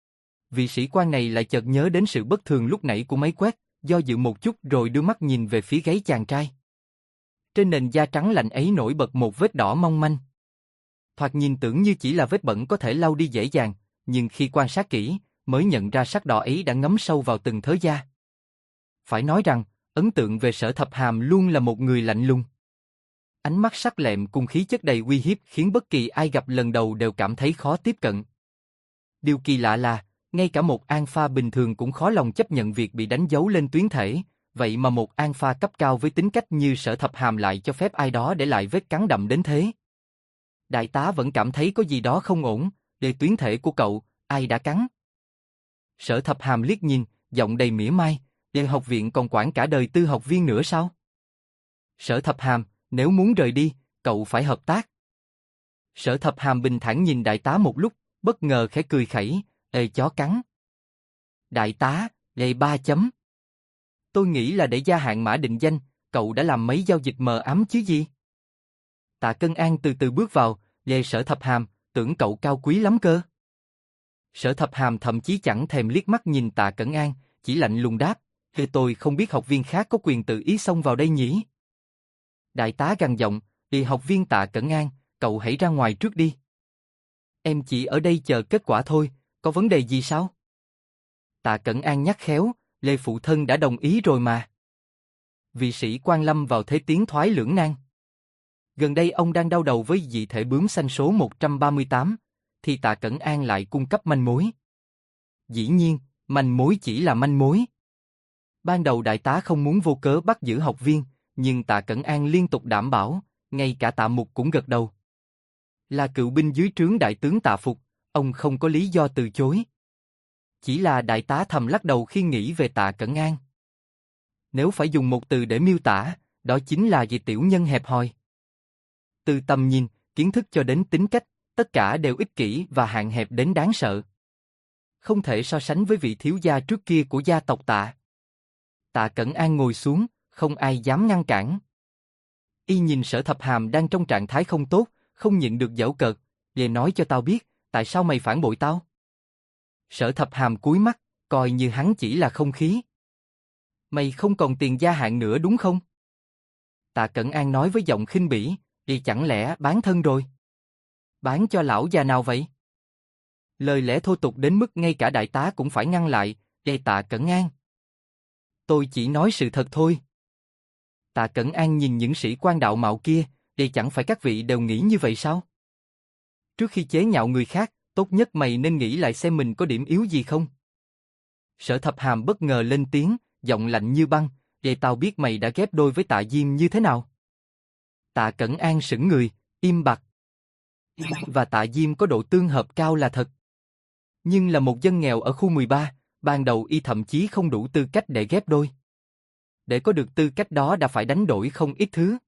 Vị sĩ quan này lại chợt nhớ đến sự bất thường lúc nãy của máy quét, do dự một chút rồi đưa mắt nhìn về phía gáy chàng trai. Trên nền da trắng lạnh ấy nổi bật một vết đỏ mong manh. Thoạt nhìn tưởng như chỉ là vết bẩn có thể lau đi dễ dàng, nhưng khi quan sát kỹ, mới nhận ra sắc đỏ ấy đã ngấm sâu vào từng thớ da. Phải nói rằng, ấn tượng về Sở Thập Hàm luôn là một người lạnh lùng. Ánh mắt sắc lẹm cùng khí chất đầy uy hiếp khiến bất kỳ ai gặp lần đầu đều cảm thấy khó tiếp cận. Điều kỳ lạ là, ngay cả một alpha bình thường cũng khó lòng chấp nhận việc bị đánh dấu lên tuyến thể, vậy mà một alpha cấp cao với tính cách như Sở Thập Hàm lại cho phép ai đó để lại vết cắn đậm đến thế. Đại tá vẫn cảm thấy có gì đó không ổn, tuyến thể của cậu, ai đã cắn? Sở Thập Hàm liếc nhìn, giọng đầy mỉa mai, học viện còn quản cả đời tư học viên nữa sao? Sở Thập Hàm, nếu muốn rời đi, cậu phải hợp tác. Sở Thập Hàm bình thản nhìn đại tá một lúc, bất ngờ khẽ cười khẩy, chó cắn. Đại tá, 3 chấm. Tôi nghĩ là để gia hạn mã định danh, cậu đã làm mấy giao dịch mờ ám chứ gì? Tạ Cân An từ từ bước vào, Sở Thập Hàm, tưởng cậu cao quý lắm cơ. Sở Thập Hàm thậm chí chẳng thèm liếc mắt nhìn Tạ Cẩn An, chỉ lạnh lùng đáp, tôi không biết học viên khác có quyền tự ý xông vào đây nhỉ? Đại tá gằn giọng, học viên Tạ Cẩn An, cậu hãy ra ngoài trước đi. Em chỉ ở đây chờ kết quả thôi, có vấn đề gì sao? Tạ Cẩn An nhắc khéo, Lê phụ thân đã đồng ý rồi mà. Vị sĩ quan lâm vào thế tiến thoái lưỡng nan. Gần đây ông đang đau đầu với dị thể bướm xanh số 138, thì Tạ Cẩn An lại cung cấp manh mối. Dĩ nhiên, manh mối chỉ là manh mối. Ban đầu đại tá không muốn vô cớ bắt giữ học viên, nhưng Tạ Cẩn An liên tục đảm bảo, ngay cả Tạ Mục cũng gật đầu. Là cựu binh dưới trướng đại tướng Tạ Phục, ông không có lý do từ chối. Chỉ là đại tá thầm lắc đầu khi nghĩ về Tạ Cẩn An. Nếu phải dùng một từ để miêu tả, đó chính là vị tiểu nhân hẹp hòi. Từ tầm nhìn, kiến thức cho đến tính cách, tất cả đều ích kỷ và hạn hẹp đến đáng sợ. Không thể so sánh với vị thiếu gia trước kia của gia tộc Tạ. Tạ Cẩn An ngồi xuống, không ai dám ngăn cản. Y nhìn Sở Thập Hàm đang trong trạng thái không tốt, không nhịn được giễu cợt, "Về nói cho tao biết, tại sao mày phản bội tao?" Sở Thập Hàm cúi mắt, coi như hắn chỉ là không khí. "Mày không còn tiền gia hạn nữa đúng không?" Tạ Cẩn An nói với giọng khinh bỉ, "Thì chẳng lẽ bán thân rồi?" "Bán cho lão già nào vậy?" Lời lẽ thô tục đến mức ngay cả đại tá cũng phải ngăn lại, Tạ Cẩn An. "Tôi chỉ nói sự thật thôi." Tạ Cẩn An nhìn những sĩ quan đạo mạo kia, chẳng phải các vị đều nghĩ như vậy sao? Trước khi chế nhạo người khác, tốt nhất mày nên nghĩ lại xem mình có điểm yếu gì không. Sở Thập Hàm bất ngờ lên tiếng, giọng lạnh như băng, tao biết mày đã ghép đôi với Tạ Diêm như thế nào." Tạ Cẩn An sững người, im bặt. Và Tạ Diêm có độ tương hợp cao là thật. Nhưng là một dân nghèo ở khu 13, ban đầu y thậm chí không đủ tư cách để ghép đôi. Để có được tư cách đó đã phải đánh đổi không ít thứ.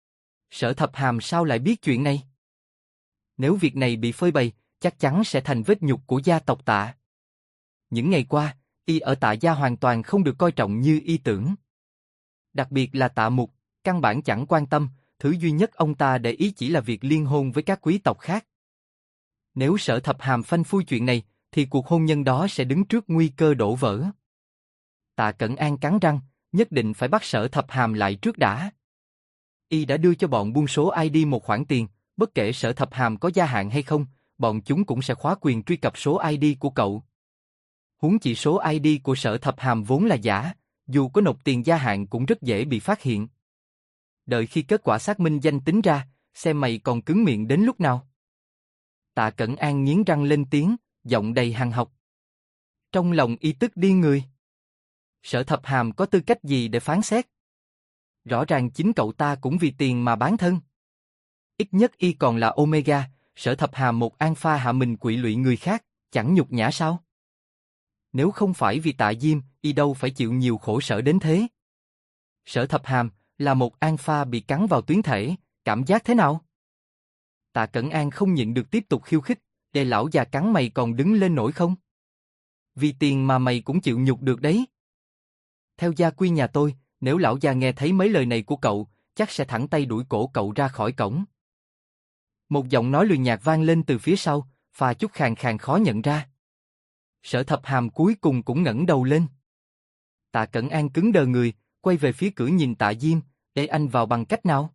Sở Thập Hàm sao lại biết chuyện này? Nếu việc này bị phơi bày, chắc chắn sẽ thành vết nhục của gia tộc Tạ. Những ngày qua, y ở Tạ gia hoàn toàn không được coi trọng như y tưởng. Đặc biệt là Tạ Mục, căn bản chẳng quan tâm, thứ duy nhất ông ta để ý chỉ là việc liên hôn với các quý tộc khác. Nếu Sở Thập Hàm phanh phui chuyện này, thì cuộc hôn nhân đó sẽ đứng trước nguy cơ đổ vỡ. Tạ Cẩn An cắn răng, nhất định phải bắt Sở Thập Hàm lại trước đã. Y đã đưa cho bọn buôn số ID một khoản tiền, bất kể Sở Thập Hàm có gia hạn hay không, bọn chúng cũng sẽ khóa quyền truy cập số ID của cậu. Huống chi số ID của Sở Thập Hàm vốn là giả, dù có nộp tiền gia hạn cũng rất dễ bị phát hiện. Đợi khi kết quả xác minh danh tính ra, xem mày còn cứng miệng đến lúc nào. Tạ Cẩn An nghiến răng lên tiếng, giọng đầy hằn học. Trong lòng y tức điên người. Sở Thập Hàm có tư cách gì để phán xét? Rõ ràng chính cậu ta cũng vì tiền mà bán thân. Ít nhất y còn là Omega, Sở Thập Hàm một alpha hạ mình quỵ lụy người khác, chẳng nhục nhã sao? Nếu không phải vì Tạ Diêm, y đâu phải chịu nhiều khổ sở đến thế. Sở Thập Hàm là một alpha bị cắn vào tuyến thể, cảm giác thế nào? Tạ Cẩn An không nhịn được tiếp tục khiêu khích, lão già cắn mày còn đứng lên nổi không? Vì tiền mà mày cũng chịu nhục được đấy. Theo gia quy nhà tôi, nếu lão già nghe thấy mấy lời này của cậu, chắc sẽ thẳng tay đuổi cổ cậu ra khỏi cổng. Một giọng nói lười nhạt vang lên từ phía sau, pha chút khàn khàn khó nhận ra. Sở Thập Hàm cuối cùng cũng ngẩng đầu lên. Tạ Cẩn An cứng đờ người, quay về phía cửa nhìn Tạ Diêm, anh vào bằng cách nào?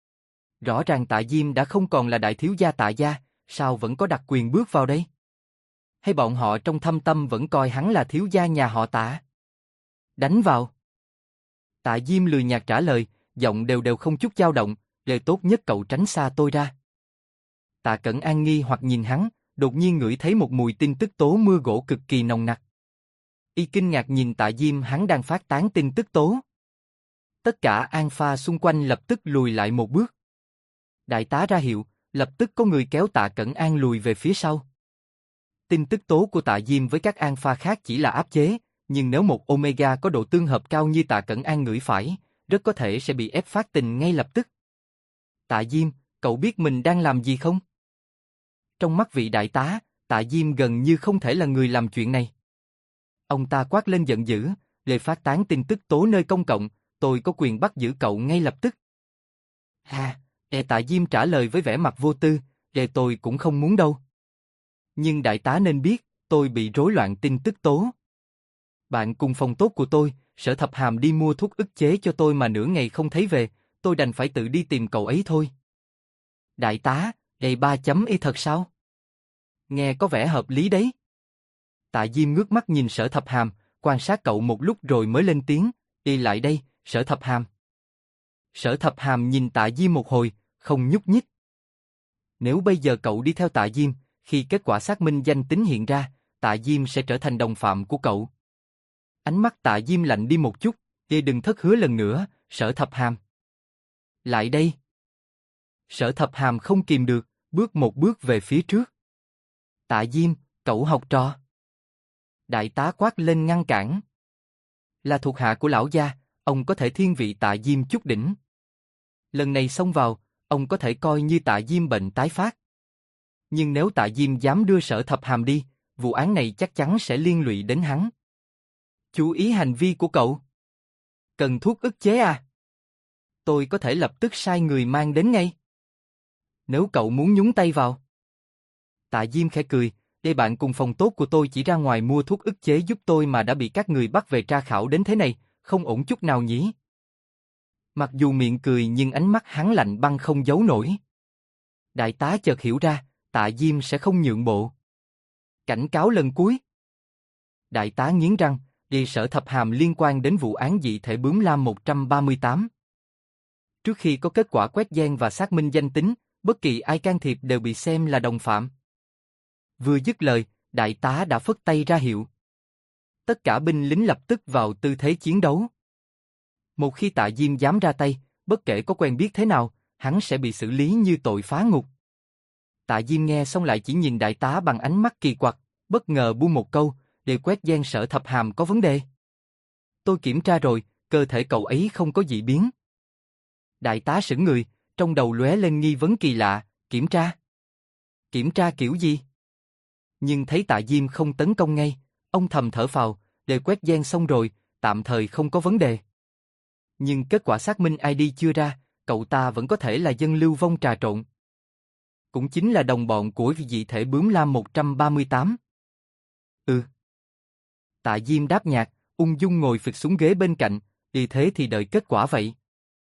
Rõ ràng Tạ Diêm đã không còn là đại thiếu gia Tạ gia, sao vẫn có đặc quyền bước vào đây? Hay bọn họ trong thâm tâm vẫn coi hắn là thiếu gia nhà họ Tạ? Đánh vào. Tạ Diêm lười nhạt trả lời, giọng đều đều không chút dao động, lời tốt nhất cậu tránh xa tôi ra. Tạ Cẩn An nghi hoặc nhìn hắn, đột nhiên ngửi thấy một mùi tin tức tố mưa gỗ cực kỳ nồng nặc. Y kinh ngạc nhìn Tạ Diêm, hắn đang phát tán tin tức tố. Tất cả alpha xung quanh lập tức lùi lại một bước. Đại tá ra hiệu, lập tức có người kéo Tạ Cẩn An lùi về phía sau. Tin tức tố của Tạ Diêm với các alpha khác chỉ là áp chế, nhưng nếu một Omega có độ tương hợp cao như Tạ Cẩn An ngửi phải, rất có thể sẽ bị ép phát tình ngay lập tức. Tạ Diêm, cậu biết mình đang làm gì không? Trong mắt vị đại tá, Tạ Diêm gần như không thể là người làm chuyện này. Ông ta quát lên giận dữ, lời phát tán tin tức tố nơi công cộng, tôi có quyền bắt giữ cậu ngay lập tức. Tạ Diêm trả lời với vẻ mặt vô tư, tôi cũng không muốn đâu. Nhưng đại tá nên biết, tôi bị rối loạn tin tức tố. Bạn cùng phòng tốt của tôi, Sở Thập Hàm đi mua thuốc ức chế cho tôi mà nửa ngày không thấy về, tôi đành phải tự đi tìm cậu ấy thôi. Đại tá, ba.y thật sao? Nghe có vẻ hợp lý đấy. Tạ Diêm ngước mắt nhìn Sở Thập Hàm, quan sát cậu một lúc rồi mới lên tiếng, đi lại đây, Sở Thập Hàm. Sở Thập Hàm nhìn Tạ Diêm một hồi, không nhúc nhích. Nếu bây giờ cậu đi theo Tạ Diêm, khi kết quả xác minh danh tính hiện ra, Tạ Diêm sẽ trở thành đồng phạm của cậu. Ánh mắt Tạ Diêm lạnh đi một chút, đừng thất hứa lần nữa, Sở Thập Hàm. Lại đây. Sở Thập Hàm không kìm được, bước một bước về phía trước. Tạ Diêm, cậu học trò. Đại tá quát lên ngăn cản. Là thuộc hạ của lão gia, ông có thể thiên vị Tạ Diêm chút đỉnh. Lần này xông vào, ông có thể coi như Tạ Diêm bệnh tái phát. Nhưng nếu Tạ Diêm dám đưa Sở Thập Hàm đi, vụ án này chắc chắn sẽ liên lụy đến hắn. Chú ý hành vi của cậu. Cần thuốc ức chế à? Tôi có thể lập tức sai người mang đến ngay. Nếu cậu muốn nhúng tay vào. Tạ Diêm khẽ cười, đây bạn cùng phòng tốt của tôi chỉ ra ngoài mua thuốc ức chế giúp tôi mà đã bị các người bắt về tra khảo đến thế này, không ổn chút nào nhỉ? Mặc dù miệng cười nhưng ánh mắt hắn lạnh băng không giấu nổi. Đại tá chợt hiểu ra, Tạ Diêm sẽ không nhượng bộ. Cảnh cáo lần cuối. Đại tá nghiến răng, đi Sở Thập Hàm liên quan đến vụ án dị thể bướm lam 138. Trước khi có kết quả quét gen và xác minh danh tính, bất kỳ ai can thiệp đều bị xem là đồng phạm. Vừa dứt lời, đại tá đã phất tay ra hiệu. Tất cả binh lính lập tức vào tư thế chiến đấu. Một khi Tạ Diêm dám ra tay, bất kể có quen biết thế nào, hắn sẽ bị xử lý như tội phá ngục. Tạ Diêm nghe xong lại chỉ nhìn đại tá bằng ánh mắt kỳ quặc, bất ngờ buông một câu, để quét gen Sở Thập Hàm có vấn đề. Tôi kiểm tra rồi, cơ thể cậu ấy không có dị biến. Đại tá sững người, trong đầu lóe lên nghi vấn kỳ lạ, kiểm tra. Kiểm tra kiểu gì? Nhưng thấy Tạ Diêm không tấn công ngay, ông thầm thở phào, để quét gen xong rồi, tạm thời không có vấn đề. Nhưng kết quả xác minh ID chưa ra, cậu ta vẫn có thể là dân lưu vong trà trộn. Cũng chính là đồng bọn của dị thể bướm lam 138. Ừ. Tạ Diêm đáp nhạt, ung dung ngồi phịch xuống ghế bên cạnh, đi thế thì đợi kết quả vậy.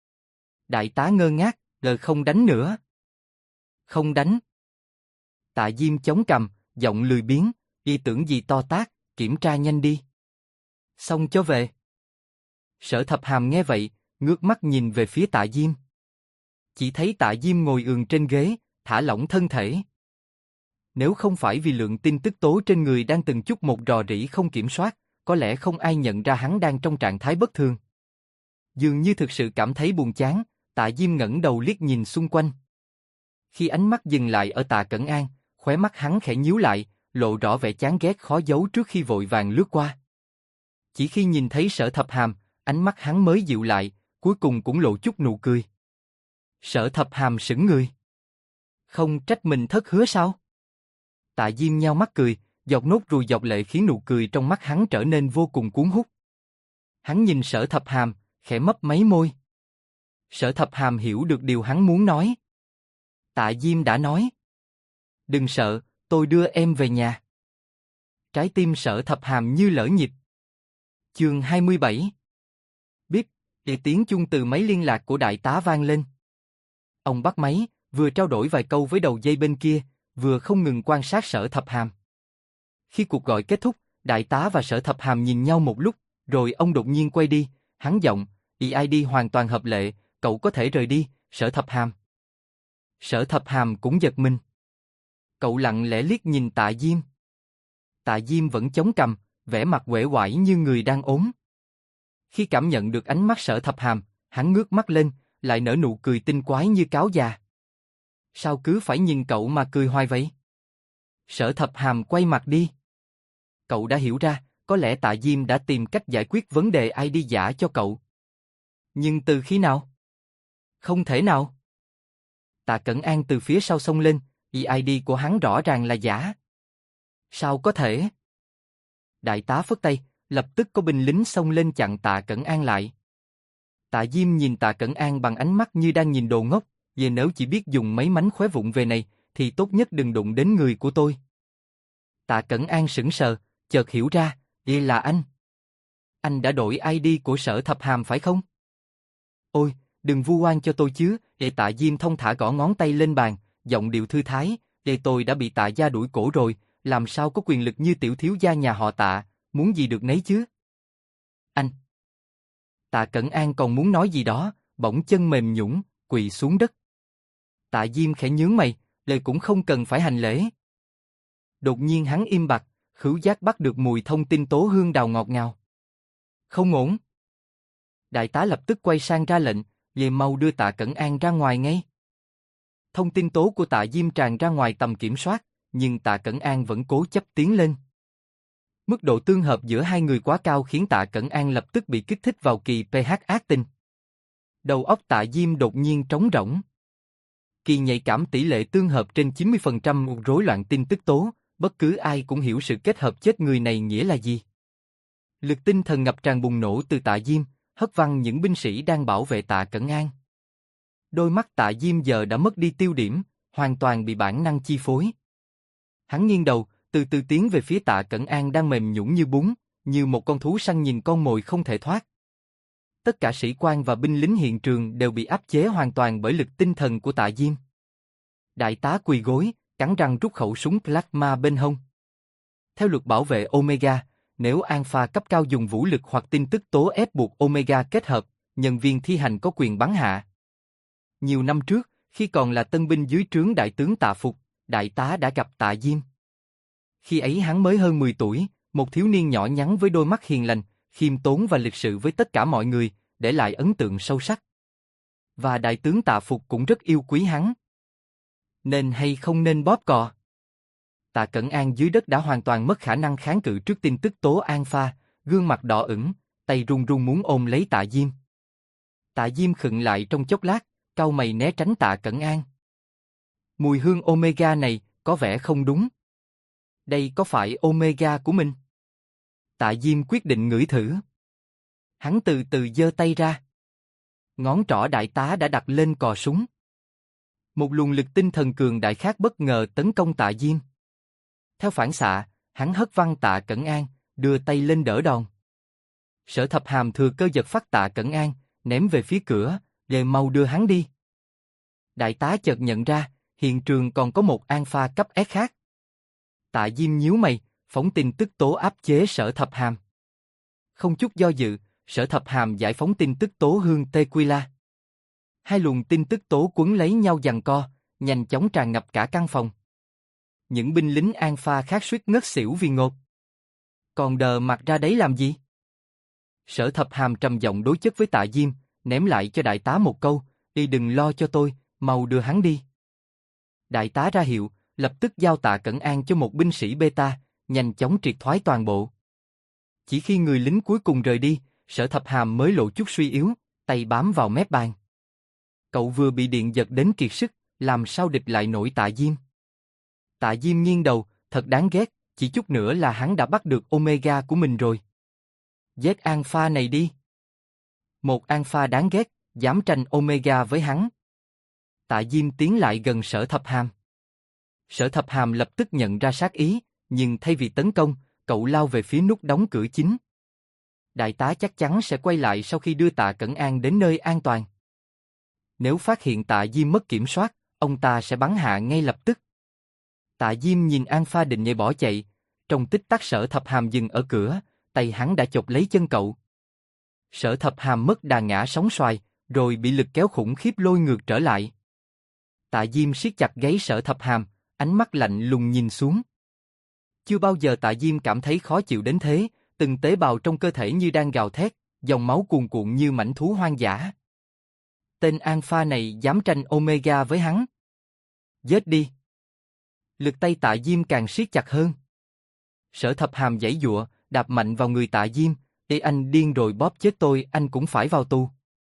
Đại tá ngơ ngác, đời không đánh nữa. Không đánh. Tạ Diêm chống cằm, giọng lười biếng, y tưởng gì to tát, kiểm tra nhanh đi. Xong cho về. Sở Thập Hàm nghe vậy, ngước mắt nhìn về phía Tạ Diêm. Chỉ thấy Tạ Diêm ngồi ườn trên ghế, thả lỏng thân thể. Nếu không phải vì lượng tin tức tố trên người đang từng chút một rò rỉ không kiểm soát, có lẽ không ai nhận ra hắn đang trong trạng thái bất thường. Dường như thực sự cảm thấy buồn chán, Tạ Diêm ngẩng đầu liếc nhìn xung quanh. Khi ánh mắt dừng lại ở Tạ Cẩn An, khóe mắt hắn khẽ nhíu lại, lộ rõ vẻ chán ghét khó giấu trước khi vội vàng lướt qua. Chỉ khi nhìn thấy Sở Thập Hàm, ánh mắt hắn mới dịu lại, cuối cùng cũng lộ chút nụ cười. Sở Thập Hàm sững người. Không trách mình thất hứa sao? Tạ Diêm nhao mắt cười, giọt nốt ruồi giọt lệ khiến nụ cười trong mắt hắn trở nên vô cùng cuốn hút. Hắn nhìn Sở Thập Hàm, khẽ mấp máy môi. Sở Thập Hàm hiểu được điều hắn muốn nói. Tạ Diêm đã nói. Đừng sợ, tôi đưa em về nhà. Trái tim Sở Thập Hàm như lỡ nhịp. Chương 27. Bíp, tiếng chuông từ máy liên lạc của đại tá vang lên. Ông bắt máy, vừa trao đổi vài câu với đầu dây bên kia, vừa không ngừng quan sát Sở Thập Hàm. Khi cuộc gọi kết thúc, đại tá và Sở Thập Hàm nhìn nhau một lúc, rồi ông đột nhiên quay đi, hắn giọng, EID hoàn toàn hợp lệ, cậu có thể rời đi, Sở Thập Hàm. Sở Thập Hàm cũng giật mình. Cậu lặng lẽ liếc nhìn Tạ Diêm. Tạ Diêm vẫn chống cằm, vẻ mặt uể oải như người đang ốm. Khi cảm nhận được ánh mắt Sở Thập Hàm, hắn ngước mắt lên, lại nở nụ cười tinh quái như cáo già. Sao cứ phải nhìn cậu mà cười hoài vậy? Sở Thập Hàm quay mặt đi. Cậu đã hiểu ra, có lẽ Tạ Diêm đã tìm cách giải quyết vấn đề ID giả cho cậu. Nhưng từ khi nào? Không thể nào. Tạ Cẩn An từ phía sau xông lên, ID của hắn rõ ràng là giả. Sao có thể? Đại tá phất tay, lập tức có binh lính xông lên chặn Tạ Cẩn An lại. Tạ Diêm nhìn Tạ Cẩn An bằng ánh mắt như đang nhìn đồ ngốc, về nếu chỉ biết dùng mấy mánh khóe vụng về này, thì tốt nhất đừng đụng đến người của tôi. Tạ Cẩn An sững sờ, chợt hiểu ra, đây là anh. Anh đã đổi ID của Sở Thập Hàm phải không? Ôi, đừng vu oan cho tôi chứ, để Tạ Diêm thông thả gõ ngón tay lên bàn, giọng điệu thư thái, để tôi đã bị Tạ gia đuổi cổ rồi, làm sao có quyền lực như tiểu thiếu gia nhà họ Tạ, muốn gì được nấy chứ? Anh! Tạ Cẩn An còn muốn nói gì đó, bỗng chân mềm nhũn, quỳ xuống đất. Tạ Diêm khẽ nhướng mày, lời cũng không cần phải hành lễ. Đột nhiên hắn im bặt, khứu giác bắt được mùi thông tin tố hương đào ngọt ngào. Không ổn. Đại tá lập tức quay sang ra lệnh, về mau đưa Tạ Cẩn An ra ngoài ngay. Thông tin tố của Tạ Diêm tràn ra ngoài tầm kiểm soát, nhưng Tạ Cẩn An vẫn cố chấp tiến lên. Mức độ tương hợp giữa hai người quá cao khiến Tạ Cẩn An lập tức bị kích thích vào kỳ pH ác tình. Đầu óc Tạ Diêm đột nhiên trống rỗng. Kỳ nhạy cảm tỷ lệ tương hợp trên 90% rối loạn tin tức tố, bất cứ ai cũng hiểu sự kết hợp chết người này nghĩa là gì. Lực tinh thần ngập tràn bùng nổ từ Tạ Diêm, hất văng những binh sĩ đang bảo vệ Tạ Cẩn An. Đôi mắt Tạ Diêm giờ đã mất đi tiêu điểm, hoàn toàn bị bản năng chi phối. Hắn nghiêng đầu, từ từ tiến về phía Tạ Cẩn An đang mềm nhũn như bún, như một con thú săn nhìn con mồi không thể thoát. Tất cả sĩ quan và binh lính hiện trường đều bị áp chế hoàn toàn bởi lực tinh thần của Tạ Diêm. Đại tá quỳ gối, cắn răng rút khẩu súng plasma bên hông. Theo luật bảo vệ Omega, nếu Alpha cấp cao dùng vũ lực hoặc tin tức tố ép buộc Omega kết hợp, nhân viên thi hành có quyền bắn hạ. Nhiều năm trước, khi còn là tân binh dưới trướng đại tướng Tạ Phục, đại tá đã gặp Tạ Diêm. Khi ấy hắn mới hơn 10 tuổi, một thiếu niên nhỏ nhắn với đôi mắt hiền lành, khiêm tốn và lịch sự với tất cả mọi người, để lại ấn tượng sâu sắc. Và đại tướng Tạ Phục cũng rất yêu quý hắn. Nên hay không nên bóp cò? Tạ Cẩn An dưới đất đã hoàn toàn mất khả năng kháng cự trước tin tức tố Alpha, gương mặt đỏ ửng, tay run run muốn ôm lấy Tạ Diêm. Tạ Diêm khựng lại trong chốc lát, cau mày né tránh Tạ Cẩn An. Mùi hương Omega này có vẻ không đúng. Đây có phải Omega của mình? Tạ Diêm quyết định ngửi thử. Hắn từ từ giơ tay ra. Ngón trỏ đại tá đã đặt lên cò súng. Một luồng lực tinh thần cường đại khác bất ngờ tấn công Tạ Diêm. Theo phản xạ, hắn hất văng Tạ Cẩn An, đưa tay lên đỡ đòn. Sở Thập Hàm thừa cơ giật phát Tạ Cẩn An, ném về phía cửa, về mau đưa hắn đi. Đại tá chợt nhận ra, hiện trường còn có một Alpha cấp S khác. Tạ Diêm nhíu mày, phóng tin tức tố áp chế Sở Thập Hàm. Không chút do dự, Sở Thập Hàm giải phóng tin tức tố hương Tequila. Hai luồng tin tức tố quấn lấy nhau giằng co, nhanh chóng tràn ngập cả căn phòng. Những binh lính Alpha khác suýt ngất xỉu vì ngột. Còn đờ mặt ra đấy làm gì? Sở Thập Hàm trầm giọng đối chất với Tạ Diêm, ném lại cho đại tá một câu, đi đừng lo cho tôi, mau đưa hắn đi. Đại tá ra hiệu, lập tức giao Tạ Cẩn An cho một binh sĩ beta, nhanh chóng triệt thoái toàn bộ. Chỉ khi người lính cuối cùng rời đi, Sở Thập Hàm mới lộ chút suy yếu, tay bám vào mép bàn. Cậu vừa bị điện giật đến kiệt sức, làm sao địch lại nổi Tạ Diêm? Tạ Diêm nghiêng đầu, thật đáng ghét, chỉ chút nữa là hắn đã bắt được Omega của mình rồi. Giết Alpha này đi. Một Alpha đáng ghét, dám tranh Omega với hắn. Tạ Diêm tiến lại gần Sở Thập Hàm. Sở Thập Hàm lập tức nhận ra sát ý, nhưng thay vì tấn công, cậu lao về phía nút đóng cửa chính. Đại tá chắc chắn sẽ quay lại sau khi đưa Tạ Cẩn An đến nơi an toàn. Nếu phát hiện Tạ Diêm mất kiểm soát, ông ta sẽ bắn hạ ngay lập tức. Tạ Diêm nhìn Alpha định nhảy bỏ chạy, trong tích tắc Sở Thập Hàm dừng ở cửa, tay hắn đã chộp lấy chân cậu. Sở Thập Hàm mất đà ngã sóng xoài, rồi bị lực kéo khủng khiếp lôi ngược trở lại. Tạ Diêm siết chặt gáy Sở Thập Hàm, ánh mắt lạnh lùng nhìn xuống. Chưa bao giờ Tạ Diêm cảm thấy khó chịu đến thế, từng tế bào trong cơ thể như đang gào thét, dòng máu cuồn cuộn như mãnh thú hoang dã. Tên Alpha này dám tranh Omega với hắn. Giết đi. Lực tay Tạ Diêm càng siết chặt hơn. Sở Thập Hàm giãy giụa, đạp mạnh vào người Tạ Diêm, "Ê anh điên rồi, bóp chết tôi, anh cũng phải vào tù."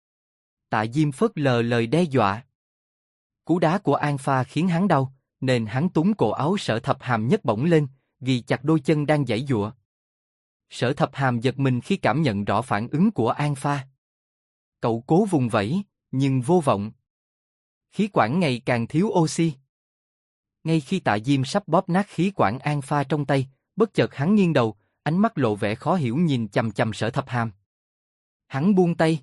Tạ Diêm phớt lờ lời đe dọa. Cú đá của Alpha khiến hắn đau, nên hắn túm cổ áo Sở Thập Hàm nhấc bổng lên, ghi chặt đôi chân đang giãy giụa. Sở Thập Hàm giật mình khi cảm nhận rõ phản ứng của Alpha. Cậu cố vùng vẫy, nhưng vô vọng. Khí quản ngày càng thiếu oxy. Ngay khi Tạ Diêm sắp bóp nát khí quản Alpha trong tay, bất chợt hắn nghiêng đầu, ánh mắt lộ vẻ khó hiểu nhìn chằm chằm Sở Thập Hàm. Hắn buông tay.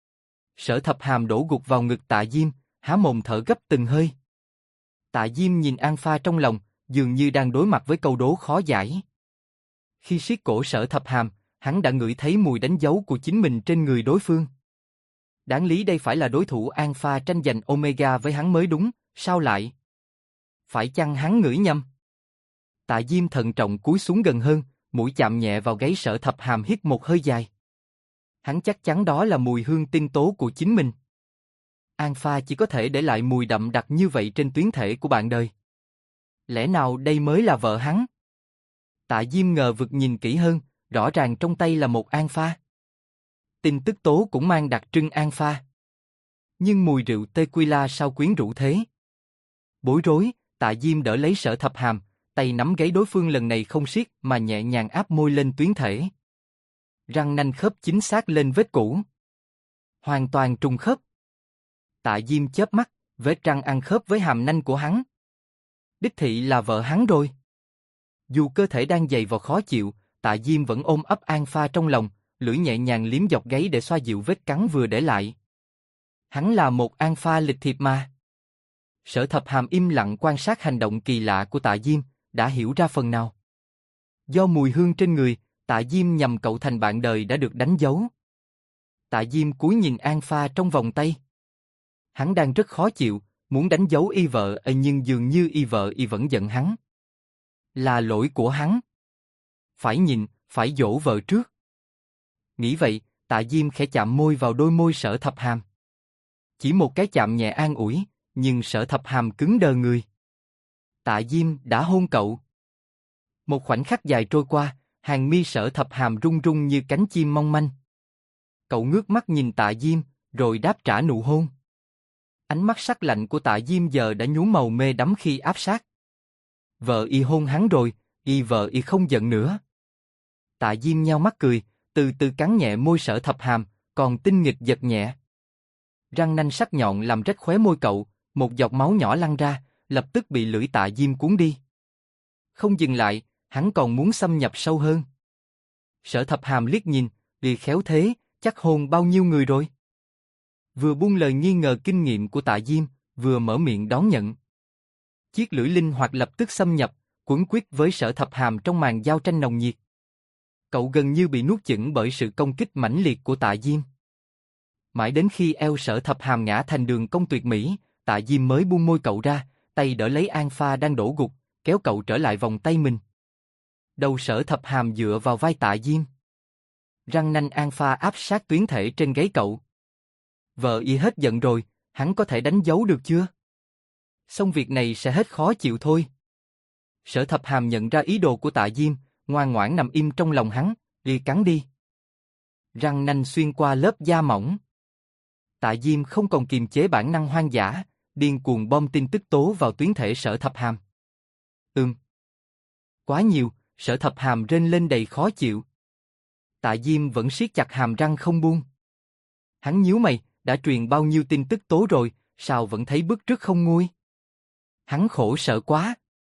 Sở Thập Hàm đổ gục vào ngực Tạ Diêm, há mồm thở gấp từng hơi. Tạ Diêm nhìn Alpha trong lòng, dường như đang đối mặt với câu đố khó giải. Khi siết cổ Sở Thập Hàm, hắn đã ngửi thấy mùi đánh dấu của chính mình trên người đối phương. Đáng lý đây phải là đối thủ Alpha tranh giành Omega với hắn mới đúng, sao lại? Phải chăng hắn ngửi nhầm? Tạ Diêm thận trọng cúi xuống gần hơn, mũi chạm nhẹ vào gáy Sở Thập Hàm, hít một hơi dài. Hắn chắc chắn đó là mùi hương tinh tố của chính mình. An Pha chỉ có thể để lại mùi đậm đặc như vậy trên tuyến thể của bạn đời. Lẽ nào đây mới là vợ hắn? Tạ Diêm ngờ vực nhìn kỹ hơn, rõ ràng trong tay là một An Pha. Tin tức tố cũng mang đặc trưng An Pha. Nhưng mùi rượu tequila sao quyến rũ thế? Bối rối, Tạ Diêm đỡ lấy Sở Thập Hàm, tay nắm gáy đối phương lần này không siết mà nhẹ nhàng áp môi lên tuyến thể. Răng nanh khớp chính xác lên vết cũ. Hoàn toàn trùng khớp. Tạ Diêm chớp mắt, vết răng ăn khớp với hàm nanh của hắn. Đích thị là vợ hắn rồi. Dù cơ thể đang dày vò khó chịu, Tạ Diêm vẫn ôm ấp An Pha trong lòng, lưỡi nhẹ nhàng liếm dọc gáy để xoa dịu vết cắn vừa để lại. Hắn là một An Pha lịch thiệp mà. Sở Thập Hàm im lặng quan sát hành động kỳ lạ của Tạ Diêm, đã hiểu ra phần nào. Do mùi hương trên người, Tạ Diêm nhầm cậu thành bạn đời đã được đánh dấu. Tạ Diêm cúi nhìn An Pha trong vòng tay. Hắn đang rất khó chịu, muốn đánh dấu y vợ nhưng dường như y vợ vẫn giận hắn. Là lỗi của hắn. Phải nhịn, phải dỗ vợ trước. Nghĩ vậy, Tạ Diêm khẽ chạm môi vào đôi môi Sở Thập Hàm. Chỉ một cái chạm nhẹ an ủi, nhưng Sở Thập Hàm cứng đờ người. Tạ Diêm đã hôn cậu. Một khoảnh khắc dài trôi qua, hàng mi Sở Thập Hàm rung rung như cánh chim mong manh. Cậu ngước mắt nhìn Tạ Diêm, rồi đáp trả nụ hôn. Ánh mắt sắc lạnh của Tạ Diêm giờ đã nhuốm màu mê đắm khi áp sát. Vợ y hôn hắn rồi, vợ y không giận nữa. Tạ Diêm nheo mắt cười, từ từ cắn nhẹ môi Sở Thập Hàm, còn tinh nghịch giật nhẹ. Răng nanh sắc nhọn làm rách khóe môi cậu, một giọt máu nhỏ lăn ra, lập tức bị lưỡi Tạ Diêm cuốn đi. Không dừng lại, hắn còn muốn xâm nhập sâu hơn. Sở Thập Hàm liếc nhìn, đi khéo thế, chắc hôn bao nhiêu người rồi. Vừa buông lời nghi ngờ kinh nghiệm của Tạ Diêm, vừa mở miệng đón nhận. Chiếc lưỡi linh hoạt lập tức xâm nhập, quấn quýt với Sở Thập Hàm trong màn giao tranh nồng nhiệt. Cậu gần như bị nuốt chửng bởi sự công kích mãnh liệt của Tạ Diêm. Mãi đến khi eo Sở Thập Hàm ngã thành đường cong tuyệt mỹ, Tạ Diêm mới buông môi cậu ra, tay đỡ lấy An Pha đang đổ gục, kéo cậu trở lại vòng tay mình. Đầu Sở Thập Hàm dựa vào vai Tạ Diêm. Răng nanh An Pha áp sát tuyến thể trên gáy cậu. Vợ y hết giận rồi, hắn có thể đánh dấu được chưa? Xong việc này sẽ hết khó chịu thôi. Sở Thập Hàm nhận ra ý đồ của Tạ Diêm, ngoan ngoãn nằm im trong lòng hắn, đi cắn đi. Răng nanh xuyên qua lớp da mỏng. Tạ Diêm không còn kiềm chế bản năng hoang dã, điên cuồng bom tin tức tố vào tuyến thể Sở Thập Hàm. Quá nhiều, Sở Thập Hàm rên lên đầy khó chịu. Tạ Diêm vẫn siết chặt hàm răng không buông. Hắn nhíu mày, đã truyền bao nhiêu tin tức tố rồi, sao vẫn thấy bứt rứt không nguôi? Hắn khổ sở quá.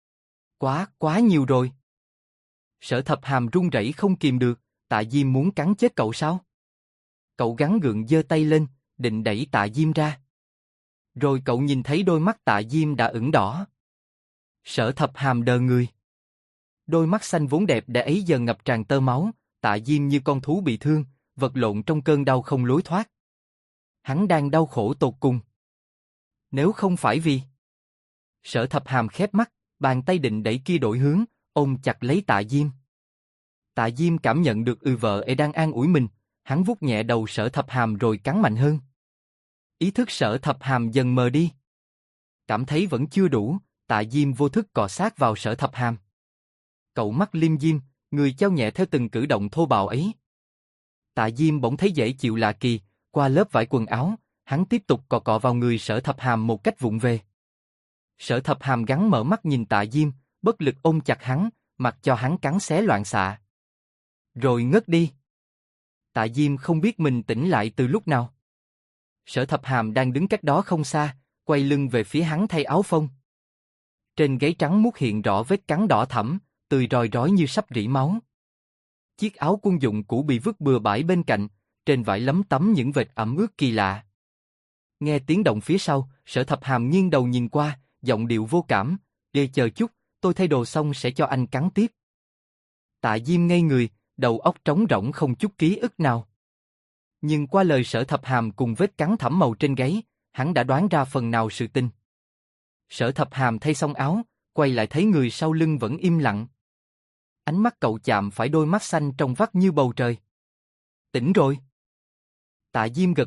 Quá nhiều rồi. Sở Thập Hàm run rẩy không kìm được, Tạ Diêm muốn cắn chết cậu sao? Cậu gắng gượng giơ tay lên, định đẩy Tạ Diêm ra. Rồi cậu nhìn thấy đôi mắt Tạ Diêm đã ửng đỏ. Sở Thập Hàm đờ người. Đôi mắt xanh vốn đẹp đẽ ấy giờ ngập tràn tơ máu, Tạ Diêm như con thú bị thương, vật lộn trong cơn đau không lối thoát. Hắn đang đau khổ tột cùng. Nếu không phải vì... Sở Thập Hàm khép mắt, bàn tay định đẩy kia đổi hướng, ôm chặt lấy Tạ Diêm. Tạ Diêm cảm nhận được vợ ấy đang an ủi mình, hắn vuốt nhẹ đầu Sở Thập Hàm rồi cắn mạnh hơn. Ý thức Sở Thập Hàm dần mờ đi. Cảm thấy vẫn chưa đủ, Tạ Diêm vô thức cọ sát vào Sở Thập Hàm. Cậu mắt liêm diêm, người trao nhẹ theo từng cử động thô bạo ấy. Tạ Diêm bỗng thấy dễ chịu lạ kỳ, qua lớp vải quần áo, hắn tiếp tục cọ cọ vào người Sở Thập Hàm một cách vụng về. Sở Thập Hàm gắng mở mắt nhìn Tạ Diêm, bất lực ôm chặt hắn, mặc cho hắn cắn xé loạn xạ. Rồi ngất đi. Tạ Diêm không biết mình tỉnh lại từ lúc nào. Sở Thập Hàm đang đứng cách đó không xa, quay lưng về phía hắn thay áo phông. Trên gáy trắng muốt hiện rõ vết cắn đỏ thẫm, tươi roi rói như sắp rỉ máu. Chiếc áo quân dụng cũ bị vứt bừa bãi bên cạnh, trên vải lấm tấm những vệt ẩm ướt kỳ lạ. Nghe tiếng động phía sau, Sở Thập Hàm nghiêng đầu nhìn qua, giọng điệu vô cảm, "Để chờ chút, tôi thay đồ xong sẽ cho anh cắn tiếp." Tạ Diêm ngây người, đầu óc trống rỗng không chút ký ức nào. Nhưng qua lời Sở Thập Hàm cùng vết cắn thẫm màu trên gáy, hắn đã đoán ra phần nào sự tình. Sở Thập Hàm thay xong áo, quay lại thấy người sau lưng vẫn im lặng. Ánh mắt cậu chạm phải đôi mắt xanh trong vắt như bầu trời. "Tỉnh rồi." Tạ Diêm gật đầu,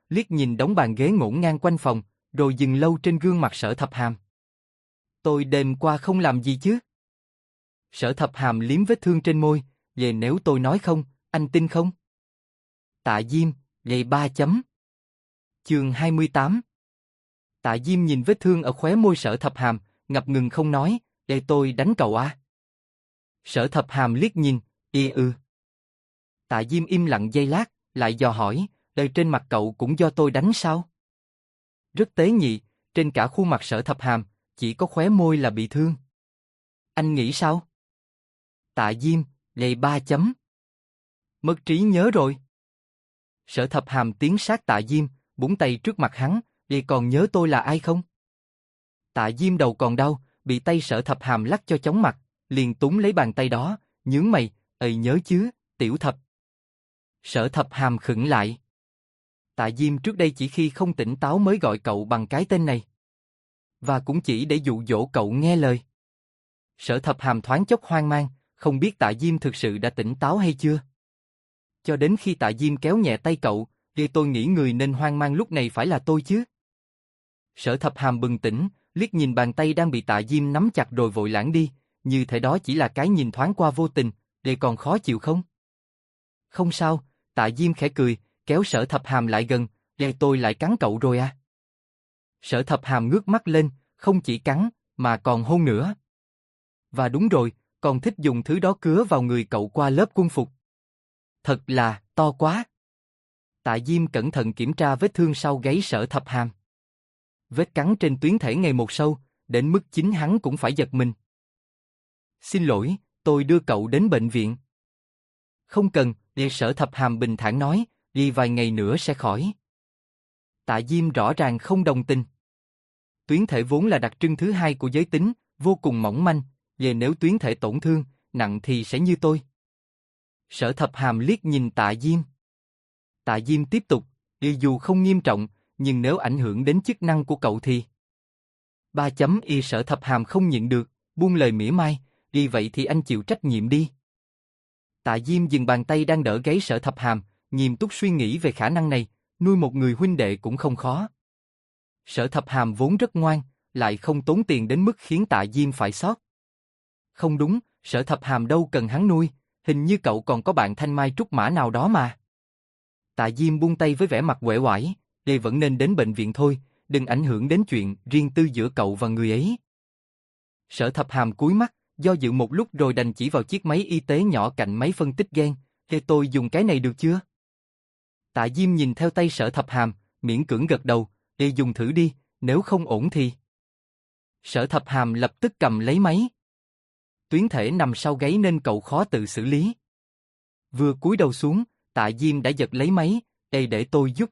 liếc nhìn đống bàn ghế ngổn ngang quanh phòng, rồi dừng lâu trên gương mặt Sở Thập Hàm. Tôi đêm qua không làm gì chứ? Sở Thập Hàm liếm vết thương trên môi, về nếu tôi nói không, anh tin không? Tạ Diêm, ngày 3 chấm. Chương 28. Tạ Diêm nhìn vết thương ở khóe môi Sở Thập Hàm, ngập ngừng không nói, để tôi đánh cậu à? Sở Thập Hàm liếc nhìn, Tạ Diêm im lặng giây lát, lại dò hỏi, đời trên mặt cậu cũng do tôi đánh sao? Rất tế nhị, trên cả khuôn mặt Sở Thập Hàm, chỉ có khóe môi là bị thương. Anh nghĩ sao? Tạ Diêm, ngày 3 chấm. Mất trí nhớ rồi. Sở Thập Hàm tiến sát Tạ Diêm, búng tay trước mặt hắn, vậy còn nhớ tôi là ai không? Tạ Diêm đầu còn đau, bị tay Sở Thập Hàm lắc cho chóng mặt, liền túm lấy bàn tay đó, nhướng mày, nhớ chứ, Tiểu Thập. Sở Thập Hàm khựng lại. Tạ Diêm trước đây chỉ khi không tỉnh táo mới gọi cậu bằng cái tên này. Và cũng chỉ để dụ dỗ cậu nghe lời. Sở Thập Hàm thoáng chốc hoang mang, không biết Tạ Diêm thực sự đã tỉnh táo hay chưa. Cho đến khi Tạ Diêm kéo nhẹ tay cậu, thì tôi nghĩ người nên hoang mang lúc này phải là tôi chứ. Sở Thập Hàm bừng tỉnh, liếc nhìn bàn tay đang bị Tạ Diêm nắm chặt rồi vội lãng đi, như thể đó chỉ là cái nhìn thoáng qua vô tình, để còn khó chịu không? Không sao, Tạ Diêm khẽ cười, kéo Sở Thập Hàm lại gần, để tôi lại cắn cậu rồi à? Sở Thập Hàm ngước mắt lên, không chỉ cắn, mà còn hôn nữa. Và đúng rồi, còn thích dùng thứ đó cứa vào người cậu qua lớp quân phục. Thật là, to quá. Tạ Diêm cẩn thận kiểm tra vết thương sau gáy Sở Thập Hàm. Vết cắn trên tuyến thể ngày một sâu, đến mức chính hắn cũng phải giật mình. Xin lỗi, tôi đưa cậu đến bệnh viện. Không cần, để Sở Thập Hàm bình thản nói, đi vài ngày nữa sẽ khỏi. Tạ Diêm rõ ràng không đồng tình. Tuyến thể vốn là đặc trưng thứ hai của giới tính, vô cùng mỏng manh, về nếu tuyến thể tổn thương, nặng thì sẽ như tôi. Sở Thập Hàm liếc nhìn Tạ Diêm. Tạ Diêm tiếp tục, dù không nghiêm trọng, nhưng nếu ảnh hưởng đến chức năng của cậu thì... 3 chấm y Sở Thập Hàm không nhịn được, buông lời mỉa mai, đi vậy thì anh chịu trách nhiệm đi. Tạ Diêm dừng bàn tay đang đỡ gáy Sở Thập Hàm, nghiêm túc suy nghĩ về khả năng này, nuôi một người huynh đệ cũng không khó. Sở Thập Hàm vốn rất ngoan, lại không tốn tiền đến mức khiến Tạ Diêm phải xót. Không đúng, Sở Thập Hàm đâu cần hắn nuôi, hình như cậu còn có bạn thanh mai trúc mã nào đó mà. Tạ Diêm buông tay với vẻ mặt uể oải, đây vẫn nên đến bệnh viện thôi, đừng ảnh hưởng đến chuyện riêng tư giữa cậu và người ấy. Sở Thập Hàm cúi mắt, do dự một lúc rồi đành chỉ vào chiếc máy y tế nhỏ cạnh máy phân tích gen, "Thế tôi dùng cái này được chưa?" Tạ Diêm nhìn theo tay Sở Thập Hàm, miễn cưỡng gật đầu, "Để dùng thử đi, nếu không ổn thì..." Sở Thập Hàm lập tức cầm lấy máy. Tuyến thể nằm sau gáy nên cậu khó tự xử lý. Vừa cúi đầu xuống, Tạ Diêm đã giật lấy máy, để tôi giúp."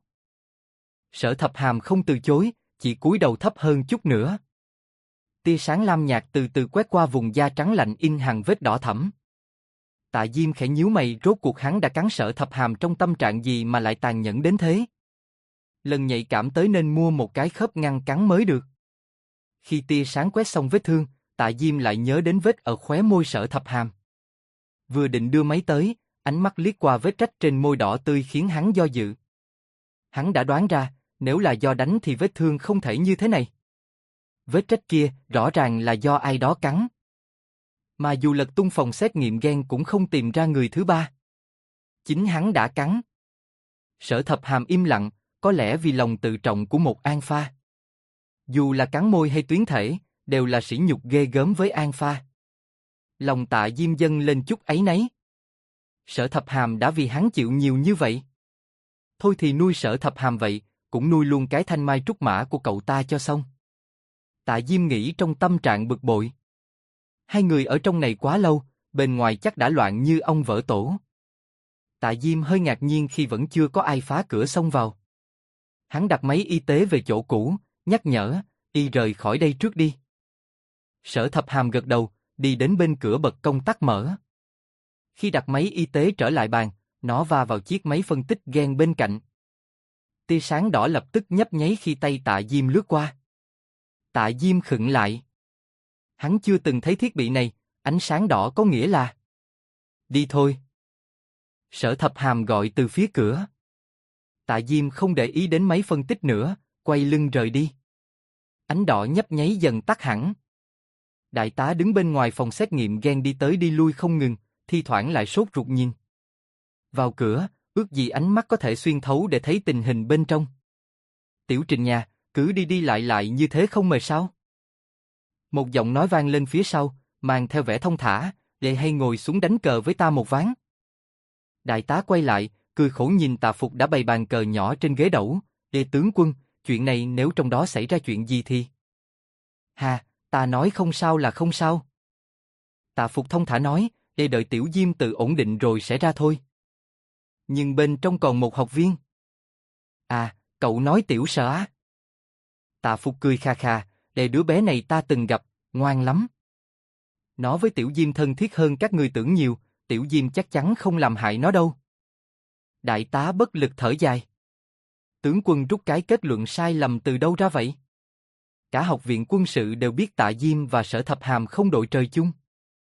Sở Thập Hàm không từ chối, chỉ cúi đầu thấp hơn chút nữa. Tia sáng lam nhạt từ từ quét qua vùng da trắng lạnh in hàng vết đỏ thẫm. Tạ Diêm khẽ nhíu mày, rốt cuộc hắn đã cắn Sở Thập Hàm trong tâm trạng gì mà lại tàn nhẫn đến thế. Lần nhạy cảm tới nên mua một cái khớp ngăn cắn mới được. Khi tia sáng quét xong vết thương, Tạ Diêm lại nhớ đến vết ở khóe môi Sở Thập Hàm. Vừa định đưa máy tới, ánh mắt liếc qua vết rách trên môi đỏ tươi khiến hắn do dự. Hắn đã đoán ra, nếu là do đánh thì vết thương không thể như thế này. Vết rách kia rõ ràng là do ai đó cắn. Mà dù lật tung phòng xét nghiệm gen cũng không tìm ra người thứ ba. Chính hắn đã cắn. Sở Thập Hàm im lặng, có lẽ vì lòng tự trọng của một An Pha. Dù là cắn môi hay tuyến thể, đều là sỉ nhục ghê gớm với An Pha. Lòng Tạ Diêm dâng lên chút áy náy. Sở Thập Hàm đã vì hắn chịu nhiều như vậy. Thôi thì nuôi Sở Thập Hàm vậy, cũng nuôi luôn cái thanh mai trúc mã của cậu ta cho xong. Tạ Diêm nghĩ trong tâm trạng bực bội. Hai người ở trong này quá lâu, bên ngoài chắc đã loạn như ong vỡ tổ. Tạ Diêm hơi ngạc nhiên khi vẫn chưa có ai phá cửa xông vào. Hắn đặt máy y tế về chỗ cũ, nhắc nhở, "Y rời khỏi đây trước đi." Sở Thập Hàm gật đầu, đi đến bên cửa bật công tắc mở. Khi đặt máy y tế trở lại bàn, nó va vào chiếc máy phân tích gen bên cạnh. Tia sáng đỏ lập tức nhấp nháy khi tay Tạ Diêm lướt qua. Tạ Diêm khựng lại. Hắn chưa từng thấy thiết bị này, ánh sáng đỏ có nghĩa là... Đi thôi. Sở Thập Hàm gọi từ phía cửa. Tạ Diêm không để ý đến mấy phân tích nữa, quay lưng rời đi. Ánh đỏ nhấp nháy dần tắt hẳn. Đại tá đứng bên ngoài phòng xét nghiệm gen đi tới đi lui không ngừng, thi thoảng lại sốt ruột nhìn. Vào cửa, ước gì ánh mắt có thể xuyên thấu để thấy tình hình bên trong. Tiểu Trình nhà, cứ đi đi lại lại như thế không mệt sao? Một giọng nói vang lên phía sau, mang theo vẻ thông thả, để hay ngồi xuống đánh cờ với ta một ván. Đại tá quay lại, cười khổ nhìn Tạ Phục đã bày bàn cờ nhỏ trên ghế đẩu, tướng quân, chuyện này nếu trong đó xảy ra chuyện gì thì... Hà, ta nói không sao là không sao. Tạ Phục thông thả nói, đợi Tiểu Diêm tự ổn định rồi sẽ ra thôi. Nhưng bên trong còn một học viên. À, cậu nói Tiểu Sở á? Tạ Phục cười kha kha, đứa bé này ta từng gặp, ngoan lắm. Nó với Tiểu Diêm thân thiết hơn các người tưởng nhiều, Tiểu Diêm chắc chắn không làm hại nó đâu. Đại tá bất lực thở dài. Tướng quân rút cái kết luận sai lầm từ đâu ra vậy? Cả học viện quân sự đều biết Tạ Diêm và Sở Thập Hàm không đội trời chung.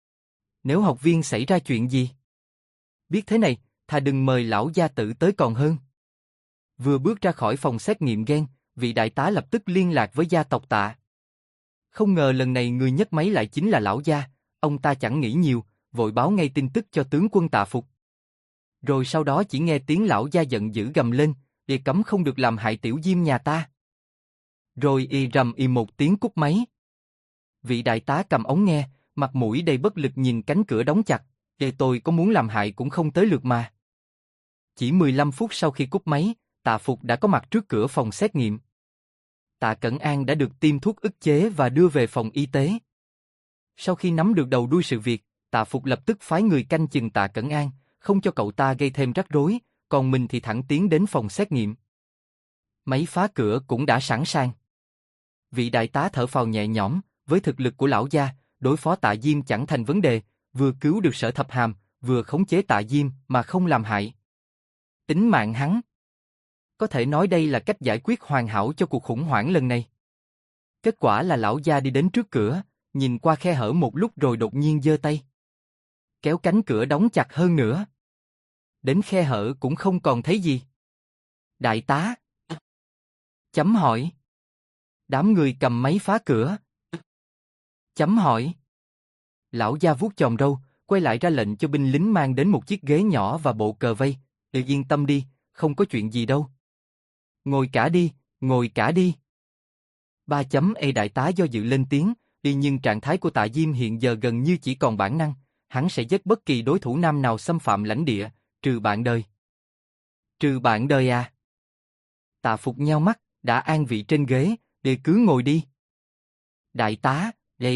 Nếu học viên xảy ra chuyện gì? Biết thế này, thà đừng mời lão gia tử tới còn hơn. Vừa bước ra khỏi phòng xét nghiệm gen, vị đại tá lập tức liên lạc với gia tộc Tạ. Không ngờ lần này người nhấc máy lại chính là lão gia, ông ta chẳng nghĩ nhiều, vội báo ngay tin tức cho tướng quân Tạ Phục. Rồi sau đó chỉ nghe tiếng lão gia giận dữ gầm lên, cấm không được làm hại Tiểu Diêm nhà ta. Rồi rầm một tiếng cúp máy. Vị đại tá cầm ống nghe, mặt mũi đầy bất lực nhìn cánh cửa đóng chặt, tôi có muốn làm hại cũng không tới lượt mà. Chỉ 15 phút sau khi cúp máy, Tạ Phục đã có mặt trước cửa phòng xét nghiệm. Tạ Cẩn An đã được tiêm thuốc ức chế và đưa về phòng y tế. Sau khi nắm được đầu đuôi sự việc, Tạ Phục lập tức phái người canh chừng Tạ Cẩn An, không cho cậu ta gây thêm rắc rối, còn mình thì thẳng tiến đến phòng xét nghiệm. Máy phá cửa cũng đã sẵn sàng. Vị đại tá thở phào nhẹ nhõm, với thực lực của lão gia, đối phó Tạ Diêm chẳng thành vấn đề, vừa cứu được Sở Thập Hàm, vừa khống chế Tạ Diêm mà không làm hại tính mạng hắn. Có thể nói đây là cách giải quyết hoàn hảo cho cuộc khủng hoảng lần này. Kết quả là lão gia đi đến trước cửa, nhìn qua khe hở một lúc rồi đột nhiên giơ tay. Kéo cánh cửa đóng chặt hơn nữa. Đến khe hở cũng không còn thấy gì. Đại tá? Chấm hỏi. Đám người cầm máy phá cửa. Chấm hỏi. Lão gia vuốt chòm râu, quay lại ra lệnh cho binh lính mang đến một chiếc ghế nhỏ và bộ cờ vây. Yên tâm đi, không có chuyện gì đâu. Ngồi cả đi, ngồi cả đi. Đại tá do dự lên tiếng, nhưng trạng thái của Tạ Diêm hiện giờ gần như chỉ còn bản năng, hắn sẽ giết bất kỳ đối thủ nam nào xâm phạm lãnh địa, trừ bạn đời. Trừ bạn đời à? Tạ Phục nheo mắt, đã an vị trên ghế, cứ ngồi đi. Đại tá,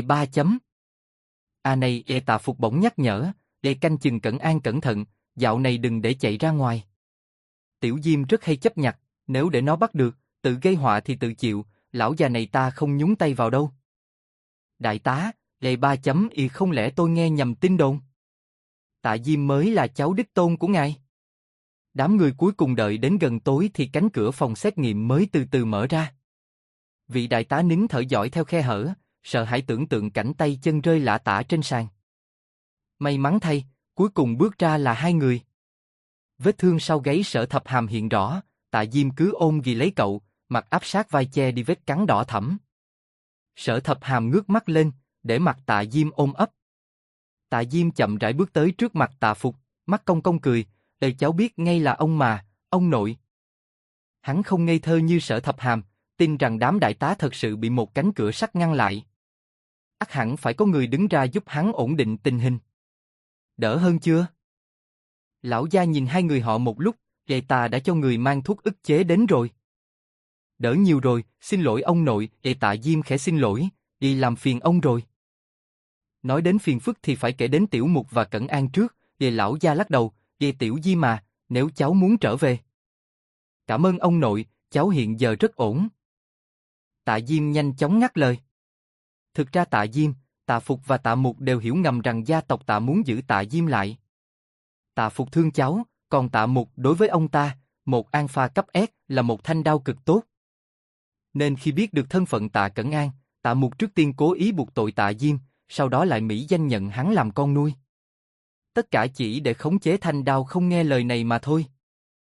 này Tạ Phục bỗng nhắc nhở, canh chừng Cẩn An cẩn thận, dạo này đừng để chạy ra ngoài. Tiểu Diêm rất hay chấp nhặt, nếu để nó bắt được, tự gây họa thì tự chịu, lão già này ta không nhúng tay vào đâu. Đại tá, không lẽ tôi nghe nhầm tin đồn? Tạ Diêm mới là cháu đích tôn của ngài. Đám người cuối cùng đợi đến gần tối thì cánh cửa phòng xét nghiệm mới từ từ mở ra. Vị đại tá nín thở dõi theo khe hở, sợ hãi tưởng tượng cảnh tay chân rơi lả tả trên sàn. May mắn thay, cuối cùng bước ra là hai người. Vết thương sau gáy Sở Thập Hàm hiện rõ, Tạ Diêm cứ ôm ghì lấy cậu, mặt áp sát vai che đi vết cắn đỏ thẫm. Sở Thập Hàm ngước mắt lên, để mặt Tạ Diêm ôm ấp. Tạ Diêm chậm rãi bước tới trước mặt Tạ Phục, mắt cong cong cười, cháu biết ngay là ông mà, ông nội. Hắn không ngây thơ như Sở Thập Hàm, tin rằng đám đại tá thật sự bị một cánh cửa sắt ngăn lại. Ắt hẳn phải có người đứng ra giúp hắn ổn định tình hình. Đỡ hơn chưa? Lão gia nhìn hai người họ một lúc, ta đã cho người mang thuốc ức chế đến rồi. Đỡ nhiều rồi, xin lỗi ông nội, Tạ Diêm khẽ xin lỗi, làm phiền ông rồi. Nói đến phiền phức thì phải kể đến Tiểu Mục và Cẩn An trước, lão gia lắc đầu, Tiểu Diêm mà, nếu cháu muốn trở về. Cảm ơn ông nội, cháu hiện giờ rất ổn. Tạ Diêm nhanh chóng ngắt lời. Thực ra Tạ Diêm, Tạ Phục và Tạ Mục đều hiểu ngầm rằng gia tộc Tạ muốn giữ Tạ Diêm lại. Tạ Phục thương cháu, còn Tạ Mục đối với ông ta, một alpha cấp S là một thanh đao cực tốt. Nên khi biết được thân phận Tạ Cẩn An, Tạ Mục trước tiên cố ý buộc tội Tạ Diêm, sau đó lại mỹ danh nhận hắn làm con nuôi. Tất cả chỉ để khống chế thanh đao không nghe lời này mà thôi.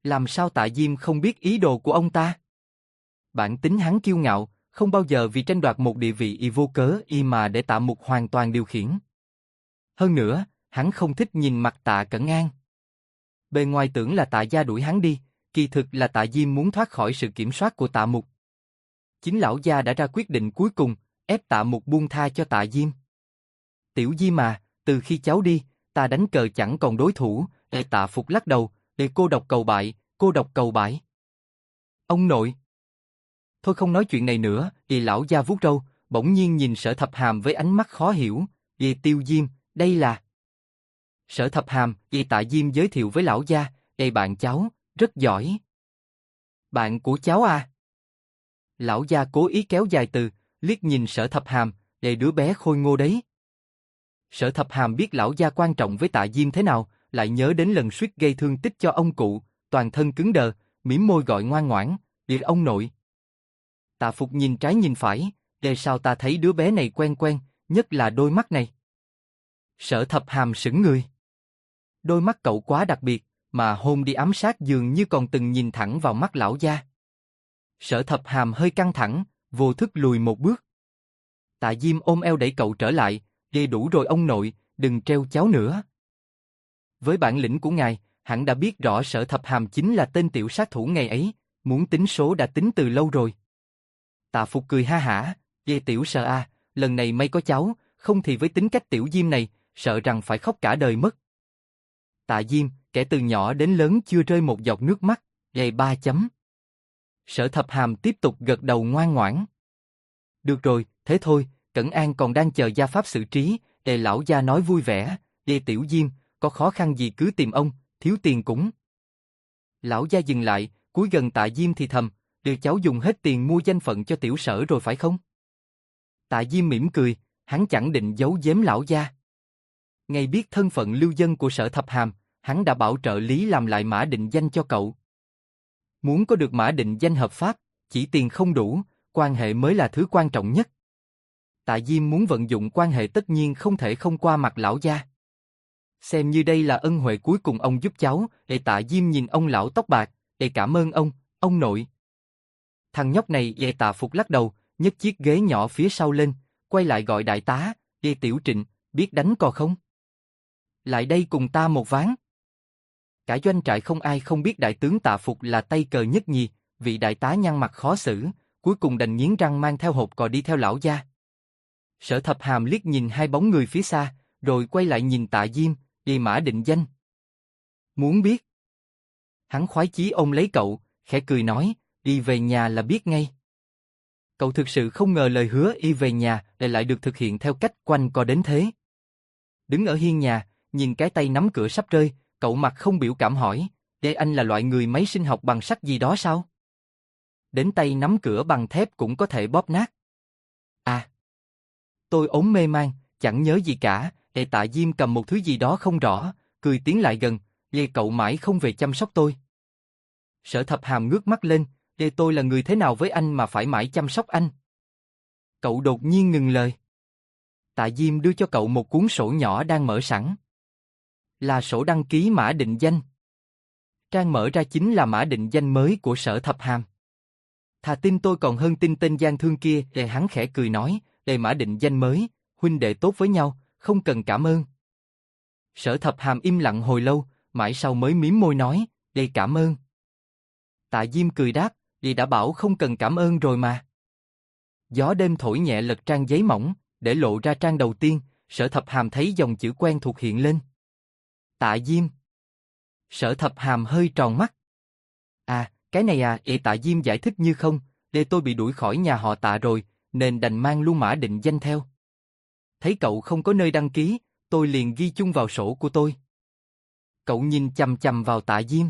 Làm sao Tạ Diêm không biết ý đồ của ông ta? Bản tính hắn kiêu ngạo, không bao giờ vì tranh đoạt một địa vị vô cớ mà để Tạ Mục hoàn toàn điều khiển. Hơn nữa, hắn không thích nhìn mặt Tạ Cẩn An. Bề ngoài tưởng là Tạ gia đuổi hắn đi, kỳ thực là Tạ Diêm muốn thoát khỏi sự kiểm soát của Tạ Mục. Chính lão gia đã ra quyết định cuối cùng, ép Tạ Mục buông tha cho Tạ Diêm. Tiểu Diêm mà, từ khi cháu đi, ta đánh cờ chẳng còn đối thủ. Tạ Phục lắc đầu, cô độc cầu bại, cô độc cầu bại. Ông nội. Thôi không nói chuyện này nữa. Lão gia vuốt râu, bỗng nhiên nhìn Sở Thập Hàm với ánh mắt khó hiểu. Tiêu Diêm, đây là... Sở Thập Hàm, Tạ Diêm giới thiệu với lão gia, bạn cháu, rất giỏi. Bạn của cháu à? Lão gia cố ý kéo dài từ, liếc nhìn Sở Thập Hàm, đứa bé khôi ngô đấy. Sở Thập Hàm biết lão gia quan trọng với Tạ Diêm thế nào, lại nhớ đến lần suýt gây thương tích cho ông cụ, toàn thân cứng đờ, mỉm môi gọi ngoan ngoãn, ông nội. Tạ Phục nhìn trái nhìn phải, sao ta thấy đứa bé này quen quen, nhất là đôi mắt này. Sở Thập Hàm sững người. Đôi mắt cậu quá đặc biệt, mà hôn đi ám sát dường như còn từng nhìn thẳng vào mắt lão gia. Sở Thập Hàm hơi căng thẳng, vô thức lùi một bước. Tạ Diêm ôm eo đẩy cậu trở lại, đủ rồi ông nội, đừng treo cháu nữa. Với bản lĩnh của ngài, hẳn đã biết rõ Sở Thập Hàm chính là tên tiểu sát thủ ngày ấy, muốn tính số đã tính từ lâu rồi. Tạ Phục cười ha hả, tiểu Sở à, lần này may có cháu, không thì với tính cách tiểu Diêm này, sợ rằng phải khóc cả đời mất. Tạ Diêm, kẻ từ nhỏ đến lớn chưa rơi một giọt nước mắt, 3 chấm. Sở Thập Hàm tiếp tục gật đầu ngoan ngoãn. Được rồi, thế thôi, Cẩn An còn đang chờ gia pháp xử trí, lão gia nói vui vẻ, tiểu Diêm, có khó khăn gì cứ tìm ông, thiếu tiền cũng. Lão gia dừng lại, cúi gần Tạ Diêm thì thầm, cháu dùng hết tiền mua danh phận cho tiểu Sở rồi phải không? Tạ Diêm mỉm cười, hắn chẳng định giấu giếm lão gia. Ngày biết thân phận lưu dân của Sở Thập Hàm, hắn đã bảo trợ lý làm lại mã định danh cho cậu. Muốn có được mã định danh hợp pháp, chỉ tiền không đủ, quan hệ mới là thứ quan trọng nhất. Tạ Diêm muốn vận dụng quan hệ tất nhiên không thể không qua mặt lão gia. Xem như đây là ân huệ cuối cùng ông giúp cháu. Tạ Diêm nhìn ông lão tóc bạc, cảm ơn ông nội. Thằng nhóc này. Tạ Phục lắc đầu, nhấc chiếc ghế nhỏ phía sau lên, quay lại gọi đại tá, Tiểu Trịnh, biết đánh cò không? Lại đây cùng ta một ván. Cả doanh trại không ai không biết đại tướng Tạ Phục là tay cờ nhất nhì, vị đại tá nhăn mặt khó xử, cuối cùng đành nghiến răng mang theo hộp cò đi theo lão gia. Sở Thập Hàm liếc nhìn hai bóng người phía xa, rồi quay lại nhìn Tạ Diêm, mã định danh. Muốn biết? Hắn khoái chí ôm lấy cậu, khẽ cười nói, đi về nhà là biết ngay. Cậu thực sự không ngờ lời hứa về nhà lại được thực hiện theo cách quanh co đến thế. Đứng ở hiên nhà, nhìn cái tay nắm cửa sắp rơi, cậu mặt không biểu cảm hỏi, anh là loại người máy sinh học bằng sắt gì đó sao? Đến tay nắm cửa bằng thép cũng có thể bóp nát. À, tôi ốm mê man, chẳng nhớ gì cả. Tạ Diêm cầm một thứ gì đó không rõ, cười tiến lại gần, cậu mãi không về chăm sóc tôi. Sở Thập Hàm ngước mắt lên, tôi là người thế nào với anh mà phải mãi chăm sóc anh? Cậu đột nhiên ngừng lời. Tạ Diêm đưa cho cậu một cuốn sổ nhỏ đang mở sẵn. Là sổ đăng ký mã định danh. Trang mở ra chính là mã định danh mới của Sở Thập Hàm. Thà tin tôi còn hơn tin tên gian thương kia. Hắn khẽ cười nói, mã định danh mới, huynh đệ tốt với nhau, không cần cảm ơn. Sở Thập Hàm im lặng hồi lâu, mãi sau mới mím môi nói, cảm ơn. Tạ Diêm cười đáp, đã bảo không cần cảm ơn rồi mà. Gió đêm thổi nhẹ lật trang giấy mỏng, để lộ ra trang đầu tiên, Sở Thập Hàm thấy dòng chữ quen thuộc hiện lên. Tạ Diêm. Sở Thập Hàm hơi tròn mắt. À, cái này à, Tạ Diêm giải thích như không, tôi bị đuổi khỏi nhà họ Tạ rồi, nên đành mang luôn mã định danh theo. Thấy cậu không có nơi đăng ký, tôi liền ghi chung vào sổ của tôi. Cậu nhìn chằm chằm vào Tạ Diêm.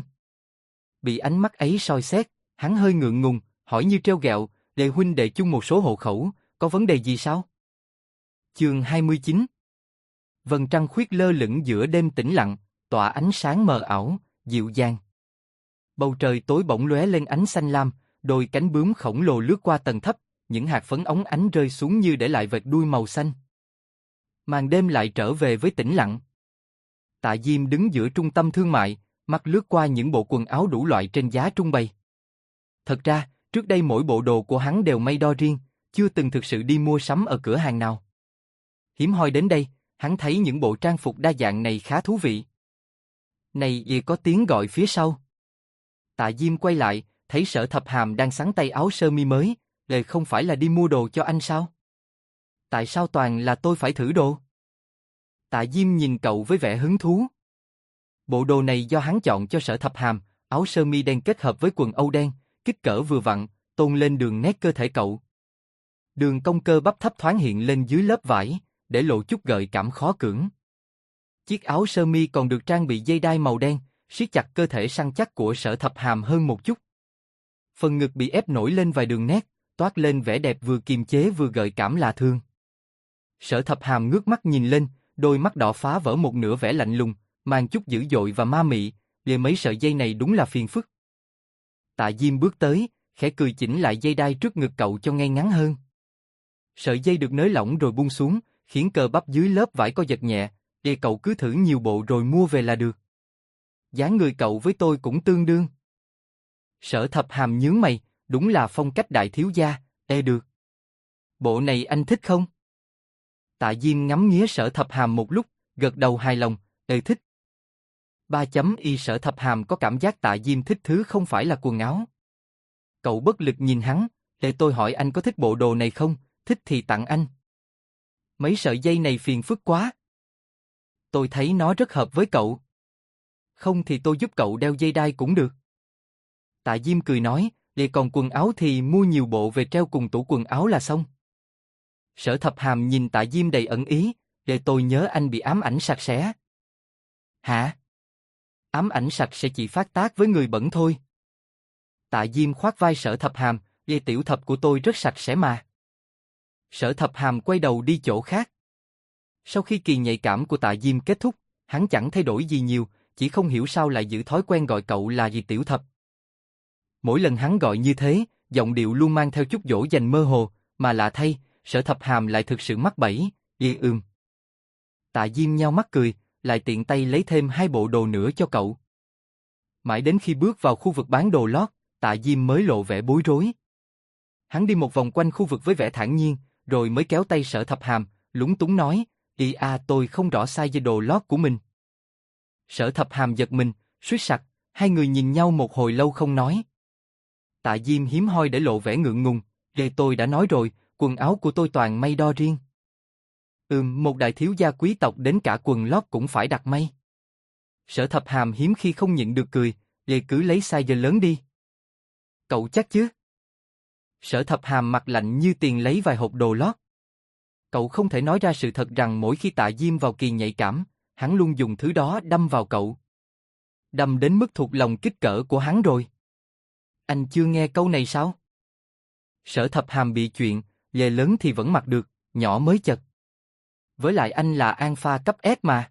Bị ánh mắt ấy soi xét, hắn hơi ngượng ngùng, hỏi như trêu ghẹo, huynh đệ chung một số hộ khẩu, có vấn đề gì sao? Chương 29. Vầng trăng khuyết lơ lửng giữa đêm tĩnh lặng, tỏa ánh sáng mờ ảo, dịu dàng. Bầu trời tối bỗng lóe lên ánh xanh lam, đôi cánh bướm khổng lồ lướt qua tầng thấp, những hạt phấn óng ánh rơi xuống như để lại vệt đuôi màu xanh. Màn đêm lại trở về với tĩnh lặng. Tạ Diêm đứng giữa trung tâm thương mại, mắt lướt qua những bộ quần áo đủ loại trên giá trung bày. Thật ra, trước đây mỗi bộ đồ của hắn đều may đo riêng, chưa từng thực sự đi mua sắm ở cửa hàng nào. Hiếm hoi đến đây, hắn thấy những bộ trang phục đa dạng này khá thú vị. Này gì có tiếng gọi phía sau. Tạ Diêm quay lại, thấy Sở Thập Hàm đang xắn tay áo sơ mi mới, lời không phải là đi mua đồ cho anh sao? Tại sao toàn là tôi phải thử đồ? Tạ Diêm nhìn cậu với vẻ hứng thú. Bộ đồ này do hắn chọn cho Sở Thập Hàm, áo sơ mi đen kết hợp với quần âu đen, kích cỡ vừa vặn, tôn lên đường nét cơ thể cậu. Đường cong cơ bắp thấp thoáng hiện lên dưới lớp vải, để lộ chút gợi cảm khó cưỡng. Chiếc áo sơ mi còn được trang bị dây đai màu đen, siết chặt cơ thể săn chắc của Sở Thập Hàm hơn một chút. Phần ngực bị ép nổi lên vài đường nét, toát lên vẻ đẹp vừa kiềm chế vừa gợi cảm lạ thường. Sở Thập Hàm ngước mắt nhìn lên, đôi mắt đỏ phá vỡ một nửa vẻ lạnh lùng, mang chút dữ dội và ma mị, lìa mấy sợi dây này đúng là phiền phức. Tạ Diêm bước tới, khẽ cười chỉnh lại dây đai trước ngực cậu cho ngay ngắn hơn. Sợi dây được nới lỏng rồi buông xuống, khiến cơ bắp dưới lớp vải co giật nhẹ, để cậu cứ thử nhiều bộ rồi mua về là được. Dáng người cậu với tôi cũng tương đương. Sở Thập Hàm nhướng mày, đúng là phong cách đại thiếu gia, được. Bộ này anh thích không? Tạ Diêm ngắm nghía Sở Thập Hàm một lúc, gật đầu hài lòng, thích. 3.y Sở Thập Hàm có cảm giác Tạ Diêm thích thứ không phải là quần áo. Cậu bất lực nhìn hắn, để tôi hỏi anh có thích bộ đồ này không, thích thì tặng anh. Mấy sợi dây này phiền phức quá. Tôi thấy nó rất hợp với cậu. Không thì tôi giúp cậu đeo dây đai cũng được. Tạ Diêm cười nói, để còn quần áo thì mua nhiều bộ về treo cùng tủ quần áo là xong. Sở Thập Hàm nhìn Tạ Diêm đầy ẩn ý, để tôi nhớ anh bị ám ảnh sạch sẽ. Hả? Ám ảnh sạch sẽ chỉ phát tác với người bẩn thôi. Tạ Diêm khoác vai Sở Thập Hàm, dây tiểu thập của tôi rất sạch sẽ mà. Sở Thập Hàm quay đầu đi chỗ khác. Sau khi kỳ nhạy cảm của Tạ Diêm kết thúc, hắn chẳng thay đổi gì nhiều, chỉ không hiểu sao lại giữ thói quen gọi cậu là dì tiểu thập. Mỗi lần hắn gọi như thế, giọng điệu luôn mang theo chút dỗ dành mơ hồ, mà lạ thay, Sở Thập Hàm lại thực sự mắc bẫy, Tạ Diêm nhao mắt cười, lại tiện tay lấy thêm 2 bộ đồ nữa cho cậu. Mãi đến khi bước vào khu vực bán đồ lót, Tạ Diêm mới lộ vẻ bối rối. Hắn đi một vòng quanh khu vực với vẻ thản nhiên, rồi mới kéo tay Sở Thập Hàm, lúng túng nói, tôi không rõ size đồ lót của mình. Sở Thập Hàm giật mình, suýt sặc, hai người nhìn nhau một hồi lâu không nói. Tạ Diêm hiếm hoi để lộ vẻ ngượng ngùng, tôi đã nói rồi, quần áo của tôi toàn may đo riêng. Một đại thiếu gia quý tộc đến cả quần lót cũng phải đặt may. Sở Thập Hàm hiếm khi không nhịn được cười, cứ lấy size lớn đi. Cậu chắc chứ? Sở Thập Hàm mặt lạnh như tiền lấy vài hộp đồ lót. Cậu không thể nói ra sự thật rằng mỗi khi Tạ Diêm vào kỳ nhạy cảm, hắn luôn dùng thứ đó đâm vào cậu. Đâm đến mức thuộc lòng kích cỡ của hắn rồi. Anh chưa nghe câu này sao? Sở Thập Hàm bị chuyện, về lớn thì vẫn mặc được, nhỏ mới chật. Với lại anh là alpha cấp S mà.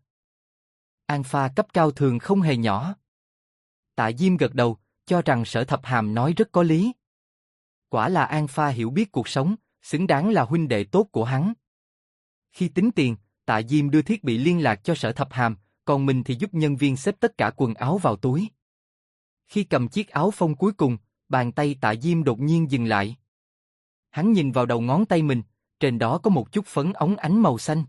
Alpha cấp cao thường không hề nhỏ. Tạ Diêm gật đầu, cho rằng Sở Thập Hàm nói rất có lý. Quả là alpha hiểu biết cuộc sống, xứng đáng là huynh đệ tốt của hắn. Khi tính tiền, Tạ Diêm đưa thiết bị liên lạc cho Sở Thập Hàm, còn mình thì giúp nhân viên xếp tất cả quần áo vào túi. Khi cầm chiếc áo phông cuối cùng, bàn tay Tạ Diêm đột nhiên dừng lại. Hắn nhìn vào đầu ngón tay mình, trên đó có một chút phấn óng ánh màu xanh.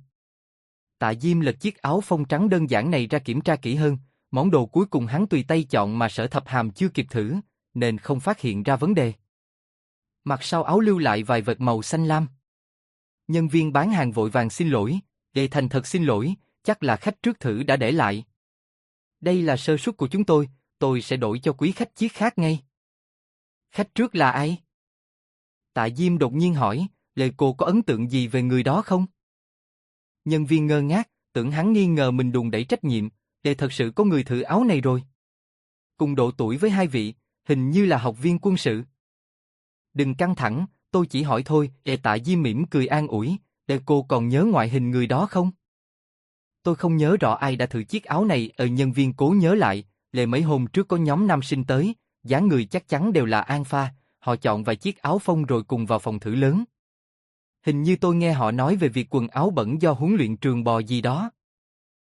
Tạ Diêm lật chiếc áo phông trắng đơn giản này ra kiểm tra kỹ hơn, món đồ cuối cùng hắn tùy tay chọn mà Sở Thập Hàm chưa kịp thử, nên không phát hiện ra vấn đề. Mặt sau áo lưu lại vài vệt màu xanh lam. Nhân viên bán hàng vội vàng xin lỗi, thành thật xin lỗi, chắc là khách trước thử đã để lại. Đây là sơ suất của chúng tôi sẽ đổi cho quý khách chiếc khác ngay. Khách trước là ai? Tạ Diêm đột nhiên hỏi, cô có ấn tượng gì về người đó không? Nhân viên ngơ ngác, tưởng hắn nghi ngờ mình đùn đẩy trách nhiệm, thật sự có người thử áo này rồi. Cùng độ tuổi với hai vị, hình như là học viên quân sự. Đừng căng thẳng, tôi chỉ hỏi thôi, Tạ Diêm mỉm cười an ủi, cô còn nhớ ngoại hình người đó không? Tôi không nhớ rõ ai đã thử chiếc áo này, nhân viên cố nhớ lại, mấy hôm trước có nhóm nam sinh tới, dáng người chắc chắn đều là alpha, họ chọn vài chiếc áo phông rồi cùng vào phòng thử lớn. Hình như tôi nghe họ nói về việc quần áo bẩn do huấn luyện trường bò gì đó.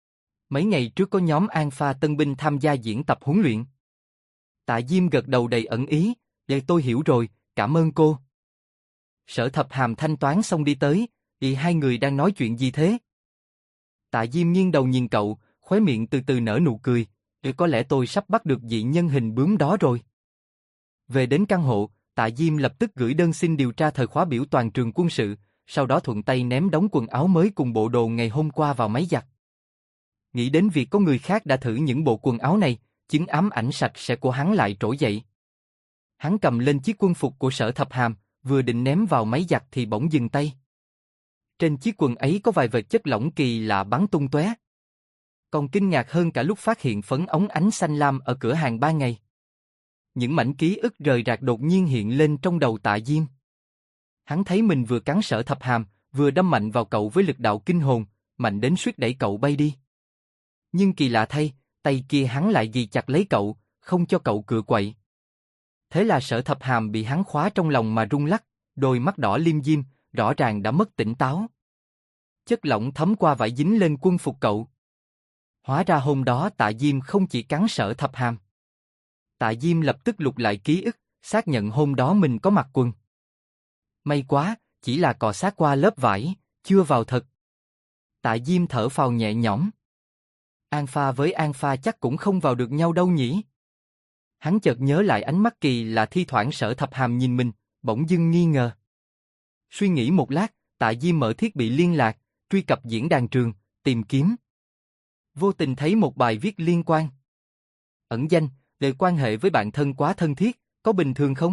Mấy ngày trước có nhóm Alpha tân binh tham gia diễn tập huấn luyện. Tạ Diêm gật đầu đầy ẩn ý, để tôi hiểu rồi, cảm ơn cô. Sở Thập Hàm thanh toán xong đi tới, hai người đang nói chuyện gì thế? Tạ Diêm nghiêng đầu nhìn cậu, khóe miệng từ từ nở nụ cười, có lẽ tôi sắp bắt được dị nhân hình bướm đó rồi. Về đến căn hộ, Tạ Diêm lập tức gửi đơn xin điều tra thời khóa biểu toàn trường quân sự, sau đó thuận tay ném đống quần áo mới cùng bộ đồ ngày hôm qua vào máy giặt. Nghĩ đến việc có người khác đã thử những bộ quần áo này, chứng ám ảnh sạch sẽ của hắn lại trỗi dậy. Hắn cầm lên chiếc quân phục của Sở Thập Hàm, vừa định ném vào máy giặt thì bỗng dừng tay. Trên chiếc quần ấy có vài vệt chất lỏng kỳ lạ bắn tung tóe. Còn kinh ngạc hơn cả lúc phát hiện phấn ống ánh xanh lam ở cửa hàng 3 ngày. Những mảnh ký ức rời rạc đột nhiên hiện lên trong đầu Tạ Diêm. Hắn thấy mình vừa cắn Sở Thập Hàm, vừa đâm mạnh vào cậu với lực đạo kinh hồn, mạnh đến suýt đẩy cậu bay đi. Nhưng kỳ lạ thay, tay kia hắn lại ghi chặt lấy cậu, không cho cậu cựa quậy. Thế là Sở Thập Hàm bị hắn khóa trong lòng mà rung lắc, đôi mắt đỏ liêm diêm, rõ ràng đã mất tỉnh táo. Chất lỏng thấm qua vải dính lên quân phục cậu. Hóa ra hôm đó Tạ Diêm không chỉ cắn Sở Thập Hàm. Tạ Diêm lập tức lục lại ký ức, xác nhận hôm đó mình có mặc quần. May quá, chỉ là cọ sát qua lớp vải, chưa vào thật. Tạ Diêm thở phào nhẹ nhõm. Alpha với Alpha chắc cũng không vào được nhau đâu nhỉ? Hắn chợt nhớ lại ánh mắt kỳ lạ thi thoảng Sở Thập Hàm nhìn mình, bỗng dưng nghi ngờ. Suy nghĩ một lát, Tạ Diêm mở thiết bị liên lạc, truy cập diễn đàn trường, tìm kiếm. Vô tình thấy một bài viết liên quan. Ẩn danh, về quan hệ với bạn thân quá thân thiết, có bình thường không?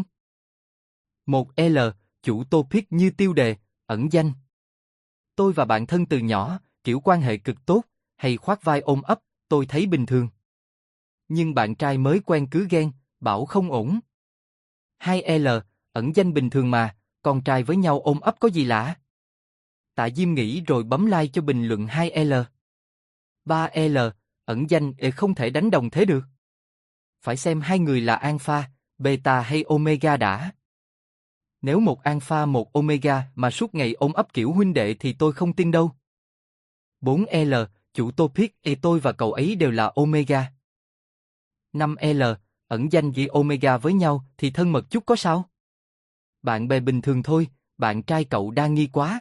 1L, chủ topic như tiêu đề, ẩn danh. Tôi và bạn thân từ nhỏ, kiểu quan hệ cực tốt, hay khoác vai ôm ấp, tôi thấy bình thường. Nhưng bạn trai mới quen cứ ghen, bảo không ổn. 2L, ẩn danh bình thường mà, con trai với nhau ôm ấp có gì lạ? Tạ Diêm nghĩ rồi bấm like cho bình luận 2L. 3L, ẩn danh không thể đánh đồng thế được. Phải xem hai người là Alpha, Beta hay Omega đã. Nếu một Alpha một Omega mà suốt ngày ôm ấp kiểu huynh đệ thì tôi không tin đâu. 4L, chủ topic tôi và cậu ấy đều là Omega. 5L, ẩn danh vì Omega với nhau thì thân mật chút có sao? Bạn bè bình thường thôi, bạn trai cậu đa nghi quá.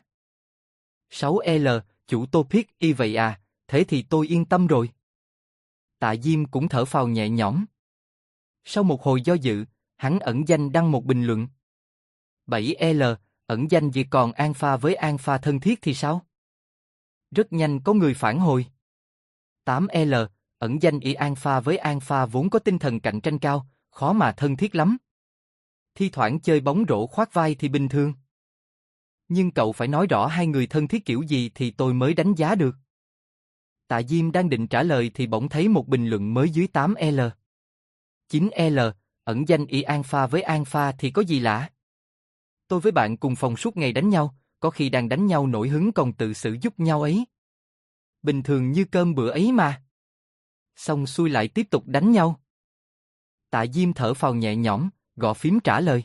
6L, chủ topic vậy à, thế thì tôi yên tâm rồi. Tạ Diêm cũng thở phào nhẹ nhõm. Sau một hồi do dự, hắn ẩn danh đăng một bình luận. 7L, ẩn danh vì còn Alpha với Alpha thân thiết thì sao? Rất nhanh có người phản hồi. 8L, ẩn danh Alpha với Alpha vốn có tinh thần cạnh tranh cao, khó mà thân thiết lắm. Thi thoảng chơi bóng rổ khoác vai thì bình thường. Nhưng cậu phải nói rõ hai người thân thiết kiểu gì thì tôi mới đánh giá được. Tạ Diêm đang định trả lời thì bỗng thấy một bình luận mới dưới 8L. 9L, ẩn danh Alpha với Alpha thì có gì lạ? Tôi với bạn cùng phòng suốt ngày đánh nhau, có khi đang đánh nhau nổi hứng còn tự xử giúp nhau ấy. Bình thường như cơm bữa ấy mà. Xong xuôi lại tiếp tục đánh nhau. Tạ Diêm thở phào nhẹ nhõm, gõ phím trả lời.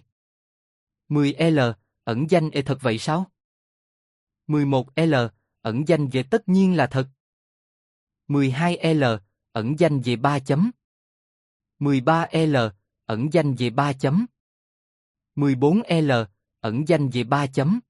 10L, ẩn danh thật vậy sao? 11L, ẩn danh về tất nhiên là thật. 12L, ẩn danh về 3 chấm. 13L, ẩn danh về 3 chấm. 14L, ẩn danh về 3 chấm.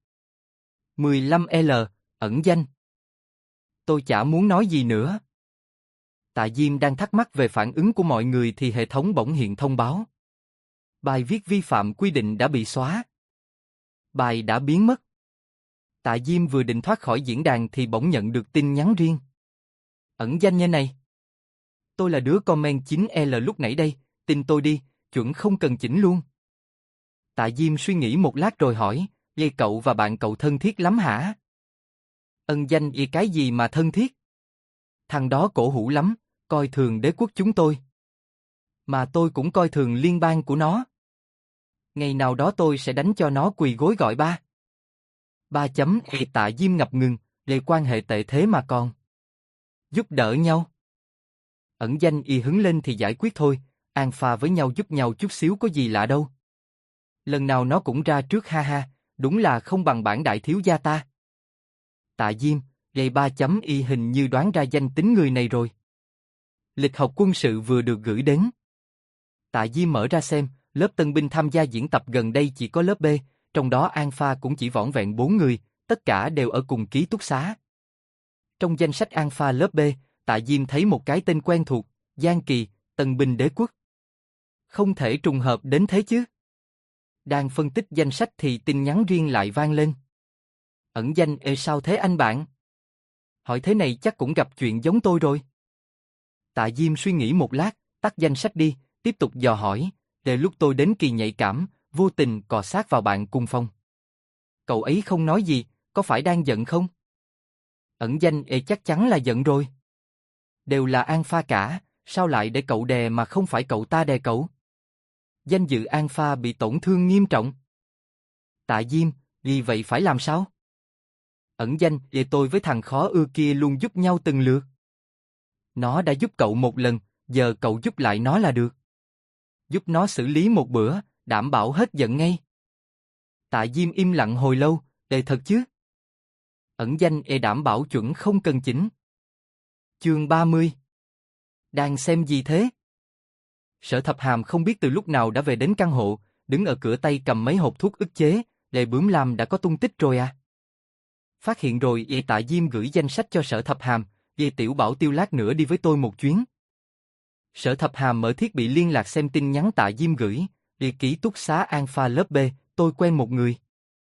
15L, ẩn danh. Tôi chả muốn nói gì nữa. Tạ Diêm đang thắc mắc về phản ứng của mọi người thì hệ thống bỗng hiện thông báo. Bài viết vi phạm quy định đã bị xóa. Bài đã biến mất. Tạ Diêm vừa định thoát khỏi diễn đàn thì bỗng nhận được tin nhắn riêng. Ẩn danh như này. Tôi là đứa comment 9L lúc nãy đây, tin tôi đi, chuẩn không cần chỉnh luôn. Tạ Diêm suy nghĩ một lát rồi hỏi, vậy cậu và bạn cậu thân thiết lắm hả? Ẩn danh vì cái gì mà thân thiết? Thằng đó cổ hủ lắm, coi thường đế quốc chúng tôi. Mà tôi cũng coi thường liên bang của nó. Ngày nào đó tôi sẽ đánh cho nó quỳ gối gọi ba. 3 chấm Tạ Diêm ngập ngừng, về quan hệ tệ thế mà còn. Giúp đỡ nhau. Ẩn danh hứng lên thì giải quyết thôi, Alpha với nhau giúp nhau chút xíu có gì lạ đâu. Lần nào nó cũng ra trước ha ha, đúng là không bằng bản đại thiếu gia ta. Tạ Diêm, Gây 3.y hình như đoán ra danh tính người này rồi. Lịch học quân sự vừa được gửi đến. Tạ Diêm mở ra xem, lớp tân binh tham gia diễn tập gần đây chỉ có lớp B, trong đó Alpha cũng chỉ vỏn vẹn 4 người, tất cả đều ở cùng ký túc xá. Trong danh sách Alpha lớp B, Tạ Diêm thấy một cái tên quen thuộc, Giang Kỳ, tân binh đế quốc. Không thể trùng hợp đến thế chứ. Đang phân tích danh sách thì tin nhắn riêng lại vang lên. Ẩn danh sao thế anh bạn? Hỏi thế này chắc cũng gặp chuyện giống tôi rồi. Tạ Diêm suy nghĩ một lát, tắt danh sách đi, tiếp tục dò hỏi, để lúc tôi đến kỳ nhạy cảm, vô tình cọ sát vào bạn cùng phòng. Cậu ấy không nói gì, có phải đang giận không? Ẩn danh chắc chắn là giận rồi. Đều là Alpha cả, sao lại để cậu đè mà không phải cậu ta đè cậu? Danh dự Alpha bị tổn thương nghiêm trọng. Tạ Diêm, vì vậy phải làm sao? Ẩn danh, tôi với thằng khó ưa kia luôn giúp nhau từng lượt. Nó đã giúp cậu một lần, giờ cậu giúp lại nó là được. Giúp nó xử lý một bữa, đảm bảo hết giận ngay. Tạ Diêm im lặng hồi lâu, thật chứ? Ẩn danh đảm bảo chuẩn không cần chỉnh. Chương 30. Đang xem gì thế? Sở Thập Hàm không biết từ lúc nào đã về đến căn hộ, đứng ở cửa tay cầm mấy hộp thuốc ức chế, Bướm Lam đã có tung tích rồi à? Phát hiện rồi, Tạ Diêm gửi danh sách cho Sở Thập Hàm, Tiểu Bảo Tiêu lát nữa đi với tôi một chuyến. Sở Thập Hàm mở thiết bị liên lạc xem tin nhắn Tạ Diêm gửi, ký túc xá Alpha lớp B, tôi quen một người.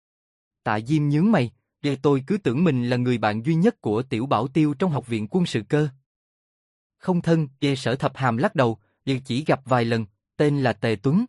Tạ Diêm nhướng mày, tôi cứ tưởng mình là người bạn duy nhất của Tiểu Bảo Tiêu trong học viện quân sự cơ. Không thân, Sở Thập Hàm lắc đầu, chỉ gặp vài lần, tên là Tề Tuấn.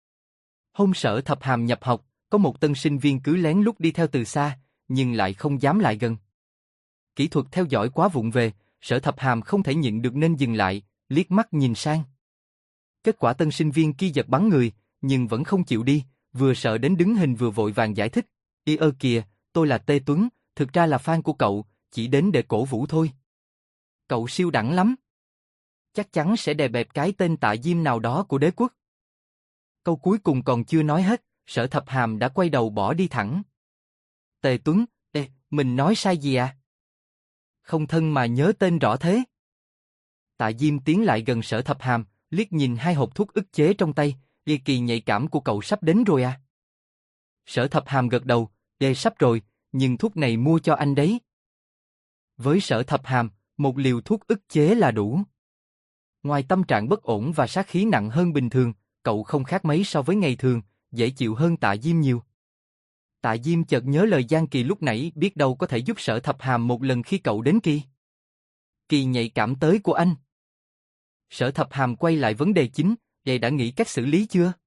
Hôm Sở Thập Hàm nhập học, có một tân sinh viên cứ lén lút đi theo từ xa, nhưng lại không dám lại gần. Kỹ thuật theo dõi quá vụng về, Sở Thập Hàm không thể nhịn được nên dừng lại, liếc mắt nhìn sang. Kết quả tân sinh viên kia giật bắn người, nhưng vẫn không chịu đi, vừa sợ đến đứng hình vừa vội vàng giải thích. Kìa, tôi là Tê Tuấn, thực ra là fan của cậu, chỉ đến để cổ vũ thôi. Cậu siêu đẳng lắm. Chắc chắn sẽ đè bẹp cái tên Tạ Diêm nào đó của đế quốc. Câu cuối cùng còn chưa nói hết, Sở Thập Hàm đã quay đầu bỏ đi thẳng. Tề Tuấn, mình nói sai gì à? Không thân mà nhớ tên rõ thế. Tạ Diêm tiến lại gần Sở Thập Hàm, liếc nhìn hai hộp thuốc ức chế trong tay, kỳ nhạy cảm của cậu sắp đến rồi à? Sở Thập Hàm gật đầu, sắp rồi, nhưng thuốc này mua cho anh đấy. Với Sở Thập Hàm, một liều thuốc ức chế là đủ. Ngoài tâm trạng bất ổn và sát khí nặng hơn bình thường, cậu không khác mấy so với ngày thường, dễ chịu hơn Tạ Diêm nhiều. Tạ Diêm chợt nhớ lời Giang Kỳ lúc nãy, biết đâu có thể giúp Sở Thập Hàm một lần khi cậu đến kỳ nhạy cảm tới của anh. Sở Thập Hàm quay lại vấn đề chính, vậy đã nghĩ cách xử lý chưa?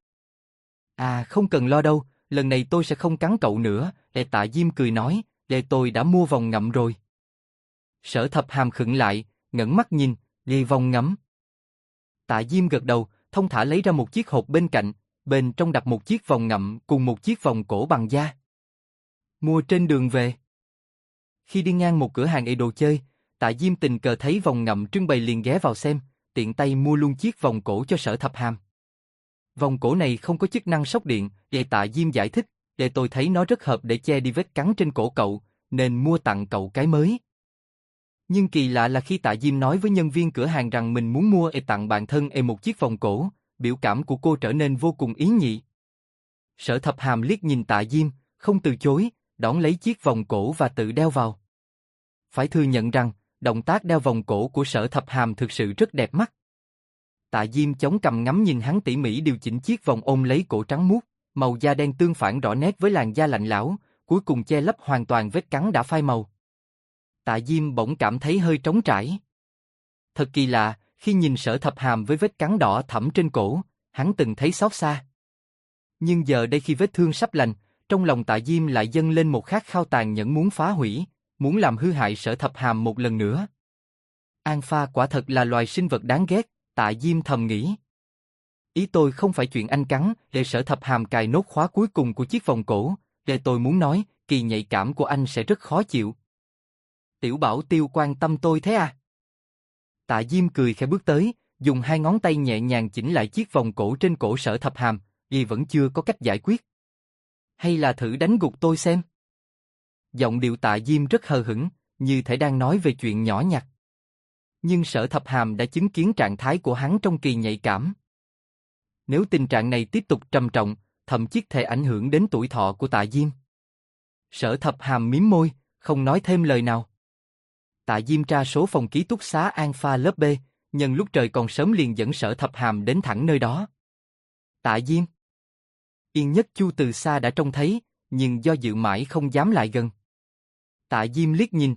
Không cần lo đâu, lần này tôi sẽ không cắn cậu nữa, Tạ Diêm cười nói, tôi đã mua vòng ngậm rồi. Sở Thập Hàm khựng lại, ngẩng mắt nhìn, vòng ngậm. Tạ Diêm gật đầu, thông thả lấy ra một chiếc hộp bên cạnh, bên trong đặt một chiếc vòng ngậm cùng một chiếc vòng cổ bằng da. Mua trên đường về. Khi đi ngang một cửa hàng đồ chơi, Tạ Diêm tình cờ thấy vòng ngậm trưng bày liền ghé vào xem, tiện tay mua luôn chiếc vòng cổ cho Sở Thập Hàm. Vòng cổ này không có chức năng sốc điện, Tạ Diêm giải thích, tôi thấy nó rất hợp để che đi vết cắn trên cổ cậu, nên mua tặng cậu cái mới. Nhưng kỳ lạ là khi Tạ Diêm nói với nhân viên cửa hàng rằng mình muốn mua tặng bạn thân một chiếc vòng cổ, biểu cảm của cô trở nên vô cùng ý nhị. Sở Thập Hàm liếc nhìn Tạ Diêm, không từ chối, đón lấy chiếc vòng cổ và tự đeo vào. Phải thừa nhận rằng, động tác đeo vòng cổ của Sở Thập Hàm thực sự rất đẹp mắt. Tạ Diêm chống cằm ngắm nhìn hắn tỉ mỉ điều chỉnh chiếc vòng ôm lấy cổ trắng muốt, màu da đen tương phản rõ nét với làn da lạnh lẽo, cuối cùng che lấp hoàn toàn vết cắn đã phai màu. Tạ Diêm bỗng cảm thấy hơi trống trải. Thật kỳ lạ, khi nhìn Sở Thập Hàm với vết cắn đỏ thẫm trên cổ, hắn từng thấy xót xa. Nhưng giờ đây khi vết thương sắp lành, trong lòng Tạ Diêm lại dâng lên một khát khao tàn nhẫn muốn phá hủy, muốn làm hư hại Sở Thập Hàm một lần nữa. Alpha quả thật là loài sinh vật đáng ghét, Tạ Diêm thầm nghĩ. Ý tôi không phải chuyện anh cắn, Sở Thập Hàm cài nốt khóa cuối cùng của chiếc vòng cổ, tôi muốn nói, kỳ nhạy cảm của anh sẽ rất khó chịu. Tiểu Bảo Tiêu quan tâm tôi thế à? Tạ Diêm cười khẽ bước tới, dùng hai ngón tay nhẹ nhàng chỉnh lại chiếc vòng cổ trên cổ Sở Thập Hàm, vì vẫn chưa có cách giải quyết. Hay là thử đánh gục tôi xem? Giọng điệu Tạ Diêm rất hờ hững, như thể đang nói về chuyện nhỏ nhặt. Nhưng Sở Thập Hàm đã chứng kiến trạng thái của hắn trong kỳ nhạy cảm. Nếu tình trạng này tiếp tục trầm trọng, thậm chí thể ảnh hưởng đến tuổi thọ của Tạ Diêm. Sở Thập Hàm mím môi, không nói thêm lời nào. Tạ Diêm tra số phòng ký túc xá Alpha lớp B, nhân lúc trời còn sớm liền dẫn Sở Thập Hàm đến thẳng nơi đó. Tạ Diêm. Yên Nhất Chu từ xa đã trông thấy, nhưng do dự mãi không dám lại gần. Tạ Diêm liếc nhìn,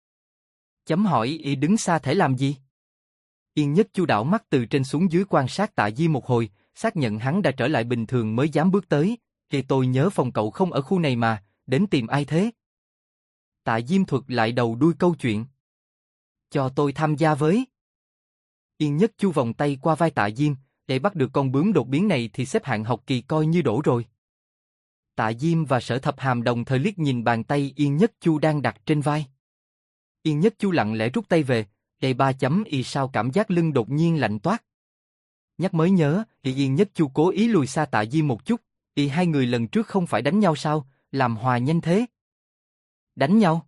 chấm hỏi y đứng xa thể làm gì? Yên Nhất Chu đảo mắt từ trên xuống dưới quan sát Tạ Diêm một hồi, xác nhận hắn đã trở lại bình thường mới dám bước tới. Tôi nhớ phòng cậu không ở khu này mà, đến tìm ai thế? Tạ Diêm thuật lại đầu đuôi câu chuyện. Cho tôi tham gia với. Yên Nhất Chu vòng tay qua vai Tạ Diêm, để bắt được con bướm đột biến này thì xếp hạng học kỳ coi như đổ rồi. Tạ Diêm và Sở Thập Hàm đồng thời liếc nhìn bàn tay Yên Nhất Chu đang đặt trên vai. Yên Nhất Chu lặng lẽ rút tay về, y sao cảm giác lưng đột nhiên lạnh toát. Nhắc mới nhớ, Yên Nhất Chu cố ý lùi xa Tạ Diêm một chút, hai người lần trước không phải đánh nhau sao, làm hòa nhanh thế. Đánh nhau?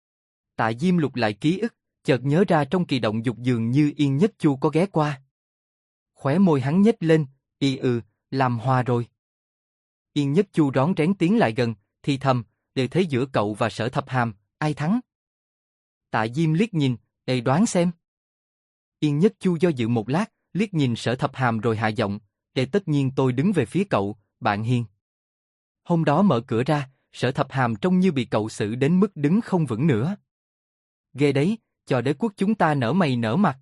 Tạ Diêm lục lại ký ức, chợt nhớ ra trong kỳ động dục dường như Yên Nhất Chu có ghé qua. Khóe môi hắn nhếch lên, làm hòa rồi. Yên Nhất Chu rón rén tiến lại gần, thì thầm, để thấy giữa cậu và Sở Thập Hàm, ai thắng? Tạ Diêm liếc nhìn, đoán xem. Yên Nhất Chu do dự một lát, liếc nhìn Sở Thập Hàm rồi hạ giọng, tất nhiên tôi đứng về phía cậu, bạn hiền. Hôm đó mở cửa ra, Sở Thập Hàm trông như bị cậu xử đến mức đứng không vững nữa. Ghê đấy, cho đế quốc chúng ta nở mày nở mặt.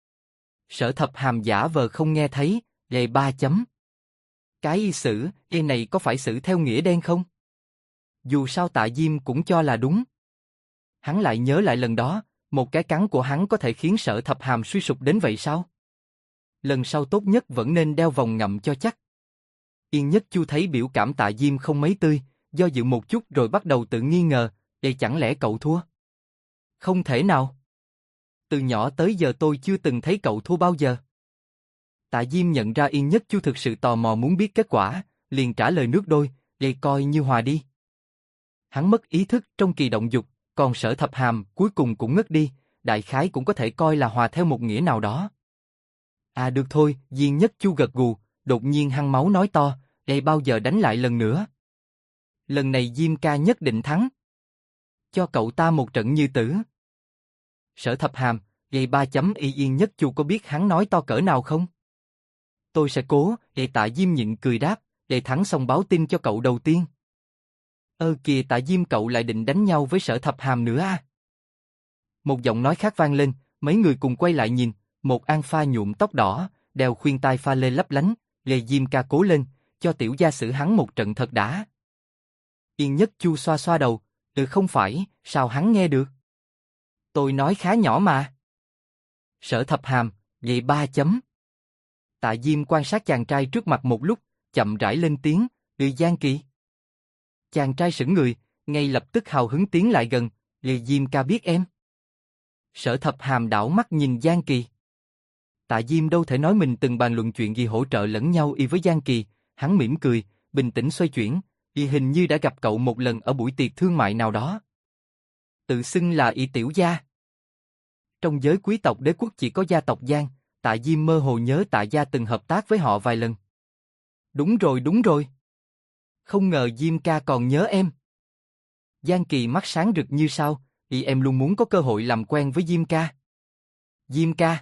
Sở Thập Hàm giả vờ không nghe thấy, 3 chấm. Cái y xử, này có phải xử theo nghĩa đen không? Dù sao Tạ Diêm cũng cho là đúng. Hắn lại nhớ lại lần đó, một cái cắn của hắn có thể khiến Sở Thập Hàm suy sụp đến vậy sao? Lần sau tốt nhất vẫn nên đeo vòng ngậm cho chắc. Yên Nhất Chu thấy biểu cảm Tạ Diêm không mấy tươi, do dự một chút rồi bắt đầu tự nghi ngờ, chẳng lẽ cậu thua? Không thể nào. Từ nhỏ tới giờ tôi chưa từng thấy cậu thua bao giờ. Tạ Diêm nhận ra Yên Nhất Chu thực sự tò mò muốn biết kết quả, liền trả lời nước đôi, coi như hòa đi. Hắn mất ý thức trong kỳ động dục, còn Sở Thập Hàm cuối cùng cũng ngất đi, đại khái cũng có thể coi là hòa theo một nghĩa nào đó. Được thôi, Yên Nhất Chu gật gù, đột nhiên hăng máu nói to, bao giờ đánh lại lần nữa. Lần này Diêm ca nhất định thắng. Cho cậu ta một trận như tử. Sở Thập Hàm, 3 chấm. Yên Nhất Chu có biết hắn nói to cỡ nào không? Tôi sẽ cố, Tạ Diêm nhịn cười đáp, thắng xong báo tin cho cậu đầu tiên. Kìa Tạ Diêm cậu lại định đánh nhau với Sở Thập Hàm nữa à? Một giọng nói khác vang lên, mấy người cùng quay lại nhìn, một Alpha nhuộm tóc đỏ, đeo khuyên tai pha lê lấp lánh, Diêm ca cố lên, cho tiểu gia xử hắn một trận thật đã. Yên Nhất Chu xoa xoa đầu, không phải, sao hắn nghe được? Tôi nói khá nhỏ mà. Sở Thập Hàm, 3 chấm. Tạ Diêm quan sát chàng trai trước mặt một lúc, chậm rãi lên tiếng, Giang Kỳ. Chàng trai sững người, ngay lập tức hào hứng tiến lại gần, Diêm ca biết em. Sở Thập Hàm đảo mắt nhìn Giang Kỳ. Tạ Diêm đâu thể nói mình từng bàn luận chuyện gì hỗ trợ lẫn nhau với Giang Kỳ, hắn mỉm cười, bình tĩnh xoay chuyển, hình như đã gặp cậu một lần ở buổi tiệc thương mại nào đó. Tự xưng là tiểu gia. Trong giới quý tộc đế quốc chỉ có gia tộc Giang, Tạ Diêm mơ hồ nhớ Tạ gia từng hợp tác với họ vài lần. Đúng rồi. Không ngờ Diêm ca còn nhớ em. Giang Kỳ mắt sáng rực như sao, em luôn muốn có cơ hội làm quen với Diêm ca. Diêm ca.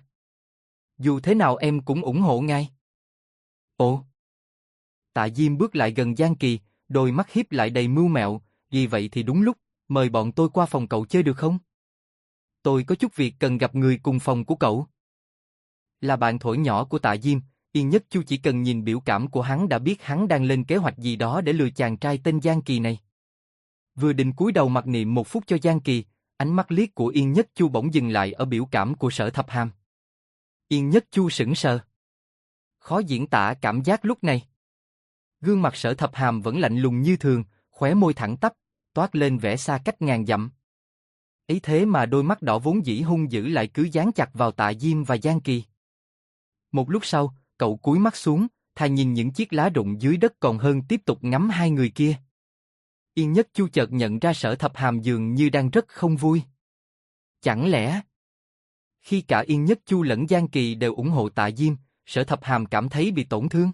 Dù thế nào em cũng ủng hộ ngài. Ồ. Tạ Diêm bước lại gần Giang Kỳ, đôi mắt híp lại đầy mưu mẹo, vì vậy thì đúng lúc, mời bọn tôi qua phòng cậu chơi được không? Tôi có chút việc cần gặp người cùng phòng của cậu. Là bạn thổi nhỏ của Tạ Diêm, Yên Nhất Chu chỉ cần nhìn biểu cảm của hắn đã biết hắn đang lên kế hoạch gì đó để lừa chàng trai tên Giang Kỳ này. Vừa định cúi đầu mặc niệm một phút cho Giang Kỳ, ánh mắt liếc của Yên Nhất Chu bỗng dừng lại ở biểu cảm của Sở Thập Hàm. Yên Nhất Chu sững sờ. Khó diễn tả cảm giác lúc này. Gương mặt Sở Thập Hàm vẫn lạnh lùng như thường, khóe môi thẳng tắp, toát lên vẻ xa cách ngàn dặm. Ấy thế mà đôi mắt đỏ vốn dĩ hung dữ lại cứ dán chặt vào Tạ Diêm và Giang Kỳ. Một lúc sau, cậu cúi mắt xuống, thà nhìn những chiếc lá rụng dưới đất còn hơn tiếp tục ngắm hai người kia. Yên Nhất Chu chợt nhận ra Sở Thập Hàm dường như đang rất không vui. Chẳng lẽ khi cả Yên Nhất Chu lẫn Giang Kỳ đều ủng hộ Tạ Diêm, Sở Thập Hàm cảm thấy bị tổn thương?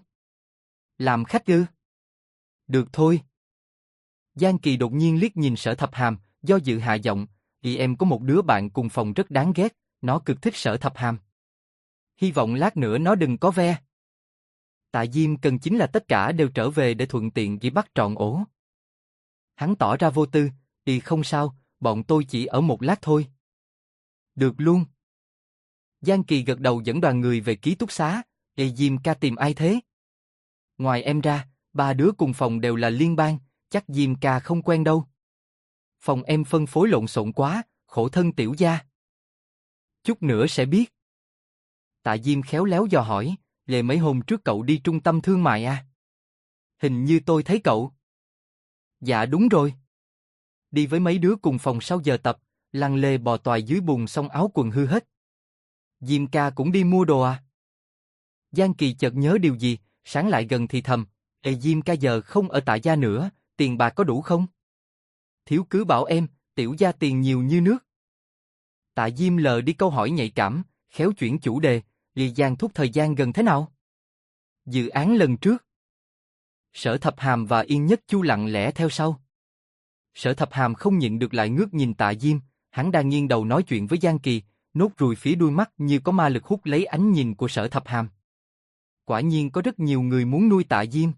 Làm khách ư? Được thôi. Giang Kỳ đột nhiên liếc nhìn Sở Thập Hàm, do dự hạ giọng, "Thì em có một đứa bạn cùng phòng rất đáng ghét, nó cực thích Sở Thập Hàm. Hy vọng lát nữa nó đừng có ve." Tạ Diêm cần chính là tất cả đều trở về để thuận tiện chỉ bắt trọn ổ. Hắn tỏ ra vô tư, "Thì không sao, bọn tôi chỉ ở một lát thôi." "Được luôn." Giang Kỳ gật đầu dẫn đoàn người về ký túc xá. "Ê Diêm ca tìm ai thế?" "Ngoài em ra, ba đứa cùng phòng đều là liên bang, chắc Diêm ca không quen đâu." "Phòng em phân phối lộn xộn quá, khổ thân tiểu gia." "Chút nữa sẽ biết." Tạ Diêm khéo léo dò hỏi, "Lệ mấy hôm trước cậu đi trung tâm thương mại à?" "Hình như tôi thấy cậu." "Dạ đúng rồi. Đi với mấy đứa cùng phòng sau giờ tập, lăn lê bò toài dưới bùn xong áo quần hư hết." "Diêm ca cũng đi mua đồ à?" Giang Kỳ chợt nhớ điều gì, sáng lại gần thì thầm, "Ê Diêm ca giờ không ở Tạ gia nữa, tiền bạc có đủ không?" "Thiếu cứ bảo em, tiểu gia tiền nhiều như nước." Tạ Diêm lờ đi câu hỏi nhạy cảm, khéo chuyển chủ đề, "Lì Giang thúc thời gian gần thế nào?" "Dự án lần trước." Sở Thập Hàm và Yên Nhất Chu lặng lẽ theo sau. Sở Thập Hàm không nhịn được lại ngước nhìn Tạ Diêm, hắn đang nghiêng đầu nói chuyện với Giang Kỳ, nốt ruồi phía đuôi mắt như có ma lực hút lấy ánh nhìn của Sở Thập Hàm. Quả nhiên có rất nhiều người muốn nuôi Tạ Diêm.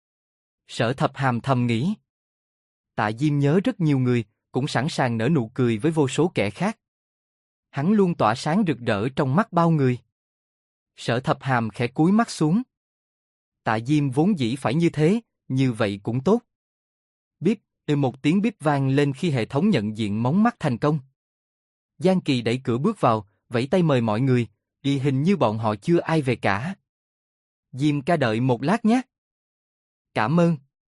Sở Thập Hàm thầm nghĩ. Tạ Diêm nhớ rất nhiều người, cũng sẵn sàng nở nụ cười với vô số kẻ khác. Hắn luôn tỏa sáng rực rỡ trong mắt bao người. Sở Thập Hàm khẽ cúi mắt xuống. Tạ Diêm vốn dĩ phải như thế, như vậy cũng tốt. Bíp, một tiếng bíp vang lên khi hệ thống nhận diện mống mắt thành công. Giang Kỳ đẩy cửa bước vào, vẫy tay mời mọi người, đi hình như bọn họ chưa ai về cả. "Diêm ca đợi một lát nhé." "Cảm ơn."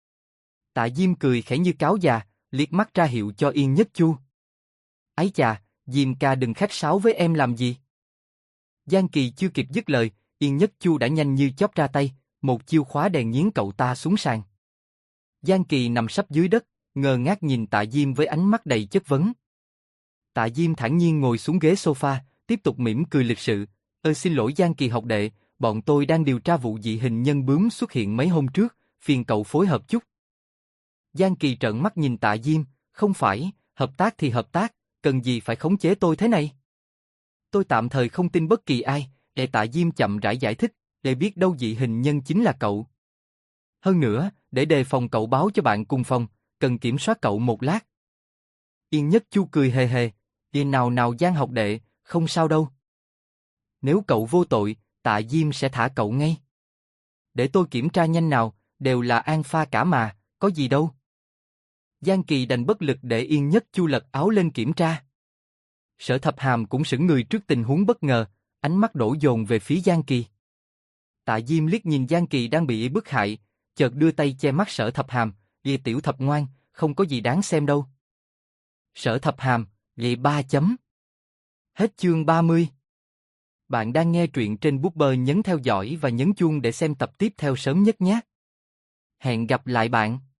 Tạ Diêm cười khẽ như cáo già, liếc mắt ra hiệu cho Yên Nhất Chu. "Ấy chà, Diêm ca đừng khách sáo với em làm gì." Giang Kỳ chưa kịp dứt lời, Yên Nhất Chu đã nhanh như chớp ra tay, một chiêu khóa đèn nghiến cậu ta xuống sàn. Giang Kỳ nằm sấp dưới đất, ngơ ngác nhìn Tạ Diêm với ánh mắt đầy chất vấn. Tạ Diêm thản nhiên ngồi xuống ghế sofa, tiếp tục mỉm cười lịch sự, xin lỗi Giang Kỳ học đệ, bọn tôi đang điều tra vụ dị hình nhân bướm xuất hiện mấy hôm trước, phiền cậu phối hợp chút." Giang Kỳ trợn mắt nhìn Tạ Diêm, "Không phải, hợp tác thì hợp tác, cần gì phải khống chế tôi thế này?" "Tôi tạm thời không tin bất kỳ ai." Tạ Diêm chậm rãi giải thích, "để biết đâu dị hình nhân chính là cậu. Hơn nữa, để đề phòng cậu báo cho bạn cùng phòng, cần kiểm soát cậu một lát." Yên Nhất Chu cười hề hề, nào nào Giang học đệ, không sao đâu. Nếu cậu vô tội, Tạ Diêm sẽ thả cậu ngay. Để tôi kiểm tra nhanh nào, đều là alpha cả mà, có gì đâu." Giang Kỳ đành bất lực để Yên Nhất Chu lật áo lên kiểm tra. Sở Thập Hàm cũng sững người trước tình huống bất ngờ, ánh mắt đổ dồn về phía Giang Kỳ. Tạ Diêm liếc nhìn Giang Kỳ đang bị bức hại, chợt đưa tay che mắt Sở Thập Hàm, tiểu thập ngoan, không có gì đáng xem đâu." Sở Thập Hàm, 3 chấm. Hết chương 30. Bạn đang nghe truyện trên Booker, nhấn theo dõi và nhấn chuông để xem tập tiếp theo sớm nhất nhé. Hẹn gặp lại bạn.